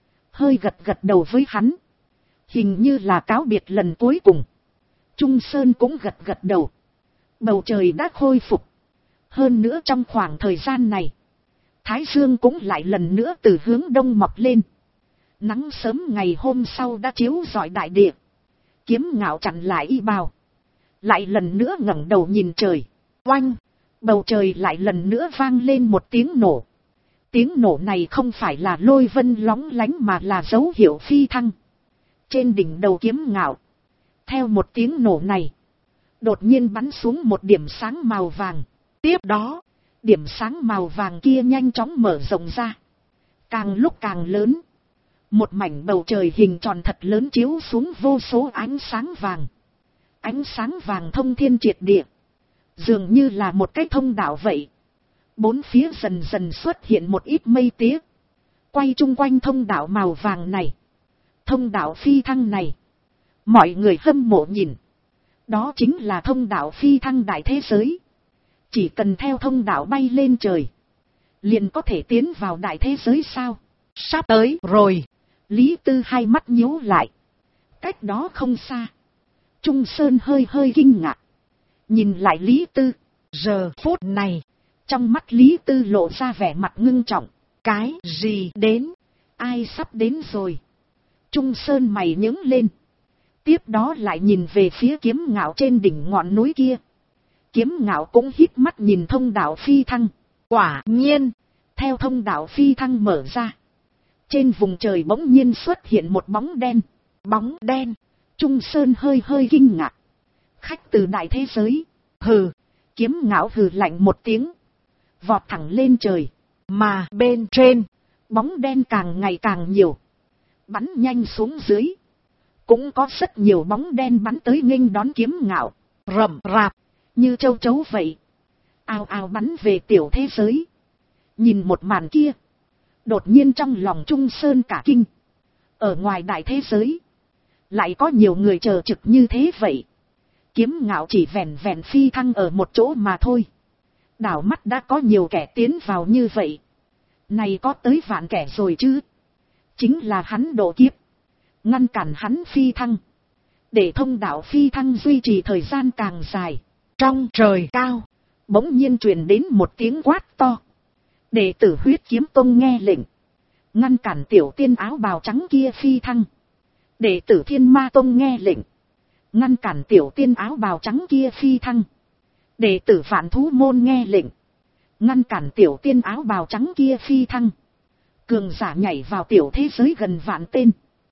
hơi gật gật đầu với hắn, hình như là cáo biệt lần cuối cùng. Trung Sơn cũng gật gật đầu. Bầu trời đã khôi phục. Hơn nữa trong khoảng thời gian này, Thái Dương cũng lại lần nữa từ hướng đông mọc lên. Nắng sớm ngày hôm sau đã chiếu rọi đại địa. Kiếm Ngạo chặn lại y bào, lại lần nữa ngẩng đầu nhìn trời. Oanh! Bầu trời lại lần nữa vang lên một tiếng nổ. Tiếng nổ này không phải là lôi vân lóng lánh mà là dấu hiệu phi thăng. Trên đỉnh đầu kiếm ngạo, theo một tiếng nổ này, đột nhiên bắn xuống một điểm sáng màu vàng. Tiếp đó, điểm sáng màu vàng kia nhanh chóng mở rộng ra, càng lúc càng lớn. Một mảnh bầu trời hình tròn thật lớn chiếu xuống vô số ánh sáng vàng. Ánh sáng vàng thông thiên triệt địa, dường như là một cái thông đạo vậy. Bốn phía dần dần xuất hiện một ít mây tía, quay chung quanh thông đạo màu vàng này. Thông đạo phi thăng này, mọi người hâm mộ nhìn. Đó chính là thông đạo phi thăng đại thế giới. Chỉ cần theo thông đạo bay lên trời, liền có thể tiến vào đại thế giới sao? Sắp tới rồi. Lý Tư hai mắt nhíu lại. Cách đó không xa, Trung Sơn hơi hơi kinh ngạc, nhìn lại Lý Tư. Giờ phút này, trong mắt Lý Tư lộ ra vẻ mặt ngưng trọng. Cái gì đến? Ai sắp đến rồi? Trung Sơn mày nhướng lên. Tiếp đó lại nhìn về phía Kiếm Ngạo trên đỉnh ngọn núi kia. Kiếm Ngạo cũng híp mắt nhìn thông đạo phi thăng. Quả nhiên, theo thông đạo phi thăng mở ra, trên vùng trời bỗng nhiên xuất hiện một bóng đen. Bóng đen? Trung Sơn hơi hơi kinh ngạc. Khách từ đại thế giới. Hừ. Kiếm Ngạo hừ lạnh một tiếng, vọt thẳng lên trời. Mà bên trên, bóng đen càng ngày càng nhiều, bắn nhanh xuống dưới. Cũng có rất nhiều bóng đen bắn tới nghênh đón Kiếm Ngạo. Rầm rạp, như châu chấu vậy, ào ào bắn về tiểu thế giới. Nhìn một màn kia, đột nhiên trong lòng Trung Sơn cả kinh. Ở ngoài đại thế giới, lại có nhiều người chờ trực như thế vậy. Kiếm Ngạo chỉ vẹn vẹn phi thăng ở một chỗ mà thôi, đảo mắt đã có nhiều kẻ tiến vào như vậy. Này có tới vạn kẻ rồi chứ. Chính là hắn độ kiếp, ngăn cản hắn phi thăng, để thông đạo phi thăng duy trì thời gian càng dài. Trong trời cao, bỗng nhiên truyền đến một tiếng quát to. Đệ tử Huyết Kiếm Tông nghe lệnh, ngăn cản tiểu tiên áo bào trắng kia phi thăng. Đệ tử Thiên Ma Tông nghe lệnh, ngăn cản tiểu tiên áo bào trắng kia phi thăng. Đệ tử Vạn Thú Môn nghe lệnh, ngăn cản tiểu tiên áo bào trắng kia phi thăng. Cường giả nhảy vào tiểu thế giới gần vạn tên,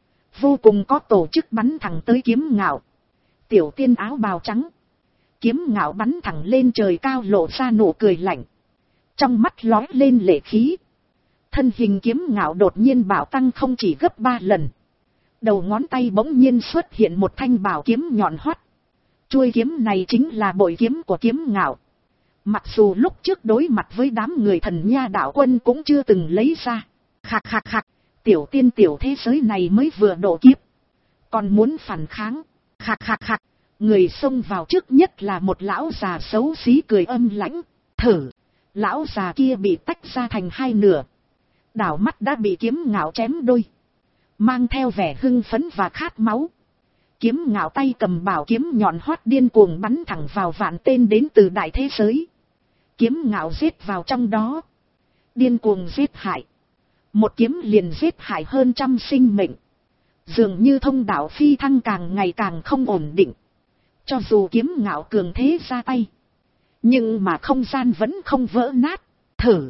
vô cùng có tổ chức bắn thẳng tới Kiếm Ngạo. Tiểu tiên áo bào trắng, Kiếm Ngạo bắn thẳng lên trời cao, lộ ra nụ cười lạnh, trong mắt lóe lên lệ khí. Thân hình Kiếm Ngạo đột nhiên bạo tăng không chỉ gấp 3 lần. Đầu ngón tay bỗng nhiên xuất hiện một thanh bảo kiếm nhọn hoắt. Chuôi kiếm này chính là bội kiếm của Kiếm Ngạo. Mặc dù lúc trước đối mặt với đám người Thần Nha đạo quân cũng chưa từng lấy ra. Khạc khạc khạc, tiểu tiên tiểu thế giới này mới vừa độ kiếp, còn muốn phản kháng. Khạc khạc khạc, người xông vào trước nhất là một lão già xấu xí cười âm lãnh. Thử, lão già kia bị tách ra thành hai nửa, đảo mắt đã bị Kiếm Ngạo chém đôi, mang theo vẻ hưng phấn và khát máu. Kiếm Ngạo tay cầm bảo kiếm nhọn hoắt điên cuồng bắn thẳng vào vạn tên đến từ đại thế giới. Kiếm Ngạo giết vào trong đó, điên cuồng giết hại. Một kiếm liền giết hại hơn 100 sinh mệnh. Dường như thông đạo phi thăng càng ngày càng không ổn định. Cho dù Kiếm Ngạo cường thế ra tay, nhưng mà không gian vẫn không vỡ nát. Thử.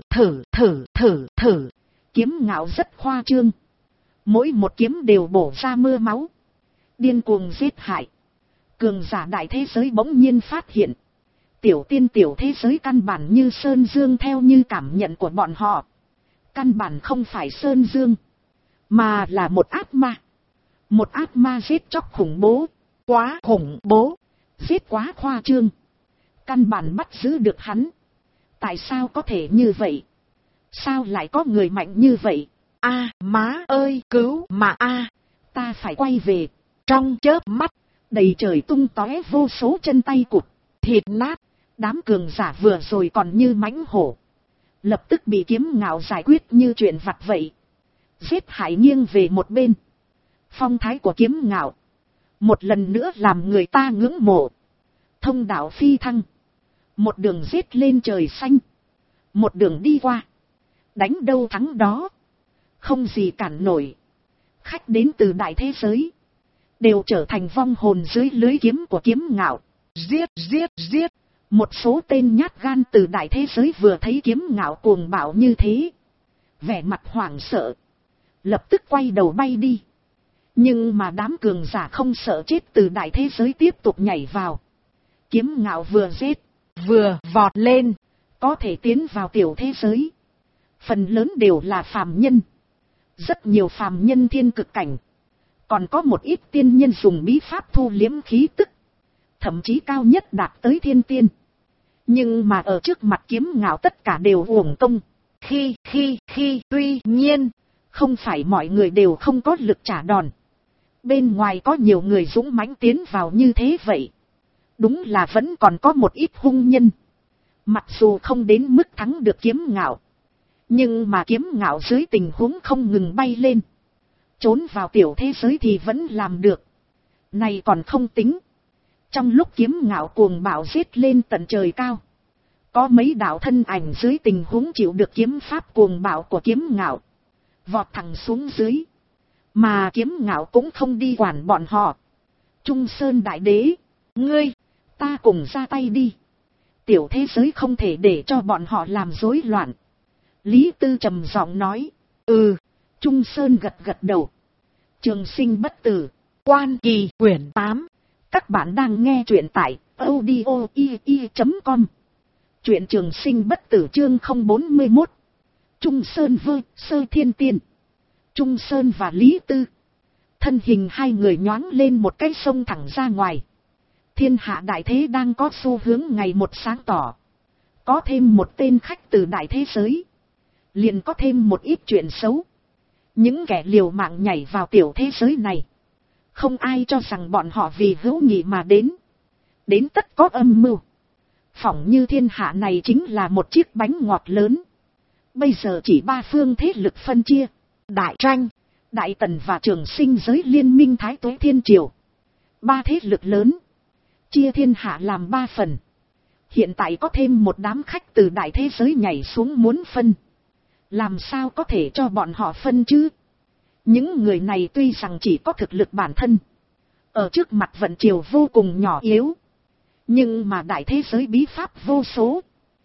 Kiếm Ngạo rất khoa trương, mỗi một kiếm đều bổ ra mưa máu, điên cuồng giết hại. Cường giả đại thế giới bỗng nhiên phát hiện, tiểu tiên tiểu thế giới căn bản như Sơn Dương. Theo như cảm nhận của bọn họ, căn bản không phải Sơn Dương, mà là một ác ma. Một ác ma giết chóc khủng bố, quá khủng bố, giết quá khoa trương, căn bản bắt giữ được hắn. Tại sao có thể như vậy? Sao lại có người mạnh như vậy? A má ơi, cứu mà a, ta phải quay về. Trong chớp mắt, đầy trời tung tóe vô số chân tay cụt, thịt nát. Đám cường giả vừa rồi còn như mãnh hổ, lập tức bị Kiếm Ngạo giải quyết như chuyện vặt vậy, giết hại nghiêng về một bên. Phong thái của Kiếm Ngạo một lần nữa làm người ta ngưỡng mộ. Thông đạo phi thăng, một đường giết lên trời xanh, một đường đi qua, đánh đâu thắng đó, không gì cản nổi. Khách đến từ đại thế giới đều trở thành vong hồn dưới lưới kiếm của Kiếm Ngạo. Giết. Một số tên nhát gan từ đại thế giới vừa thấy Kiếm Ngạo cuồng bạo như thế, vẻ mặt hoảng sợ, lập tức quay đầu bay đi. Nhưng mà đám cường giả không sợ chết từ đại thế giới tiếp tục nhảy vào. Kiếm ngạo vừa giết, vừa vọt lên, có thể tiến vào tiểu thế giới. Phần lớn đều là phàm nhân. Rất nhiều phàm nhân thiên cực cảnh. Còn có một ít tiên nhân dùng bí pháp thu liếm khí tức. Thậm chí cao nhất đạt tới thiên tiên. Nhưng mà ở trước mặt kiếm ngạo tất cả đều uổng công. Tuy nhiên, không phải mọi người đều không có lực trả đòn. Bên ngoài có nhiều người dũng mãnh tiến vào như thế vậy. Đúng là vẫn còn có một ít hung nhân. Mặc dù không đến mức thắng được kiếm ngạo. Nhưng mà kiếm ngạo dưới tình huống không ngừng bay lên. Trốn vào tiểu thế giới thì vẫn làm được. Này còn không tính. Trong lúc kiếm ngạo cuồng bạo giết lên tận trời cao. Có mấy đạo thân ảnh dưới tình huống chịu được kiếm pháp cuồng bạo của kiếm ngạo. Vọt thẳng xuống dưới. Mà kiếm ngạo cũng không đi quản bọn họ. Trung Sơn Đại Đế. Ngươi, ta cùng ra tay đi. Tiểu thế giới không thể để cho bọn họ làm rối loạn. Lý Tư trầm giọng nói. Trung Sơn gật gật đầu. Trường sinh bất tử. Quan Kỳ quyển 8. Các bạn đang nghe truyện tại audio.com. Truyện Trường Sinh bất tử chương 041. Trung Sơn Sơ Thiên Tiên. Trung Sơn và Lý Tư. Thân hình hai người nhoáng lên một cái sông thẳng ra ngoài. Thiên hạ đại thế đang có xu hướng ngày một sáng tỏ. Có thêm một tên khách từ đại thế giới. Liền có thêm một ít chuyện xấu. Những kẻ liều mạng nhảy vào tiểu thế giới này. Không ai cho rằng bọn họ vì hữu nghị mà đến. Đến tất có âm mưu. Phỏng như thiên hạ này chính là một chiếc bánh ngọt lớn. Bây giờ chỉ ba phương thế lực phân chia. Đại Tranh, Đại Tần và Trường Sinh giới liên minh Thái Tuế Thiên Triều. Ba thế lực lớn. Chia thiên hạ làm ba phần. Hiện tại có thêm một đám khách từ đại thế giới nhảy xuống muốn phân. Làm sao có thể cho bọn họ phân chứ? Những người này tuy rằng chỉ có thực lực bản thân. Ở trước mặt vận triều vô cùng nhỏ yếu. Nhưng mà đại thế giới bí pháp vô số.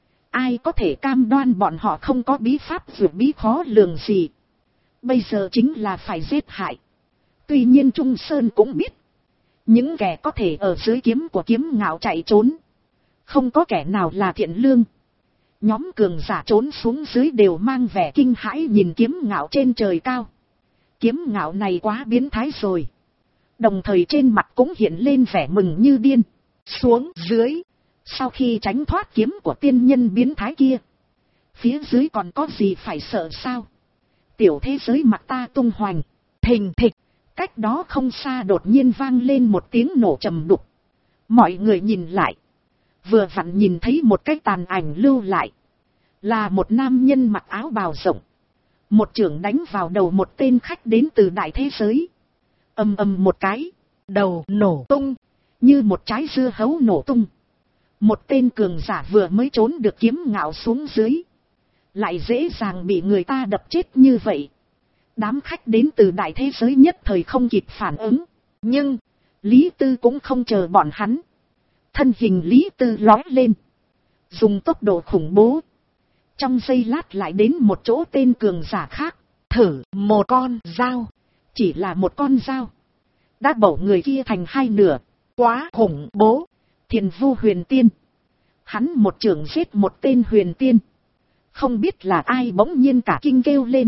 Ai có thể cam đoan bọn họ không có bí pháp dù bí khó lường gì. Bây giờ chính là phải giết hại. Tuy nhiên Trung Sơn cũng biết. Những kẻ có thể ở dưới kiếm của kiếm ngạo chạy trốn. Không có kẻ nào là thiện lương. Nhóm cường giả trốn xuống dưới đều mang vẻ kinh hãi nhìn kiếm ngạo trên trời cao. Kiếm ngạo này quá biến thái rồi. Đồng thời trên mặt cũng hiện lên vẻ mừng như điên. Xuống dưới. Sau khi tránh thoát kiếm của tiên nhân biến thái kia. Phía dưới còn có gì phải sợ sao? Tiểu thế giới mặt ta tung hoành. Thình thịch. Cách đó không xa đột nhiên vang lên một tiếng nổ trầm đục. Mọi người nhìn lại. Vừa vặn nhìn thấy một cái tàn ảnh lưu lại. Là một nam nhân mặc áo bào rộng. Một chưởng đánh vào đầu một tên khách đến từ đại thế giới. Ầm ầm một cái. Đầu nổ tung. Như một trái dưa hấu nổ tung. Một tên cường giả vừa mới trốn được kiếm ngạo xuống dưới. Lại dễ dàng bị người ta đập chết như vậy. Đám khách đến từ đại thế giới nhất thời không kịp phản ứng. Nhưng, Lý Tư cũng không chờ bọn hắn. Thân hình Lý Tư lói lên. Dùng tốc độ khủng bố. Trong giây lát lại đến một chỗ tên cường giả khác. Thử một con dao. Chỉ là một con dao. Đã bổ người kia thành hai nửa. Quá khủng bố. Thiền Vu Huyền Tiên. Hắn một chưởng giết một tên huyền tiên. Không biết là ai bỗng nhiên cả kinh kêu lên.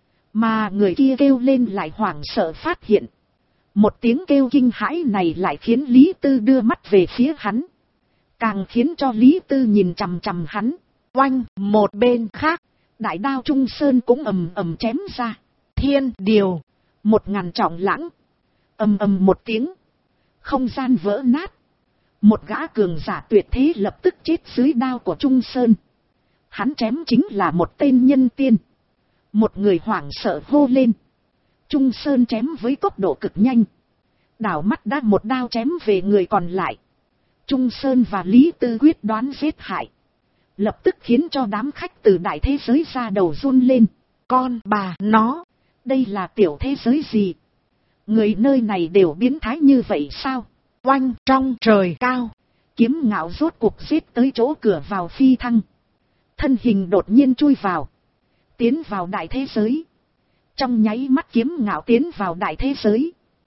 Mà người kia kêu lên lại hoảng sợ phát hiện. Một tiếng kêu kinh hãi này lại khiến Lý Tư đưa mắt về phía hắn. Càng khiến cho Lý Tư nhìn chằm chằm hắn. Oanh, một bên khác, đại đao Trung Sơn cũng ầm ầm chém ra. Thiên điều, 1000 trọng lãng. Ầm ầm một tiếng. Không gian vỡ nát. Một gã cường giả tuyệt thế lập tức chết dưới đao của Trung Sơn. Hắn chém chính là một tên nhân tiên. Một người hoảng sợ hô lên. Trung Sơn chém với tốc độ cực nhanh. Đảo mắt đã một đao chém về người còn lại. Trung Sơn và Lý Tư quyết đoán giết hại. Lập tức khiến cho đám khách từ đại thế giới ra đầu run lên. Con bà nó, đây là tiểu thế giới gì? Người nơi này đều biến thái như vậy sao? Oanh trong trời cao. Kiếm ngạo rốt cuộc giết tới chỗ cửa vào phi thăng. Thân hình đột nhiên chui vào. Tiến vào đại thế giới. Trong nháy mắt kiếm ngạo tiến vào đại thế giới.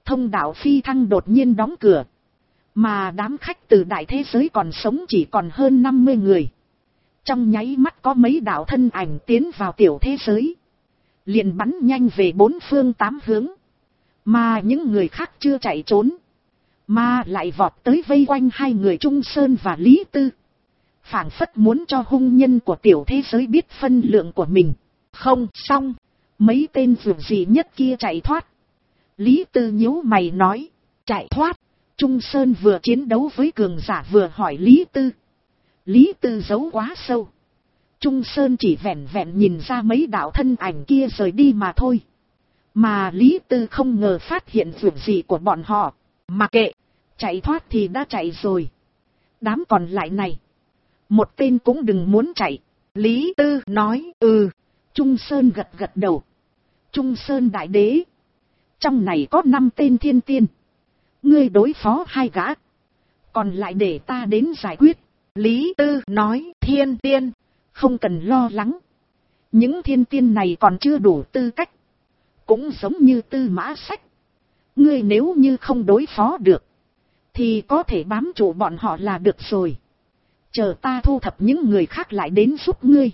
thông đạo phi thăng đột nhiên đóng cửa. Mà đám khách từ đại thế giới còn sống chỉ còn hơn 50 người. Trong nháy mắt có mấy đạo thân ảnh tiến vào tiểu thế giới. Liền bắn nhanh về bốn phương tám hướng. Mà những người khác chưa chạy trốn. Mà lại vọt tới vây quanh hai người Trung Sơn và Lý Tư. Phảng phất muốn cho hung nhân của tiểu thế giới biết phân lượng của mình. Không xong. Mấy tên vượt gì nhất kia chạy thoát. Lý Tư nhíu mày nói. Chạy thoát. Trung Sơn vừa chiến đấu với cường giả vừa hỏi Lý Tư. Lý Tư giấu quá sâu. Trung Sơn chỉ vẹn vẹn nhìn ra mấy đạo thân ảnh kia rời đi mà thôi. Mà Lý Tư không ngờ phát hiện vượt gì của bọn họ. Mà kệ, chạy thoát thì đã chạy rồi. Đám còn lại này. Một tên cũng đừng muốn chạy. Lý Tư nói Trung Sơn gật gật đầu. Trung Sơn đại đế. Trong này có 5 tên thiên tiên. Ngươi đối phó 2 gã. Còn lại để ta đến giải quyết. Lý Tư nói thiên tiên. Không cần lo lắng. Những thiên tiên này còn chưa đủ tư cách. Cũng giống như Tư Mã Sách. Ngươi nếu như không đối phó được. Thì có thể bám trụ bọn họ là được rồi. Chờ ta thu thập những người khác lại đến giúp ngươi.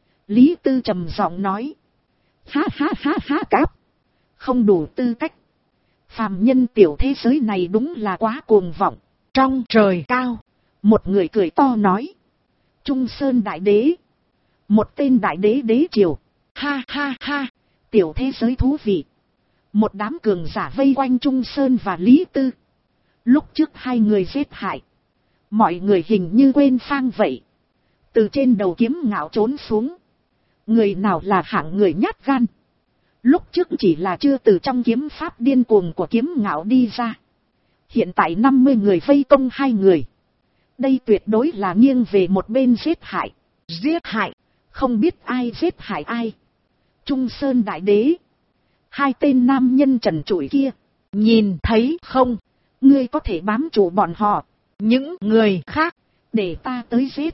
Lý Tư trầm giọng nói. Ha ha ha ha cáp. Không đủ tư cách. Phàm nhân tiểu thế giới này đúng là quá cuồng vọng. Trong trời cao. Một người cười to nói. Trung Sơn đại đế. Một tên đại đế đế triều. Ha ha ha. Tiểu thế giới thú vị. Một đám cường giả vây quanh Trung Sơn và Lý Tư. Lúc trước hai người giết hại. Mọi người hình như quên phang vậy. Từ trên đầu kiếm ngạo trốn xuống. Người nào là hạng người nhát gan. Lúc trước chỉ là chưa từ trong kiếm pháp điên cuồng của kiếm ngạo đi ra. Hiện tại 50 người vây công hai người. Đây tuyệt đối là nghiêng về một bên giết hại. Giết hại. Không biết ai giết hại ai. Trung Sơn đại đế. Hai tên nam nhân trần trụi kia. Nhìn thấy không? Ngươi có thể bám trụ bọn họ. Những người khác. Để ta tới giết.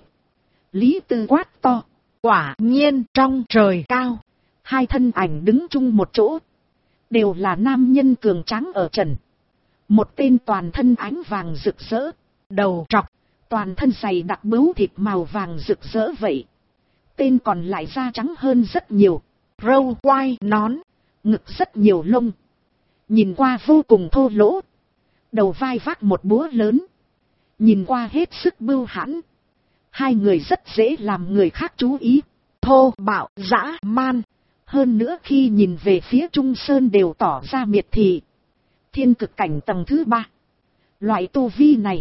Lý Tư quát to. Quả nhiên trong trời cao. Hai thân ảnh đứng chung một chỗ. Đều là nam nhân cường tráng ở trần. Một tên toàn thân ánh vàng rực rỡ. Đầu trọc. Toàn thân dày đặc bướu thịt màu vàng rực rỡ vậy. Tên còn lại da trắng hơn rất nhiều. Râu quai nón. Ngực rất nhiều lông. Nhìn qua vô cùng thô lỗ. Đầu vai vác một búa lớn. Nhìn qua hết sức bưu hãn. Hai người rất dễ làm người khác chú ý. Thô bạo dã man. Hơn nữa khi nhìn về phía Trung Sơn đều tỏ ra miệt thị. Thiên cực cảnh tầng thứ 3. Loại tu vi này.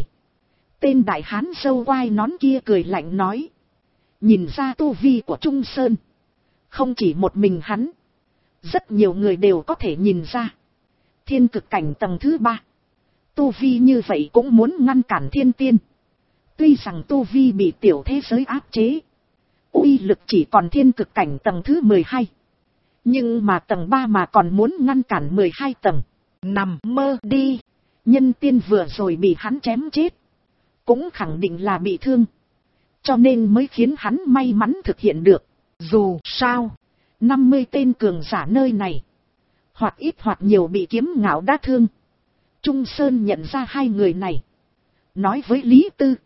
Tên đại hán râu quai nón kia cười lạnh nói. Nhìn ra tu vi của Trung Sơn. Không chỉ một mình hắn. Rất nhiều người đều có thể nhìn ra. Thiên cực cảnh tầng thứ 3. Tu vi như vậy cũng muốn ngăn cản thiên tiên. Tuy rằng tu vi bị tiểu thế giới áp chế. Uy lực chỉ còn thiên cực cảnh tầng thứ 12. Nhưng mà tầng 3 mà còn muốn ngăn cản 12 tầng. Nằm mơ đi. Nhân tiên vừa rồi bị hắn chém chết. Cũng khẳng định là bị thương. Cho nên mới khiến hắn may mắn thực hiện được. Dù sao. 50 tên cường giả nơi này. Hoặc ít hoặc nhiều bị kiếm ngạo đả thương. Trung Sơn nhận ra hai người này. Nói với Lý Tư.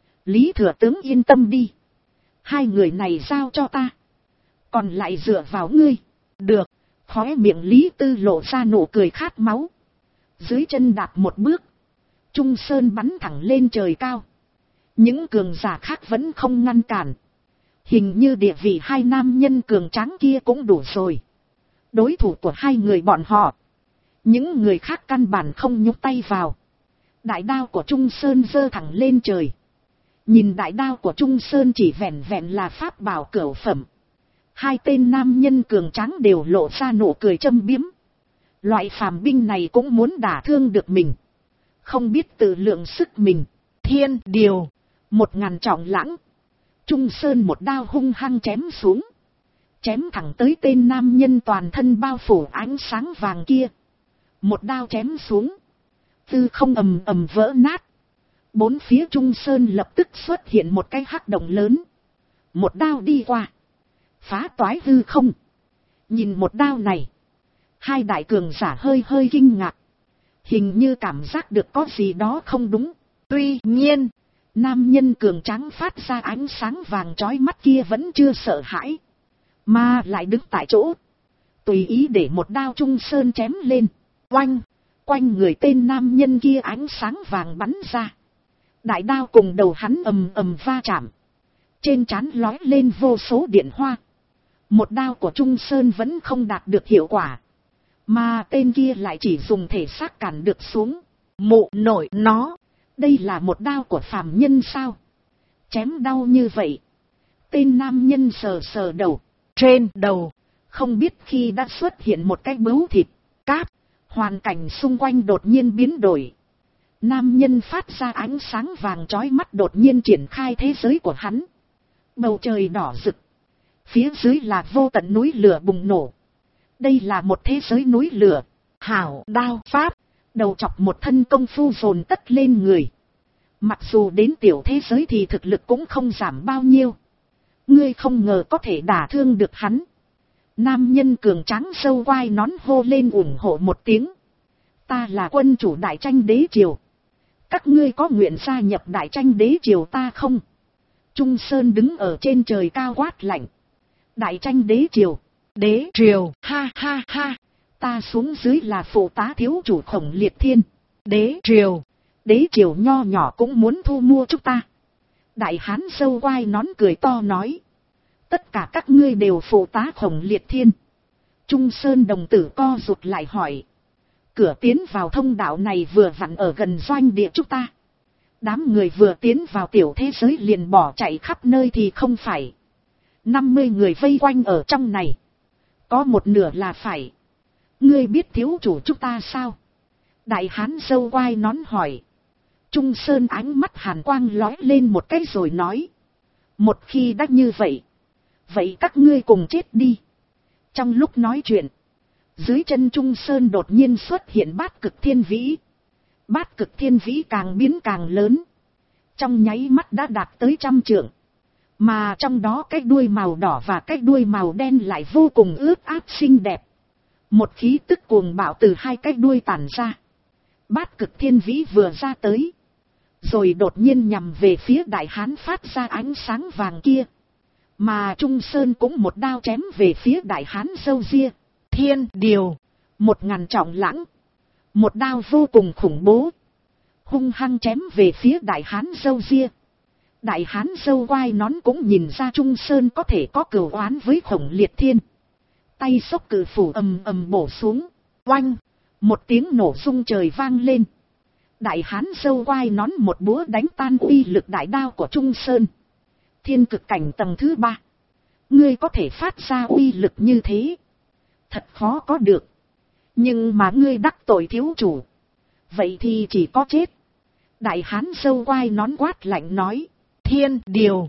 Lý thừa tướng yên tâm đi. Hai người này giao cho ta. Còn lại dựa vào ngươi. Được. Khóe miệng Lý Tư lộ ra nụ cười khát máu. Dưới chân đạp một bước. Trung Sơn bắn thẳng lên trời cao. Những cường giả khác vẫn không ngăn cản. Hình như địa vị hai nam nhân cường tráng kia cũng đủ rồi. Đối thủ của hai người bọn họ. Những người khác căn bản không nhúc tay vào. Đại đao của Trung Sơn giơ thẳng lên trời. Nhìn đại đao của Trung Sơn chỉ vẹn vẹn là pháp bảo cửu phẩm. Hai tên nam nhân cường tráng đều lộ ra nụ cười châm biếm. Loại phàm binh này cũng muốn đả thương được mình. Không biết tự lượng sức mình. Thiên điều. 1000 trọng lãng. Trung Sơn một đao hung hăng chém xuống. Chém thẳng tới tên nam nhân toàn thân bao phủ ánh sáng vàng kia. Một đao chém xuống. Tư không ầm ầm vỡ nát. Bốn phía Trung Sơn lập tức xuất hiện một cái hắc động lớn. Một đao đi qua. Phá toái hư không. Nhìn một đao này. Hai đại cường giả hơi kinh ngạc. hình như cảm giác được có gì đó không đúng. Tuy nhiên, nam nhân cường tráng phát ra ánh sáng vàng chói mắt kia vẫn chưa sợ hãi, mà lại đứng tại chỗ, tùy ý để một đao Trung Sơn chém lên. Oanh, quanh người tên nam nhân kia ánh sáng vàng bắn ra. Đại đao cùng đầu hắn ầm ầm va chạm. Trên trán lói lên vô số điện hoa. Một đao của Trung Sơn vẫn không đạt được hiệu quả, mà tên kia lại chỉ dùng thể xác cản được xuống. Mụ nội nó, đây là một đao của phàm nhân sao? Chém đau như vậy. Tên nam nhân sờ sờ đầu. Trên đầu, không biết khi đã xuất hiện một cái bướu thịt. Cáp, hoàn cảnh xung quanh đột nhiên biến đổi. Nam nhân phát ra ánh sáng vàng chói mắt đột nhiên triển khai thế giới của hắn. Bầu trời đỏ rực. Phía dưới là vô tận núi lửa bùng nổ. Đây là một thế giới núi lửa. Hảo đao pháp, đầu chọc một thân công phu dồn tất lên người. Mặc dù đến tiểu thế giới thì thực lực cũng không giảm bao nhiêu. Ngươi không ngờ có thể đả thương được hắn. Nam nhân cường tráng sâu quai nón hô lên ủng hộ một tiếng. Ta là quân chủ Đại Tranh Đế Triều. Các ngươi có nguyện gia nhập Đại Tranh Đế Triều ta không? Trung Sơn đứng ở trên trời cao quát lạnh. Đại Tranh Đế Triều. Đế Triều, ha ha ha. Ta xuống dưới là phụ tá thiếu chủ Khổng Liệt Thiên. Đế Triều. Đế Triều nho nhỏ cũng muốn thu mua chúng ta. Đại hán sâu quai nón cười to nói. Tất cả các ngươi đều phụ tá Khổng Liệt Thiên. Trung Sơn đồng tử co rụt lại hỏi. Cửa tiến vào thông đạo này vừa vặn ở gần doanh địa chúng ta. Đám người vừa tiến vào tiểu thế giới liền bỏ chạy khắp nơi thì không phải. 50 người vây quanh ở trong này. Có một nửa là phải. Ngươi biết thiếu chủ chúng ta sao? Đại hán dâu quai nón hỏi. Trung Sơn ánh mắt hàn quang lói lên một cái rồi nói. Một khi đã như vậy. Vậy các ngươi cùng chết đi. Trong lúc nói chuyện. Dưới chân Trung Sơn đột nhiên xuất hiện Bát Cực Thiên Vĩ. Bát Cực Thiên Vĩ càng biến càng lớn. Trong nháy mắt đã đạt tới 100 trượng. Mà trong đó cái đuôi màu đỏ và cái đuôi màu đen lại vô cùng ướt át xinh đẹp. Một khí tức cuồng bạo từ hai cái đuôi tản ra. Bát Cực Thiên Vĩ vừa ra tới. Rồi đột nhiên nhằm về phía đại hán phát ra ánh sáng vàng kia. Mà Trung Sơn cũng một đao chém về phía đại hán râu ria. Thiên điều, 1000 trọng lãng. Một đao vô cùng khủng bố. Hung hăng chém về phía đại hán râu ria. Đại hán râu quai nón cũng nhìn ra Trung Sơn có thể có cừu oán với Khổng Liệt Thiên. Tay xốc cự phủ ầm ầm bổ xuống. Oanh, một tiếng nổ rung trời vang lên. Đại hán râu quai nón một búa đánh tan uy lực đại đao của Trung Sơn. Thiên cực cảnh tầng thứ 3. Ngươi có thể phát ra uy lực như thế. Thật khó có được. Nhưng mà ngươi đắc tội thiếu chủ. Vậy thì chỉ có chết. Đại hán râu quai nón quát lạnh nói. Thiên điều,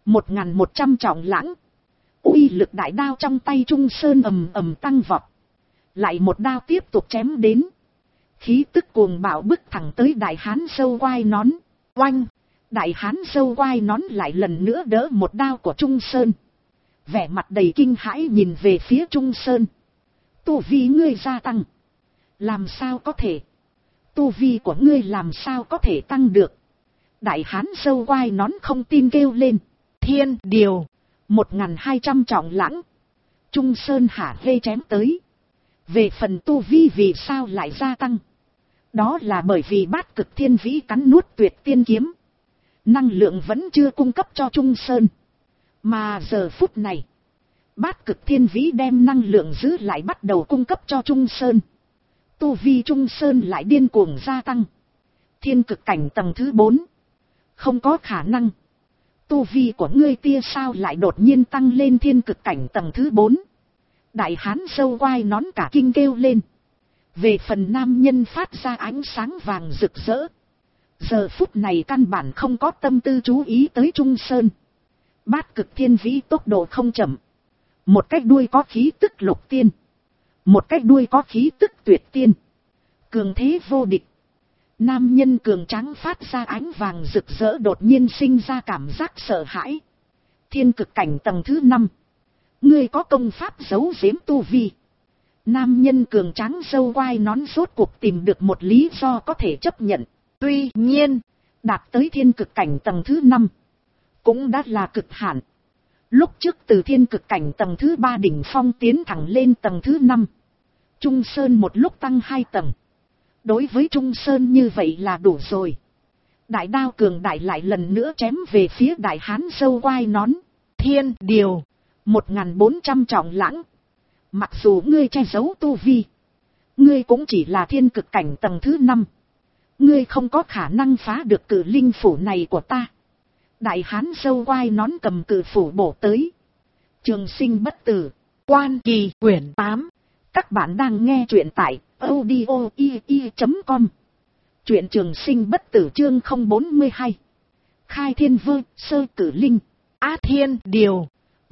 1100 trọng lãng. Uy lực đại đao trong tay Trung Sơn ầm ầm tăng vọt. Lại một đao tiếp tục chém đến. Khí tức cuồng bạo bức thẳng tới đại hán râu quai nón. Oanh, đại hán râu quai nón lại lần nữa đỡ một đao của Trung Sơn. Vẻ mặt đầy kinh hãi nhìn về phía Trung Sơn. Tu vi ngươi gia tăng. Làm sao có thể? Tu vi của ngươi làm sao có thể tăng được? Đại hán râu quai nón không tin kêu lên. Thiên điều, 1200 trọng lãng. Trung Sơn hả hê chém tới. Về phần tu vi vì sao lại gia tăng? Đó là bởi vì Bát Cực Thiên Vĩ cắn nuốt Tuyệt Tiên Kiếm. Năng lượng vẫn chưa cung cấp cho Trung Sơn. Mà giờ phút này, Bát Cực Thiên Vĩ đem năng lượng giữ lại bắt đầu cung cấp cho Trung Sơn. Tu vi Trung Sơn lại điên cuồng gia tăng. Thiên cực cảnh tầng thứ 4. Không có khả năng. Tu vi của ngươi tia sao lại đột nhiên tăng lên thiên cực cảnh tầng thứ 4. Đại hán râu quai nón cả kinh kêu lên. Về phần nam nhân phát ra ánh sáng vàng rực rỡ. Giờ phút này căn bản không có tâm tư chú ý tới Trung Sơn. Bát Cực Thiên Vĩ tốc độ không chậm. Một cái đuôi có khí tức lục tiên. Một cái đuôi có khí tức tuyệt tiên. Cường thế vô địch. Nam nhân cường tráng phát ra ánh vàng rực rỡ đột nhiên sinh ra cảm giác sợ hãi. Thiên cực cảnh tầng thứ 5. Ngươi có công pháp giấu giếm tu vi. Nam nhân cường tráng râu quai nón rốt cuộc tìm được một lý do có thể chấp nhận. Tuy nhiên, đạt tới thiên cực cảnh tầng thứ 5, cũng đã là cực hạn. Lúc trước từ thiên cực cảnh tầng thứ 3 đỉnh phong tiến thẳng lên tầng thứ 5. Trung Sơn một lúc tăng 2 tầng. Đối với Trung Sơn như vậy là đủ rồi. Đại đao cường đại lại lần nữa chém về phía đại hán râu quai nón. Thiên điều, 1400 trọng lãng. Mặc dù ngươi che giấu tu vi, ngươi cũng chỉ là thiên cực cảnh tầng thứ 5. Ngươi không có khả năng phá được cử linh phủ này của ta. Đại hán râu quai nón cầm cử phủ bổ tới. Trường sinh bất tử, Quan Kỳ quyển 8. Các bạn đang nghe truyện tại audio.com. Truyện trường sinh bất tử chương 042. Khai thiên vương, sơ cử linh. Á thiên điều,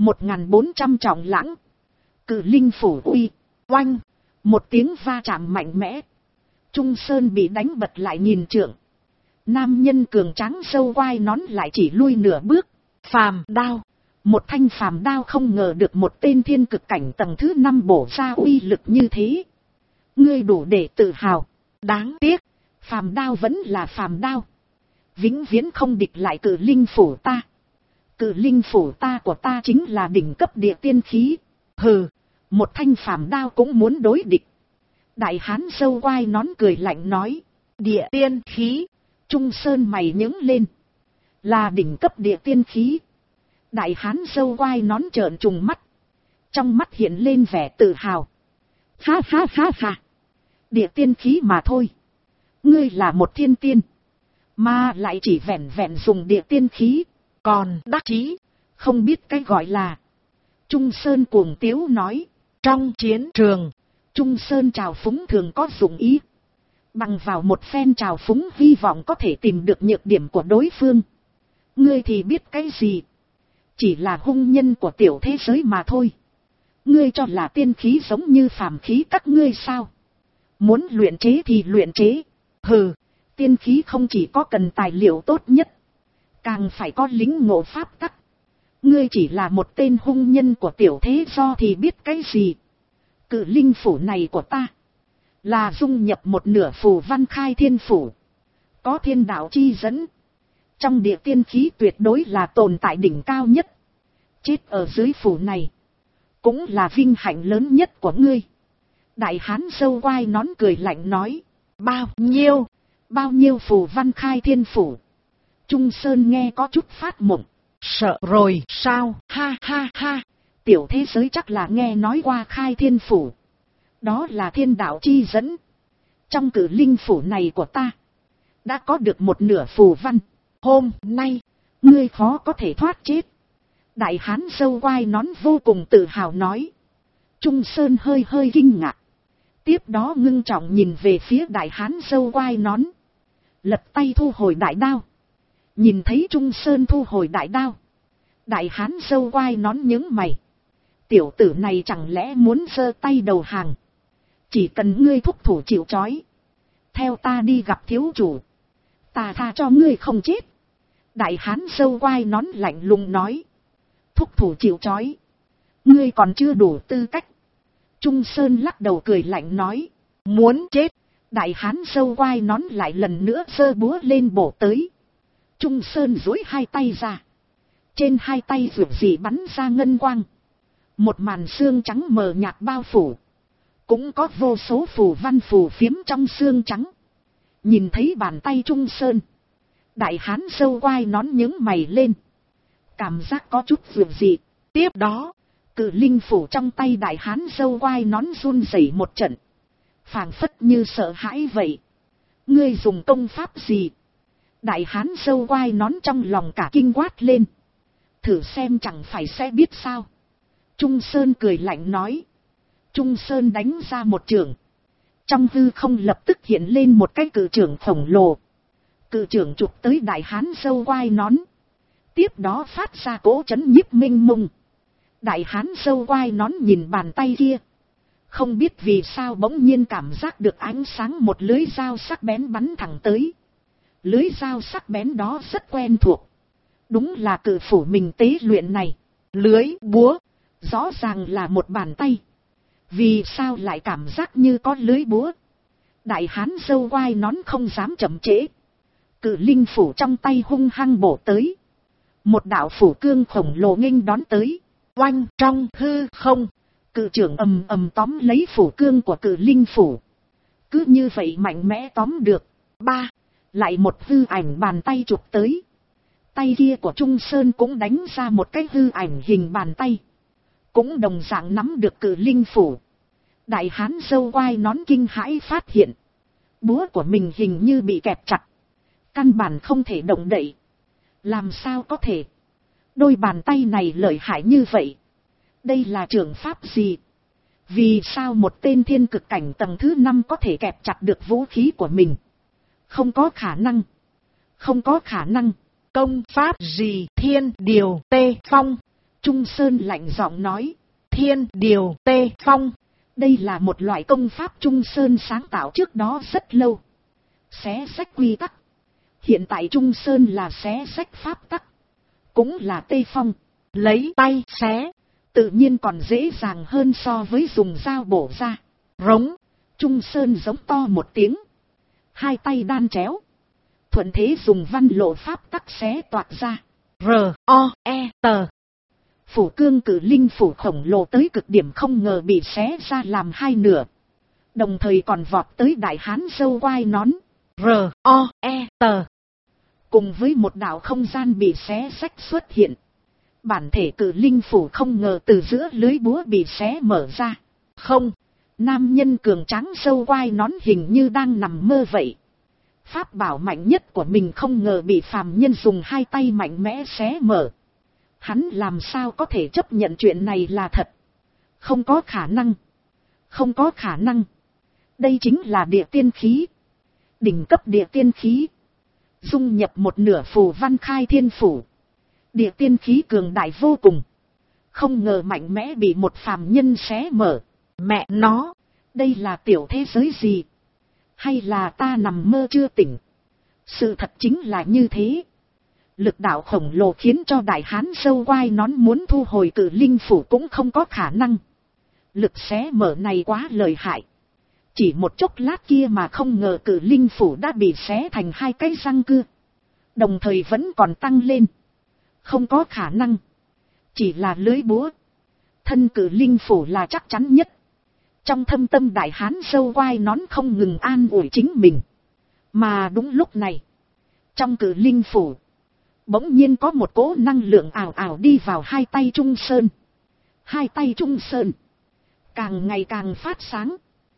1400 trọng lãng. Cử linh phủ uy, oanh. Một tiếng va chạm mạnh mẽ. Trung Sơn bị đánh bật lại nhìn trượng. Nam nhân cường tráng râu quai nón lại chỉ lui nửa bước. Phàm đao. Một thanh phàm đao không ngờ được một tên thiên cực cảnh tầng thứ 5 bổ ra uy lực như thế. Ngươi đủ để tự hào. Đáng tiếc, phàm đao vẫn là phàm đao. Vĩnh viễn không địch lại cử linh phủ ta. Cử linh phủ ta của ta chính là đỉnh cấp địa tiên khí. Hừ, một thanh phàm đao cũng muốn đối địch. Đại hán râu quai nón cười lạnh nói. Địa tiên khí. Trung Sơn mày nhướng lên. Là đỉnh cấp địa tiên khí. Đại hán râu quai nón trợn trùng mắt. Trong mắt hiện lên vẻ tự hào. Ha ha ha ha. Địa tiên khí mà thôi. Ngươi là một thiên tiên. Mà lại chỉ vẹn vẹn dùng địa tiên khí. Còn đắc chí. Không biết cái gọi là. Trung Sơn cuồng tiếu nói. Trong chiến trường. Trung Sơn trào phúng thường có dụng ý. Bằng vào một phen trào phúng hy vọng có thể tìm được nhược điểm của đối phương. Ngươi thì biết cái gì? Chỉ là hung nhân của tiểu thế giới mà thôi. Ngươi cho là tiên khí giống như phàm khí các ngươi sao? Muốn luyện chế thì luyện chế. Hừ, tiên khí không chỉ có cần tài liệu tốt nhất, càng phải có lính ngộ pháp tắc. Ngươi chỉ là một tên hung nhân của tiểu thế do thì biết cái gì? Cự linh phủ này của ta là dung nhập một nửa phù văn khai thiên phủ. Có thiên đạo chi dẫn. Trong địa tiên khí tuyệt đối là tồn tại đỉnh cao nhất. Chết ở dưới phủ này cũng là vinh hạnh lớn nhất của ngươi. Đại hán râu quai nón cười lạnh nói. Bao nhiêu phù văn khai thiên phủ? Trung Sơn nghe có chút phát mộng. Sợ rồi sao? Ha ha ha. Tiểu thế giới chắc là nghe nói qua khai thiên phủ. Đó là thiên đạo chi dẫn. Trong cử linh phủ này của ta đã có được một nửa phù văn. Hôm nay ngươi khó có thể thoát chết. Đại hán râu quai nón vô cùng tự hào nói. Trung Sơn hơi kinh ngạc. Tiếp đó ngưng trọng nhìn về phía đại hán râu quai nón. Lật tay thu hồi đại đao. Nhìn thấy Trung Sơn thu hồi đại đao, đại hán râu quai nón nhướng mày. Tiểu tử này chẳng lẽ muốn giơ tay đầu hàng? Chỉ cần ngươi thúc thủ chịu trói, theo ta đi gặp thiếu chủ, ta tha cho ngươi không chết. Đại hán râu quai nón lạnh lùng nói. Thúc thủ chịu trói, ngươi còn chưa đủ tư cách. Trung Sơn lắc đầu cười lạnh nói. Muốn chết. Đại hán râu quai nón lại lần nữa giơ búa lên bổ tới. Trung Sơn duỗi hai tay ra. Trên hai tay rượu dị bắn ra ngân quang. Một màn xương trắng mờ nhạt bao phủ. Cũng có vô số phù văn phù phiếm trong xương trắng. Nhìn thấy bàn tay Trung Sơn, đại hán râu quai nón nhướng mày lên. Cảm giác có chút rượu dị. Tiếp đó, cự linh phủ trong tay đại hán râu quai nón run rẩy một trận. Phảng phất như sợ hãi vậy. Ngươi dùng công pháp gì? Đại hán râu quai nón trong lòng cả kinh quát lên. Thử xem chẳng phải sẽ biết sao. Trung Sơn cười lạnh nói. Trung Sơn đánh ra một chưởng. Trong hư không lập tức hiện lên một cái cự chưởng khổng lồ. Cự chưởng chụp tới đại hán râu quai nón. Tiếp đó phát ra cỗ chấn nhiếp minh mông. Đại hán râu quai nón nhìn bàn tay kia. Không biết vì sao bỗng nhiên cảm giác được ánh sáng một lưới dao sắc bén bắn thẳng tới. Lưới dao sắc bén đó rất quen thuộc. Đúng là cự phủ mình tế luyện này. Lưới búa, rõ ràng là một bàn tay. Vì sao lại cảm giác như có lưới búa? Đại hán dâu quai nón không dám chậm trễ. Cự linh phủ trong tay hung hăng bổ tới. Một đạo phủ cương khổng lồ nghênh đón tới. Oanh trong hư không. Cự trưởng ầm ầm tóm lấy phủ cương của cự linh phủ. Cứ như vậy mạnh mẽ tóm được. Ba. Lại một hư ảnh bàn tay chụp tới. Tay kia của Trung Sơn cũng đánh ra một cái hư ảnh hình bàn tay. Cũng đồng dạng nắm được cự linh phủ. Đại hán dâu quai nón kinh hãi phát hiện. Búa của mình hình như bị kẹp chặt. Căn bản không thể động đậy. Làm sao có thể? Đôi bàn tay này lợi hại như vậy. Đây là trường pháp gì? Vì sao một tên thiên cực cảnh tầng thứ 5 có thể kẹp chặt được vũ khí của mình? Không có khả năng. Không có khả năng. Công pháp gì? Thiên điều tê phong. Trung Sơn lạnh giọng nói. Thiên điều tê phong. Đây là một loại công pháp Trung Sơn sáng tạo trước đó rất lâu. Xé sách quy tắc. Hiện tại Trung Sơn là xé sách pháp tắc. Cũng là tê phong. Lấy tay xé. Tự nhiên còn dễ dàng hơn so với dùng dao bổ ra. Rống. Trung Sơn giống to một tiếng. Hai tay đan chéo. Thuận thế dùng văn lộ pháp tắc xé toạc ra. R-O-E-T. Phủ cương cử linh phủ khổng lồ tới cực điểm không ngờ bị xé ra làm hai nửa. Đồng thời còn vọt tới đại hán dâu quai nón. R-O-E-T. Cùng với một đạo không gian bị xé rách xuất hiện. Bản thể cử linh phủ không ngờ từ giữa lưới búa bị xé mở ra. Không, nam nhân cường tráng dâu quai nón hình như đang nằm mơ vậy. Pháp bảo mạnh nhất của mình không ngờ bị phàm nhân dùng hai tay mạnh mẽ xé mở. Hắn làm sao có thể chấp nhận chuyện này là thật? Không có khả năng. Không có khả năng. Đây chính là địa tiên khí. Đỉnh cấp địa tiên khí. Dung nhập một nửa phù văn khai thiên phủ. Địa tiên khí cường đại vô cùng. Không ngờ mạnh mẽ bị một phàm nhân xé mở. Mẹ nó, đây là tiểu thế giới gì? Hay là ta nằm mơ chưa tỉnh? Sự thật chính là như thế. Lực đạo khổng lồ khiến cho đại hán dâu quai nón muốn thu hồi cự linh phủ cũng không có khả năng. Lực xé mở này quá lợi hại. Chỉ một chốc lát kia mà không ngờ cự linh phủ đã bị xé thành hai cái răng cưa. Đồng thời vẫn còn tăng lên. Không có khả năng. Chỉ là lưới búa. Thân cự linh phủ là chắc chắn nhất. Trong thâm tâm đại hán dâu quai nón không ngừng an ủi chính mình. Mà đúng lúc này. Trong cự linh phủ. Bỗng nhiên có một cỗ năng lượng ảo ảo đi vào hai tay Trung Sơn. Hai tay Trung Sơn. Càng ngày càng phát sáng.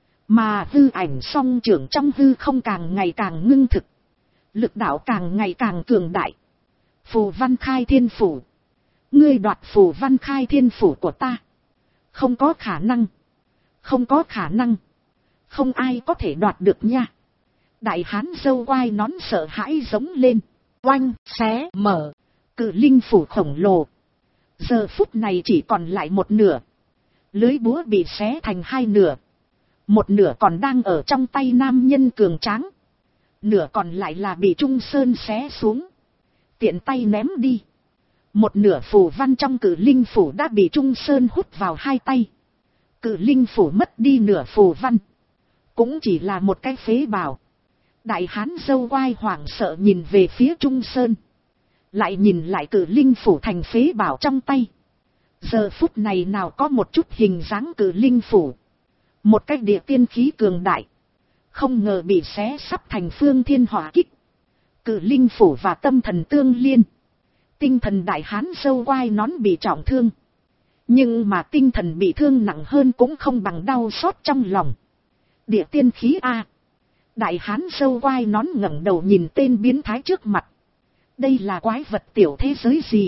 Mà hư ảnh song trưởng trong hư không càng ngày càng ngưng thực. Lực đạo càng ngày càng cường đại. Phù văn khai thiên phủ. Ngươi đoạt phù văn khai thiên phủ của ta. Không có khả năng. Không có khả năng. Không ai có thể đoạt được nha. Đại hán dâu quai nón sợ hãi giống lên. Oanh, xé, mở. Cự linh phủ khổng lồ. Giờ phút này chỉ còn lại một nửa. Lưới búa bị xé thành hai nửa. Một nửa còn đang ở trong tay nam nhân cường tráng. Nửa còn lại là bị Trung Sơn xé xuống. Tiện tay ném đi. Một nửa phù văn trong cự linh phủ đã bị Trung Sơn hút vào hai tay. Cự linh phủ mất đi nửa phù văn. Cũng chỉ là một cái phế bảo. Đại hán dâu quai hoảng sợ nhìn về phía Trung Sơn. Lại nhìn lại cự linh phủ thành phế bảo trong tay. Giờ phút này nào có một chút hình dáng cự linh phủ. Một cách địa tiên khí cường đại. Không ngờ bị xé sắp thành phương thiên hỏa kích. Cự linh phủ và tâm thần tương liên. Tinh thần đại hán dâu quai nón bị trọng thương. Nhưng mà tinh thần bị thương nặng hơn cũng không bằng đau xót trong lòng. Địa tiên khí A. Đại hán dâu quai nón ngẩng đầu nhìn tên biến thái trước mặt. Đây là quái vật tiểu thế giới gì?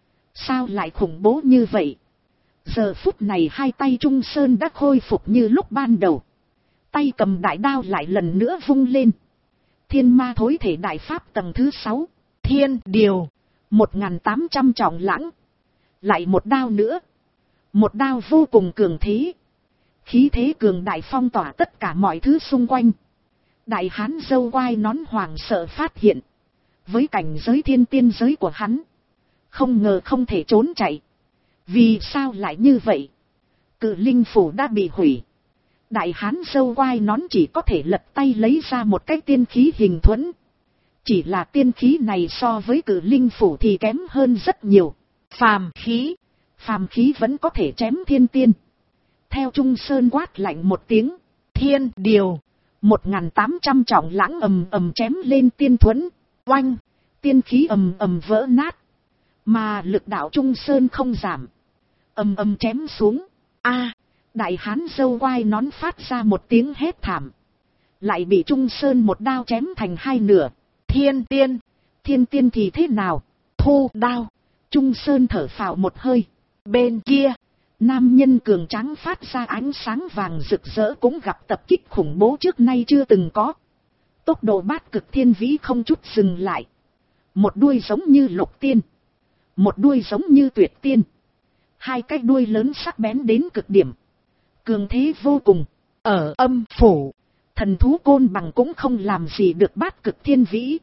Sao lại khủng bố như vậy? Giờ phút này hai tay Trung Sơn đã khôi phục như lúc ban đầu. Tay cầm đại đao lại lần nữa vung lên. Thiên ma thối thể đại pháp tầng thứ 6. Thiên điều. 1800 trọng lãng. Lại một đao nữa. Một đao vô cùng cường thế. Khí thế cường đại phong tỏa tất cả mọi thứ xung quanh. Đại hán dâu quai nón hoàng sợ phát hiện. Với cảnh giới thiên tiên giới của hắn. Không ngờ không thể trốn chạy. Vì sao lại như vậy? Cự linh phủ đã bị hủy. Đại hán râu quai nón chỉ có thể lật tay lấy ra một cái tiên khí hình thuẫn. Chỉ là tiên khí này so với cự linh phủ thì kém hơn rất nhiều. Phàm khí vẫn có thể chém thiên tiên. Theo Trung Sơn quát lạnh một tiếng, thiên điều, 1800 trọng lãng ầm ầm chém lên tiên thuẫn. Oanh, tiên khí ầm ầm vỡ nát. Mà lực đạo Trung Sơn không giảm. Ầm ầm chém xuống. Đại hán râu quai nón phát ra một tiếng hét thảm. Lại bị Trung Sơn một đao chém thành hai nửa. Thiên tiên thì thế nào? Thu đao. Trung Sơn thở phào một hơi. Bên kia, nam nhân cường tráng phát ra ánh sáng vàng rực rỡ cũng gặp tập kích khủng bố trước nay chưa từng có. Tốc độ Bát Cực Thiên Vĩ không chút dừng lại. Một đuôi giống như Lục Tiên, một đuôi giống như Tuyệt Tiên. Hai cái đuôi lớn sắc bén đến cực điểm. Cường thế vô cùng. Ở âm phủ, thần thú côn bằng cũng không làm gì được Bát Cực Thiên Vĩ.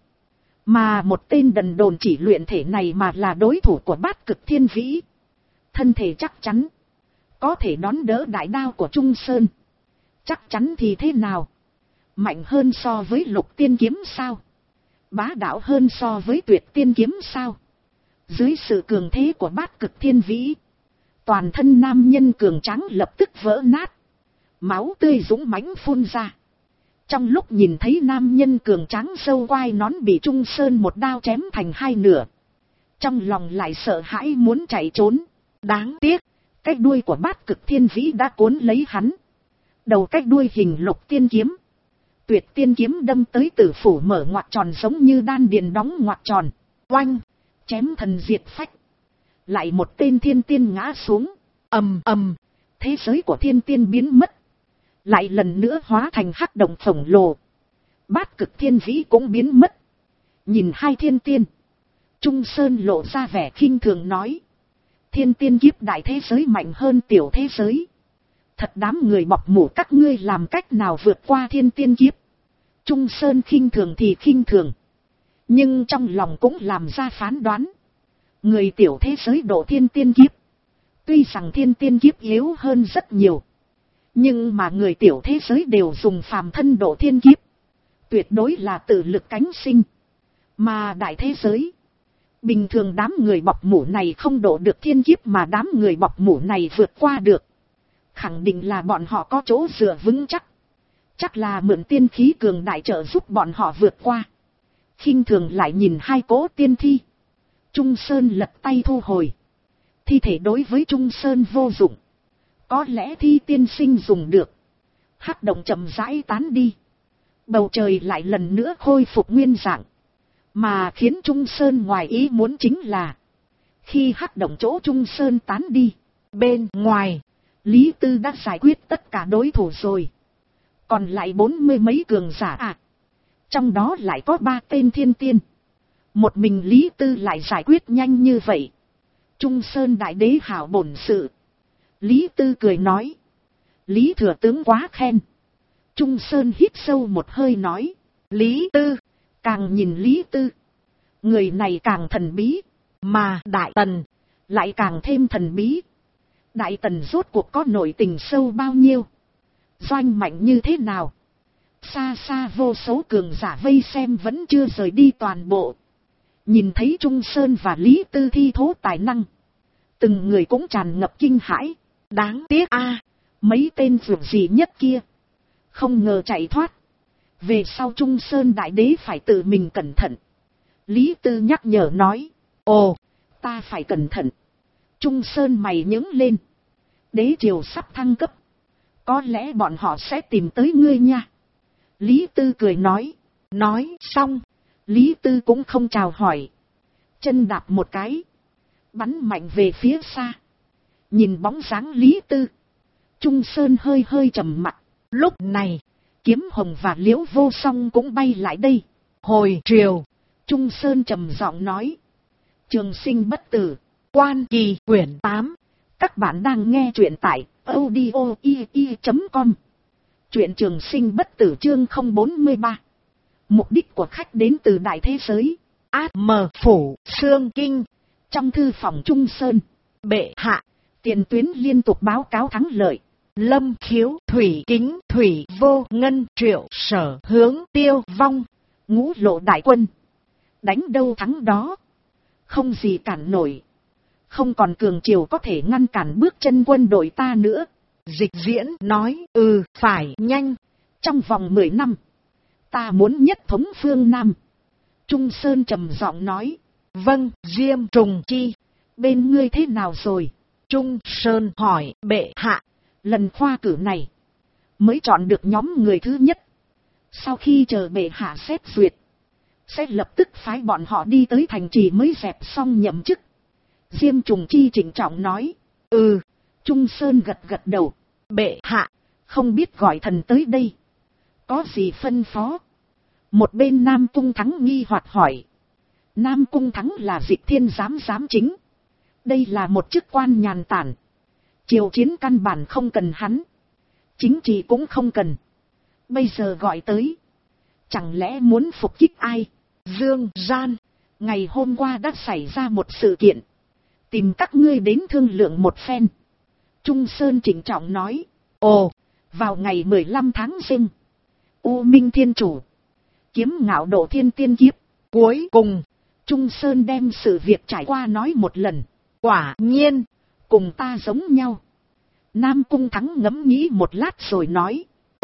Mà một tên đần đồn chỉ luyện thể này mà là đối thủ của Bát Cực Thiên Vĩ. Thân thể chắc chắn có thể đón đỡ đại đao của Trung Sơn. Chắc chắn thì thế nào? Mạnh hơn so với Lục Tiên kiếm sao? Bá đạo hơn so với Tuyệt Tiên kiếm sao? Dưới sự cường thế của Bát Cực Thiên Vĩ, toàn thân nam nhân cường tráng lập tức vỡ nát. Máu tươi dũng mãnh phun ra. Trong lúc nhìn thấy nam nhân cường tráng râu quai nón bị Trung Sơn một đao chém thành hai nửa, trong lòng lại sợ hãi muốn chạy trốn. Đáng tiếc, cái đuôi của Bát Cực Thiên Vĩ đã cuốn lấy hắn. Đầu cái đuôi hình Lục Tiên kiếm, Tuyệt Tiên kiếm đâm tới tử phủ mở ngoặc tròn giống như đan điền đóng ngoặc tròn. Oanh, chém thần diệt phách. Lại một tên thiên tiên ngã xuống. Ầm ầm, thế giới của thiên tiên biến mất. Lại lần nữa hóa thành hắc động khổng lồ. Bát Cực Thiên Vĩ cũng biến mất. Nhìn hai thiên tiên, Trung Sơn lộ ra vẻ khinh thường nói: thiên tiên kiếp đại thế giới mạnh hơn tiểu thế giới. Thật đám người bọc mủ các ngươi làm cách nào vượt qua thiên tiên kiếp. Trung Sơn khinh thường thì khinh thường, nhưng trong lòng cũng làm ra phán đoán. Người tiểu thế giới độ thiên tiên kiếp, tuy rằng thiên tiên kiếp yếu hơn rất nhiều, nhưng mà người tiểu thế giới đều dùng phàm thân độ thiên kiếp, tuyệt đối là tự lực cánh sinh. Mà đại thế giới, bình thường đám người bọc mủ này không độ được thiên kiếp mà đám người bọc mủ này vượt qua được, khẳng định là bọn họ có chỗ dựa vững chắc. Chắc là mượn tiên khí cường đại trợ giúp bọn họ vượt qua. Khinh thường lại nhìn hai cỗ tiên thi. Trung Sơn lật tay thu hồi. Thi thể đối với Trung Sơn vô dụng. Có lẽ thi tiên sinh dùng được. Hắc động chậm rãi tán đi. Bầu trời lại lần nữa khôi phục nguyên dạng. Mà khiến Trung Sơn ngoài ý muốn chính là, khi hắc động chỗ Trung Sơn tán đi, bên ngoài, Lý Tư đã giải quyết tất cả đối thủ rồi. Còn lại 40 mấy cường giả trong đó lại có 3 tên thiên tiên. Một mình Lý Tư lại giải quyết nhanh như vậy. Trung Sơn đại đế hảo bổn sự. Lý Tư cười nói: Lý thừa tướng quá khen. Trung Sơn hít sâu một hơi nói: Lý Tư. Càng nhìn Lý Tư, người này càng thần bí. Mà Đại Tần lại càng thêm thần bí. Đại Tần rốt cuộc có nội tình sâu bao nhiêu, doanh mạnh như thế nào? Xa xa vô số cường giả vây xem vẫn chưa rời đi toàn bộ. Nhìn thấy Trung Sơn và Lý Tư thi thố tài năng, từng người cũng tràn ngập kinh hãi. Đáng tiếc mấy tên vượt gì nhất kia không ngờ chạy thoát. Về sau Trung Sơn đại đế phải tự mình cẩn thận. Lý Tư nhắc nhở nói: ồ, ta phải cẩn thận. Trung Sơn mày nhướng lên. Đế triều sắp thăng cấp, có lẽ bọn họ sẽ tìm tới ngươi nha. Lý Tư cười nói. Nói xong, Lý Tư cũng không chào hỏi. Chân đạp một cái, bắn mạnh về phía xa. Nhìn bóng dáng Lý Tư, Trung Sơn hơi hơi trầm mặt. Lúc này, Kiếm Hồng và Liễu Vô Song cũng bay lại đây. Hồi triều, Trung Sơn trầm giọng nói: Trường sinh bất tử, Quan Kỳ quyển 8. Các bạn đang nghe truyện tại audio.com. Truyện Trường sinh bất tử chương 043. Mục đích của khách đến từ đại thế giới. Át Mờ Phủ Sương Kinh. Trong thư phòng Trung Sơn, bệ hạ, Tiền tuyến liên tục báo cáo thắng lợi. Lâm Khiếu, Thủy Kính, Thủy Vô Ngân, Triệu Sở, Hướng, Tiêu Vong, ngũ lộ đại quân. Đánh đâu thắng đó. Không gì cản nổi. Không còn cường triều có thể ngăn cản bước chân quân đội ta nữa. Dịch Diễn nói, phải nhanh. Trong vòng 10 năm, ta muốn nhất thống phương Nam. Trung Sơn trầm giọng nói, vâng, Diêm Trùng Chi, bên ngươi thế nào rồi? Trung Sơn hỏi, bệ hạ, lần khoa cử này, mới chọn được nhóm người thứ nhất. Sau khi chờ bệ hạ xét duyệt, sẽ lập tức phái bọn họ đi tới thành trì mới dẹp xong nhậm chức. Diêm Trùng Chi trịnh trọng nói, Trung Sơn gật gật đầu, bệ hạ, không biết gọi thần tới đây. Có gì phân phó? Một bên Nam Cung Thắng nghi hoặc hỏi. Nam Cung Thắng là Dịch Thiên giám chính. Đây là một chức quan nhàn tản. Triều chiến căn bản không cần hắn. Chính trị cũng không cần. Bây giờ gọi tới. Chẳng lẽ muốn phục kích ai? Dương Gian, ngày hôm qua đã xảy ra một sự kiện. Tìm các ngươi đến thương lượng một phen. Trung Sơn trịnh trọng nói. Vào ngày 15 tháng Giêng, U Minh Thiên Chủ, Kiếm Ngạo Độ Thiên Tiên Kiếp. Cuối cùng, Trung Sơn đem sự việc trải qua nói một lần. Quả nhiên, cùng ta giống nhau. Nam Cung Thắng ngẫm nghĩ một lát rồi nói.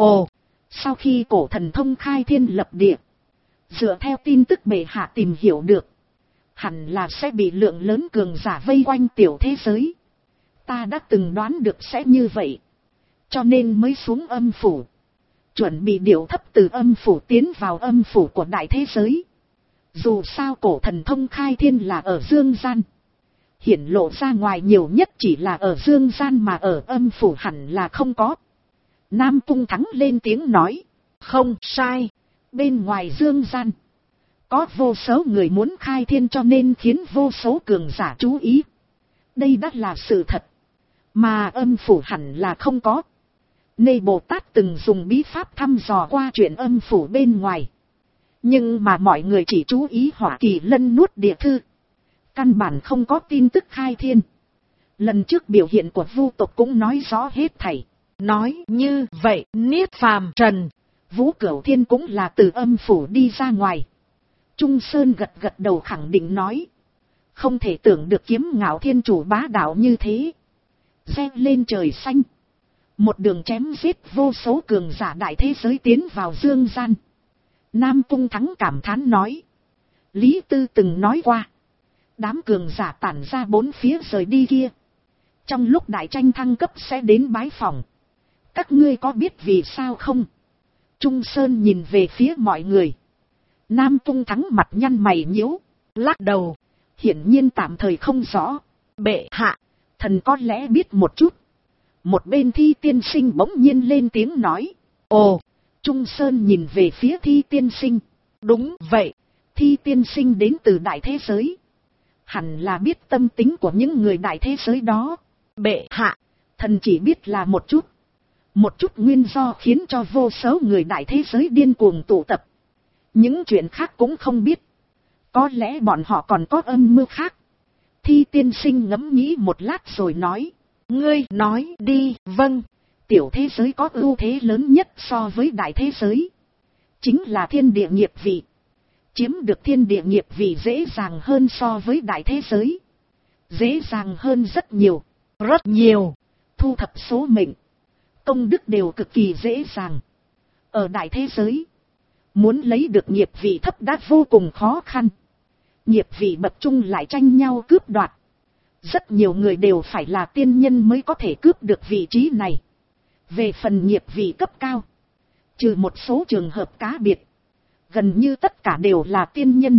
Sau khi cổ thần thông khai thiên lập địa, dựa theo tin tức bệ hạ tìm hiểu được, hẳn là sẽ bị lượng lớn cường giả vây quanh tiểu thế giới. Ta đã từng đoán được sẽ như vậy, cho nên mới xuống âm phủ, chuẩn bị điều thấp từ âm phủ tiến vào âm phủ của đại thế giới. Dù sao cổ thần thông khai thiên là ở dương gian, hiển lộ ra ngoài nhiều nhất chỉ là ở dương gian, mà ở âm phủ hẳn là không có. Nam Cung Thắng lên tiếng nói, không sai, bên ngoài dương gian có vô số người muốn khai thiên, cho nên khiến vô số cường giả chú ý. Đây đã là sự thật, mà âm phủ hẳn là không có. Nê Bồ Tát từng dùng bí pháp thăm dò qua chuyện âm phủ bên ngoài, nhưng mà mọi người chỉ chú ý Hỏa Kỳ Lân nuốt địa thư, căn bản không có tin tức khai thiên. Lần trước biểu hiện của Vu tộc cũng nói rõ hết thảy. Nói như vậy, Niết Phàm Trần, Vũ Cửu Thiên cũng là từ âm phủ đi ra ngoài. Trung Sơn gật gật đầu khẳng định nói, không thể tưởng được Kiếm Ngạo Thiên Chủ bá đạo như thế. Xe lên trời xanh, một đường chém giết vô số cường giả đại thế giới tiến vào dương gian. Nam Cung Thắng cảm thán nói, Lý Tư từng nói qua, đám cường giả tản ra bốn phía rời đi kia, trong lúc đại tranh thăng cấp sẽ đến bái phòng. Các ngươi có biết vì sao không? Trung Sơn nhìn về phía mọi người. Nam Cung Thắng mặt nhăn mày nhíu, lắc đầu, hiển nhiên tạm thời không rõ. Bệ hạ, thần có lẽ biết một chút. Một bên Thi Tiên Sinh bỗng nhiên lên tiếng nói. Trung Sơn nhìn về phía Thi Tiên Sinh. Đúng vậy, Thi Tiên Sinh đến từ đại thế giới, hẳn là biết tâm tính của những người đại thế giới đó. Bệ hạ, thần chỉ biết là một chút nguyên do khiến cho vô số người đại thế giới điên cuồng tụ tập. Những chuyện khác cũng không biết. Có lẽ bọn họ còn có âm mưu khác. Thi Tiên Sinh ngẫm nghĩ một lát rồi nói. Ngươi nói đi. Vâng, tiểu thế giới có ưu thế lớn nhất so với đại thế giới, chính là thiên địa nghiệp vị. Chiếm được thiên địa nghiệp vị dễ dàng hơn so với đại thế giới. Dễ dàng hơn rất nhiều. Rất nhiều. Thu thập số mệnh, công đức đều cực kỳ dễ dàng. Ở đại thế giới, muốn lấy được nghiệp vị thấp đã vô cùng khó khăn. Nghiệp vị bậc trung lại tranh nhau cướp đoạt. Rất nhiều người đều phải là tiên nhân mới có thể cướp được vị trí này. Về phần nghiệp vị cấp cao, trừ một số trường hợp cá biệt, gần như tất cả đều là tiên nhân.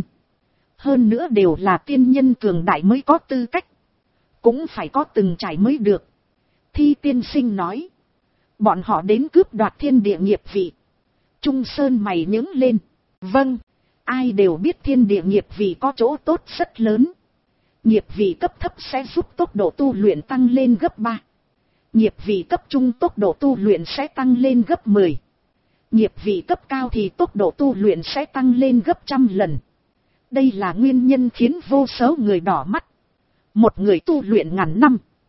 Hơn nữa đều là tiên nhân cường đại mới có tư cách. Cũng phải có từng trải mới được. Thi Tiên Sinh nói, bọn họ đến cướp đoạt thiên địa nghiệp vị. Trung Sơn mày nhướng lên. Vâng, ai đều biết thiên địa nghiệp vị có chỗ tốt rất lớn. Nghiệp vị cấp thấp sẽ giúp tốc độ tu luyện tăng lên gấp 3. Nghiệp vị cấp trung tốc độ tu luyện sẽ tăng lên gấp 10. Nghiệp vị cấp cao thì tốc độ tu luyện sẽ tăng lên gấp 100 lần. Đây là nguyên nhân khiến vô số người đỏ mắt. Một người tu luyện ngàn năm,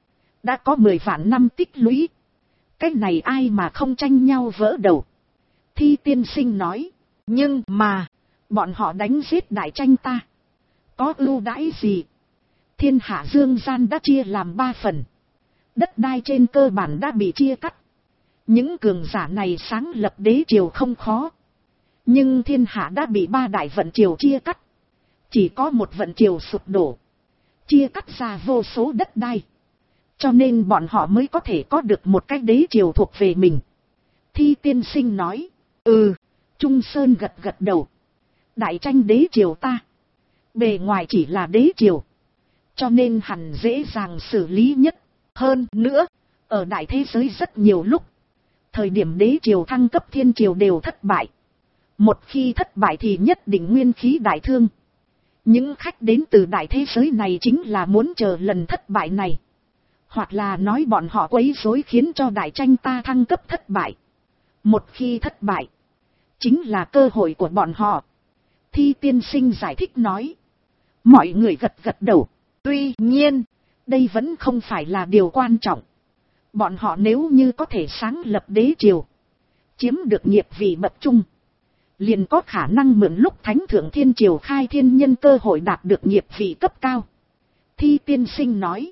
đã có 10 vạn năm tích lũy. Cái này ai mà không tranh nhau vỡ đầu. Thi tiên sinh nói, nhưng mà, bọn họ đánh giết đại tranh ta. Có ưu đãi gì? Thiên hạ dương gian đã chia làm 3 phần. Đất đai trên cơ bản đã bị chia cắt. Những cường giả này sáng lập đế triều không khó. Nhưng thiên hạ đã bị 3 đại vận triều chia cắt. Chỉ có một vận triều sụp đổ. Chia cắt ra vô số đất đai. Cho nên bọn họ mới có thể có được một cái đế triều thuộc về mình. Thi tiên sinh nói, Trung Sơn gật gật đầu. Đại tranh đế triều ta. Bề ngoài chỉ là đế triều. Cho nên hẳn dễ dàng xử lý nhất. Hơn nữa, ở đại thế giới rất nhiều lúc. Thời điểm đế triều thăng cấp thiên triều đều thất bại. Một khi thất bại thì nhất định nguyên khí đại thương. Những khách đến từ đại thế giới này chính là muốn chờ lần thất bại này. Hoặc là nói bọn họ quấy rối khiến cho đại tranh ta thăng cấp thất bại. Một khi thất bại, chính là cơ hội của bọn họ. Thi tiên sinh giải thích nói. Mọi người gật gật đầu. Tuy nhiên, đây vẫn không phải là điều quan trọng. Bọn họ nếu như có thể sáng lập đế triều, chiếm được nghiệp vị bậc trung, liền có khả năng mượn lúc thánh thượng thiên triều khai thiên nhân cơ hội đạt được nghiệp vị cấp cao. Thi tiên sinh nói,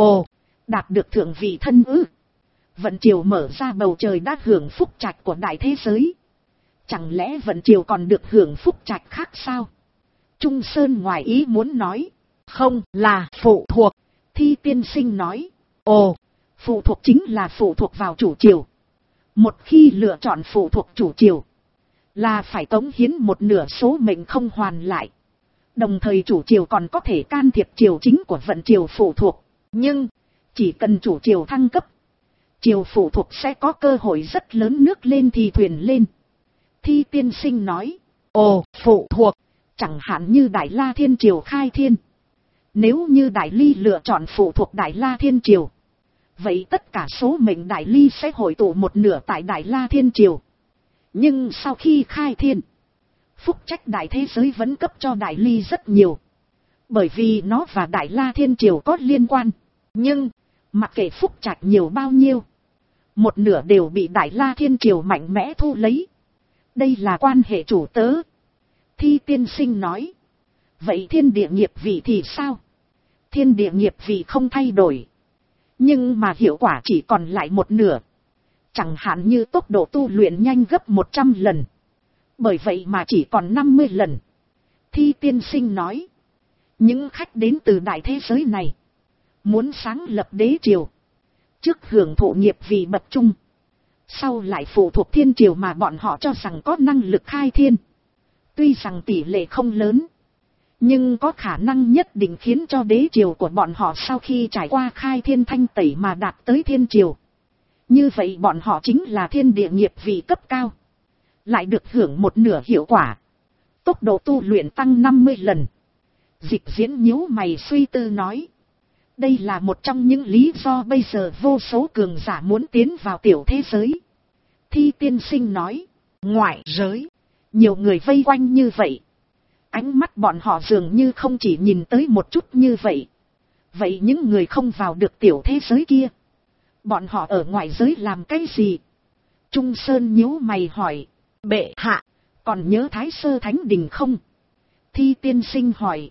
đạt được thượng vị thân ư? Vận triều mở ra bầu trời đã hưởng phúc trạch của đại thế giới. Chẳng lẽ vận triều còn được hưởng phúc trạch khác sao? Trung Sơn ngoài ý muốn nói, không là phụ thuộc. Thi tiên sinh nói, phụ thuộc chính là phụ thuộc vào chủ triều. Một khi lựa chọn phụ thuộc chủ triều, là phải cống hiến một nửa số mệnh không hoàn lại. Đồng thời chủ triều còn có thể can thiệp triều chính của vận triều phụ thuộc. Nhưng, chỉ cần chủ triều thăng cấp, triều phụ thuộc sẽ có cơ hội rất lớn, nước lên thì thuyền lên. Thi tiên sinh nói, phụ thuộc, chẳng hạn như Đại La Thiên Triều khai thiên. Nếu như Đại Ly lựa chọn phụ thuộc Đại La Thiên Triều, vậy tất cả số mệnh Đại Ly sẽ hội tụ một nửa tại Đại La Thiên Triều. Nhưng sau khi khai thiên, phúc trách đại thế giới vẫn cấp cho Đại Ly rất nhiều. Bởi vì nó và Đại La Thiên Triều có liên quan. Nhưng, mặc kệ phúc trạch nhiều bao nhiêu, một nửa đều bị Đại La Thiên Triều mạnh mẽ thu lấy. Đây là quan hệ chủ tớ. Thi tiên sinh nói, vậy thiên địa nghiệp vị thì sao? Thiên địa nghiệp vị không thay đổi, nhưng mà hiệu quả chỉ còn lại một nửa. Chẳng hạn như tốc độ tu luyện nhanh gấp 100 lần. Bởi vậy mà chỉ còn 50 lần. Thi tiên sinh nói, những khách đến từ đại thế giới này, muốn sáng lập đế triều, trước hưởng thụ nghiệp vị bậc trung, sau lại phụ thuộc thiên triều mà bọn họ cho rằng có năng lực khai thiên. Tuy rằng tỷ lệ không lớn, nhưng có khả năng nhất định khiến cho đế triều của bọn họ sau khi trải qua khai thiên thanh tẩy mà đạt tới thiên triều. Như vậy bọn họ chính là thiên địa nghiệp vị cấp cao, lại được hưởng một nửa hiệu quả. Tốc độ tu luyện tăng 50 lần. Dịch Diễn nhíu mày suy tư nói, đây là một trong những lý do bây giờ vô số cường giả muốn tiến vào tiểu thế giới. Thi tiên sinh nói, ngoại giới, nhiều người vây quanh như vậy, ánh mắt bọn họ dường như không chỉ nhìn tới một chút như vậy. Vậy những người không vào được tiểu thế giới kia, bọn họ ở ngoại giới làm cái gì? Trung Sơn nhíu mày hỏi, bệ hạ, còn nhớ Thái Sơ Thánh Đình không? Thi tiên sinh hỏi,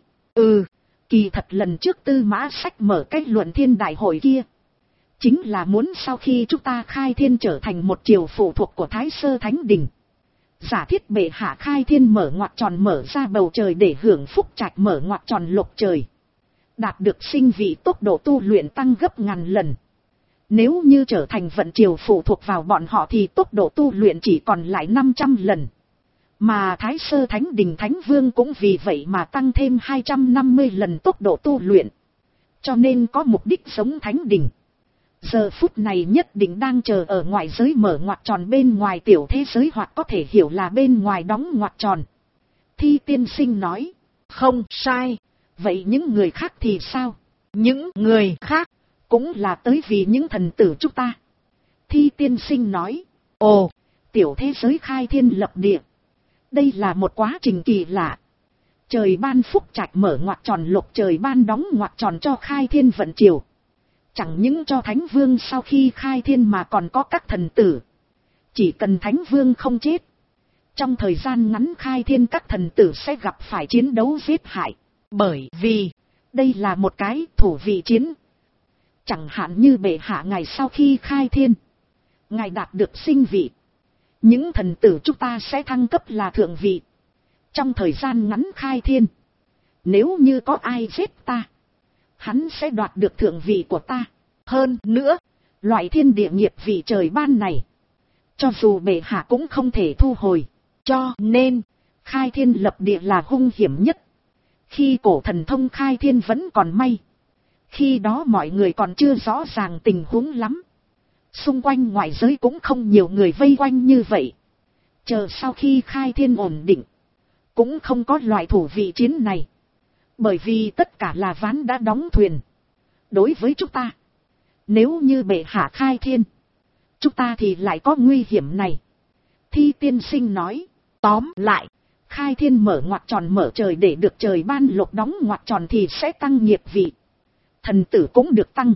kỳ thật lần trước Tư Mã Sách mở cái luận thiên đại hội kia, chính là muốn sau khi chúng ta khai thiên trở thành một triều phụ thuộc của Thái Sơ Thánh Đình, giả thiết bệ hạ khai thiên mở ngoặc tròn mở ra bầu trời để hưởng phúc trạch mở ngoặc tròn lục trời, đạt được sinh vị tốc độ tu luyện tăng gấp ngàn lần. Nếu như trở thành vận triều phụ thuộc vào bọn họ thì tốc độ tu luyện chỉ còn lại 500 lần. Mà Thái Sơ Thánh Đình Thánh Vương cũng vì vậy mà tăng thêm 250 lần tốc độ tu luyện. Cho nên có mục đích giống Thánh Đình. Giờ phút này nhất định đang chờ ở ngoại giới mở ngoặc tròn bên ngoài tiểu thế giới, hoặc có thể hiểu là bên ngoài đóng ngoặc tròn. Thi tiên sinh nói, không sai. Vậy những người khác thì sao? Những người khác cũng là tới vì những thần tử chúng ta. Thi tiên sinh nói, tiểu thế giới khai thiên lập địa, đây là một quá trình kỳ lạ. Trời ban phúc trạch mở ngoặc tròn lục trời ban đóng ngoặc tròn cho khai thiên vận triều. Chẳng những cho Thánh Vương sau khi khai thiên mà còn có các thần tử. Chỉ cần Thánh Vương không chết, trong thời gian ngắn khai thiên các thần tử sẽ gặp phải chiến đấu giết hại. Bởi vì, đây là một cái thủ vị chiến. Chẳng hạn như bệ hạ ngài sau khi khai thiên, ngài đạt được sinh vị. Những thần tử chúng ta sẽ thăng cấp là thượng vị. Trong thời gian ngắn khai thiên, nếu như có ai giết ta, hắn sẽ đoạt được thượng vị của ta. Hơn nữa, loại thiên địa nghiệp vị trời ban này, cho dù bệ hạ cũng không thể thu hồi. Cho nên, khai thiên lập địa là hung hiểm nhất. Khi cổ thần thông khai thiên vẫn còn may. Khi đó mọi người còn chưa rõ ràng tình huống lắm. Xung quanh ngoại giới cũng không nhiều người vây quanh như vậy. Chờ sau khi khai thiên ổn định, cũng không có loại thủ vị chiến này. Bởi vì tất cả là ván đã đóng thuyền. Đối với chúng ta, nếu như bệ hạ khai thiên, chúng ta thì lại có nguy hiểm này. Thi tiên sinh nói, tóm lại, khai thiên mở ngoặc tròn mở trời để được trời ban lộc, đóng ngoặc tròn thì sẽ tăng nghiệp vị. Thần tử cũng được tăng.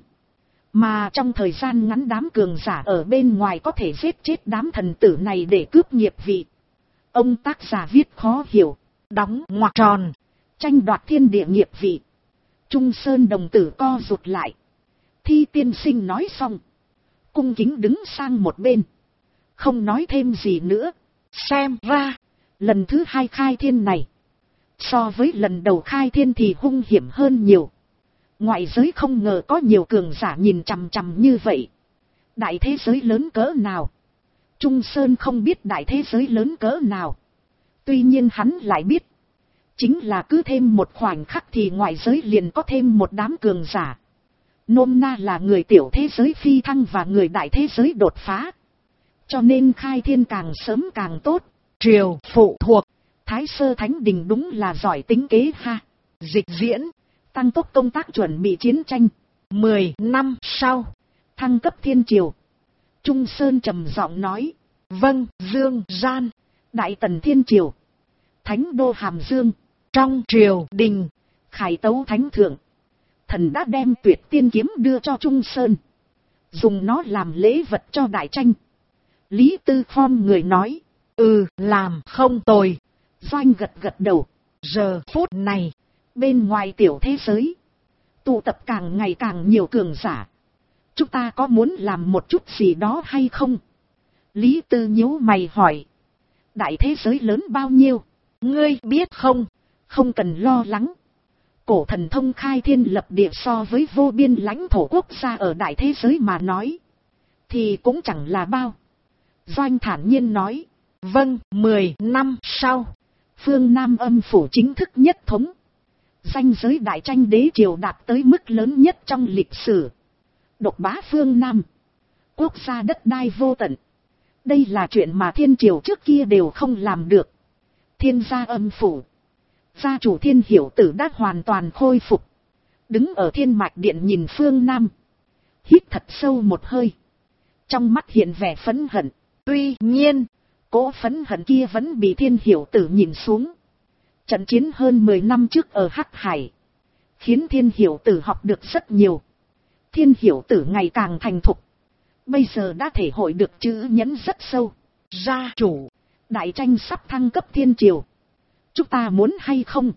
Mà trong thời gian ngắn đám cường giả ở bên ngoài có thể giết chết đám thần tử này để cướp nghiệp vị. Ông tác giả viết khó hiểu, đóng ngoặc tròn, tranh đoạt thiên địa nghiệp vị. Trung Sơn đồng tử co rụt lại. Thi tiên sinh nói xong, cung kính đứng sang một bên, không nói thêm gì nữa. Xem ra, lần thứ hai khai thiên này, so với lần đầu khai thiên thì hung hiểm hơn nhiều. Ngoại giới không ngờ có nhiều cường giả nhìn chằm chằm như vậy. Đại thế giới lớn cỡ nào? Trung Sơn không biết đại thế giới lớn cỡ nào. Tuy nhiên hắn lại biết, chính là cứ thêm một khoảnh khắc thì ngoại giới liền có thêm một đám cường giả. Nôm na là người tiểu thế giới phi thăng và người đại thế giới đột phá. Cho nên khai thiên càng sớm càng tốt. Triều phụ thuộc, Thái Sơ Thánh Đình đúng là giỏi tính kế ha. Dịch diễn, tăng tốc công tác chuẩn bị chiến tranh. 10 năm sau, thăng cấp thiên triều. Trung Sơn trầm giọng nói, vâng, Dương Gian, Đại Tần thiên triều, Thánh đô Hàm Dương, trong triều đình, khải tấu thánh thượng. Thần đã đem Tuyệt Tiên kiếm đưa cho Trung Sơn, dùng nó làm lễ vật cho đại tranh. Lý Tư Phong người nói, làm không tồi. Doanh gật gật đầu. Giờ phút này, bên ngoài tiểu thế giới, tụ tập càng ngày càng nhiều cường giả. Chúng ta có muốn làm một chút gì đó hay không? Lý Tư nhíu mày hỏi. Đại thế giới lớn bao nhiêu? Ngươi biết không? Không cần lo lắng. Cổ thần thông khai thiên lập địa so với vô biên lãnh thổ quốc gia ở đại thế giới mà nói, thì cũng chẳng là bao. Doanh thản nhiên nói. Vâng, 10 năm sau, phương Nam âm phủ chính thức nhất thống. Danh giới đại tranh đế triều đạt tới mức lớn nhất trong lịch sử. Độc bá phương Nam, quốc gia đất đai vô tận. Đây là chuyện mà thiên triều trước kia đều không làm được. Thiên gia âm phủ, gia chủ Thiên Hiểu Tử đã hoàn toàn khôi phục. Đứng ở thiên mạch điện nhìn phương Nam, hít thật sâu một hơi. Trong mắt hiện vẻ phẫn hận. Tuy nhiên, cỗ phẫn hận kia vẫn bị Thiên Hiểu Tử nhìn xuống. Trận chiến hơn 10 năm trước ở Hắc Hải, khiến Thiên Hiểu Tử học được rất nhiều. Thiên Hiểu Tử ngày càng thành thục, bây giờ đã thể hội được chữ nhẫn rất sâu. Gia chủ, đại tranh sắp thăng cấp thiên triều, chúng ta muốn hay không?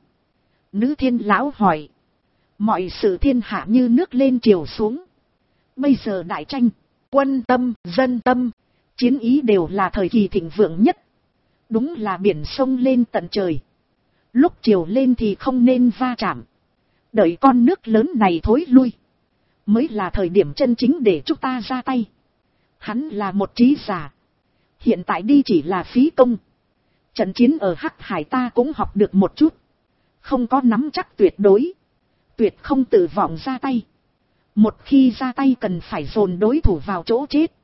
Nữ thiên lão hỏi. Mọi sự thiên hạ như nước lên triều xuống. Bây giờ đại tranh, quân tâm, dân tâm, chiến ý đều là thời kỳ thịnh vượng nhất. Đúng là biển sông lên tận trời. Lúc triều lên thì không nên va chạm. Đợi con nước lớn này thối lui, mới là thời điểm chân chính để chúng ta ra tay. Hắn là một trí giả. Hiện tại đi chỉ là phí công. Trận chiến ở Hắc Hải ta cũng học được một chút. Không có nắm chắc tuyệt đối. Tuyệt không tự vọng ra tay. Một khi ra tay cần phải dồn đối thủ vào chỗ chết.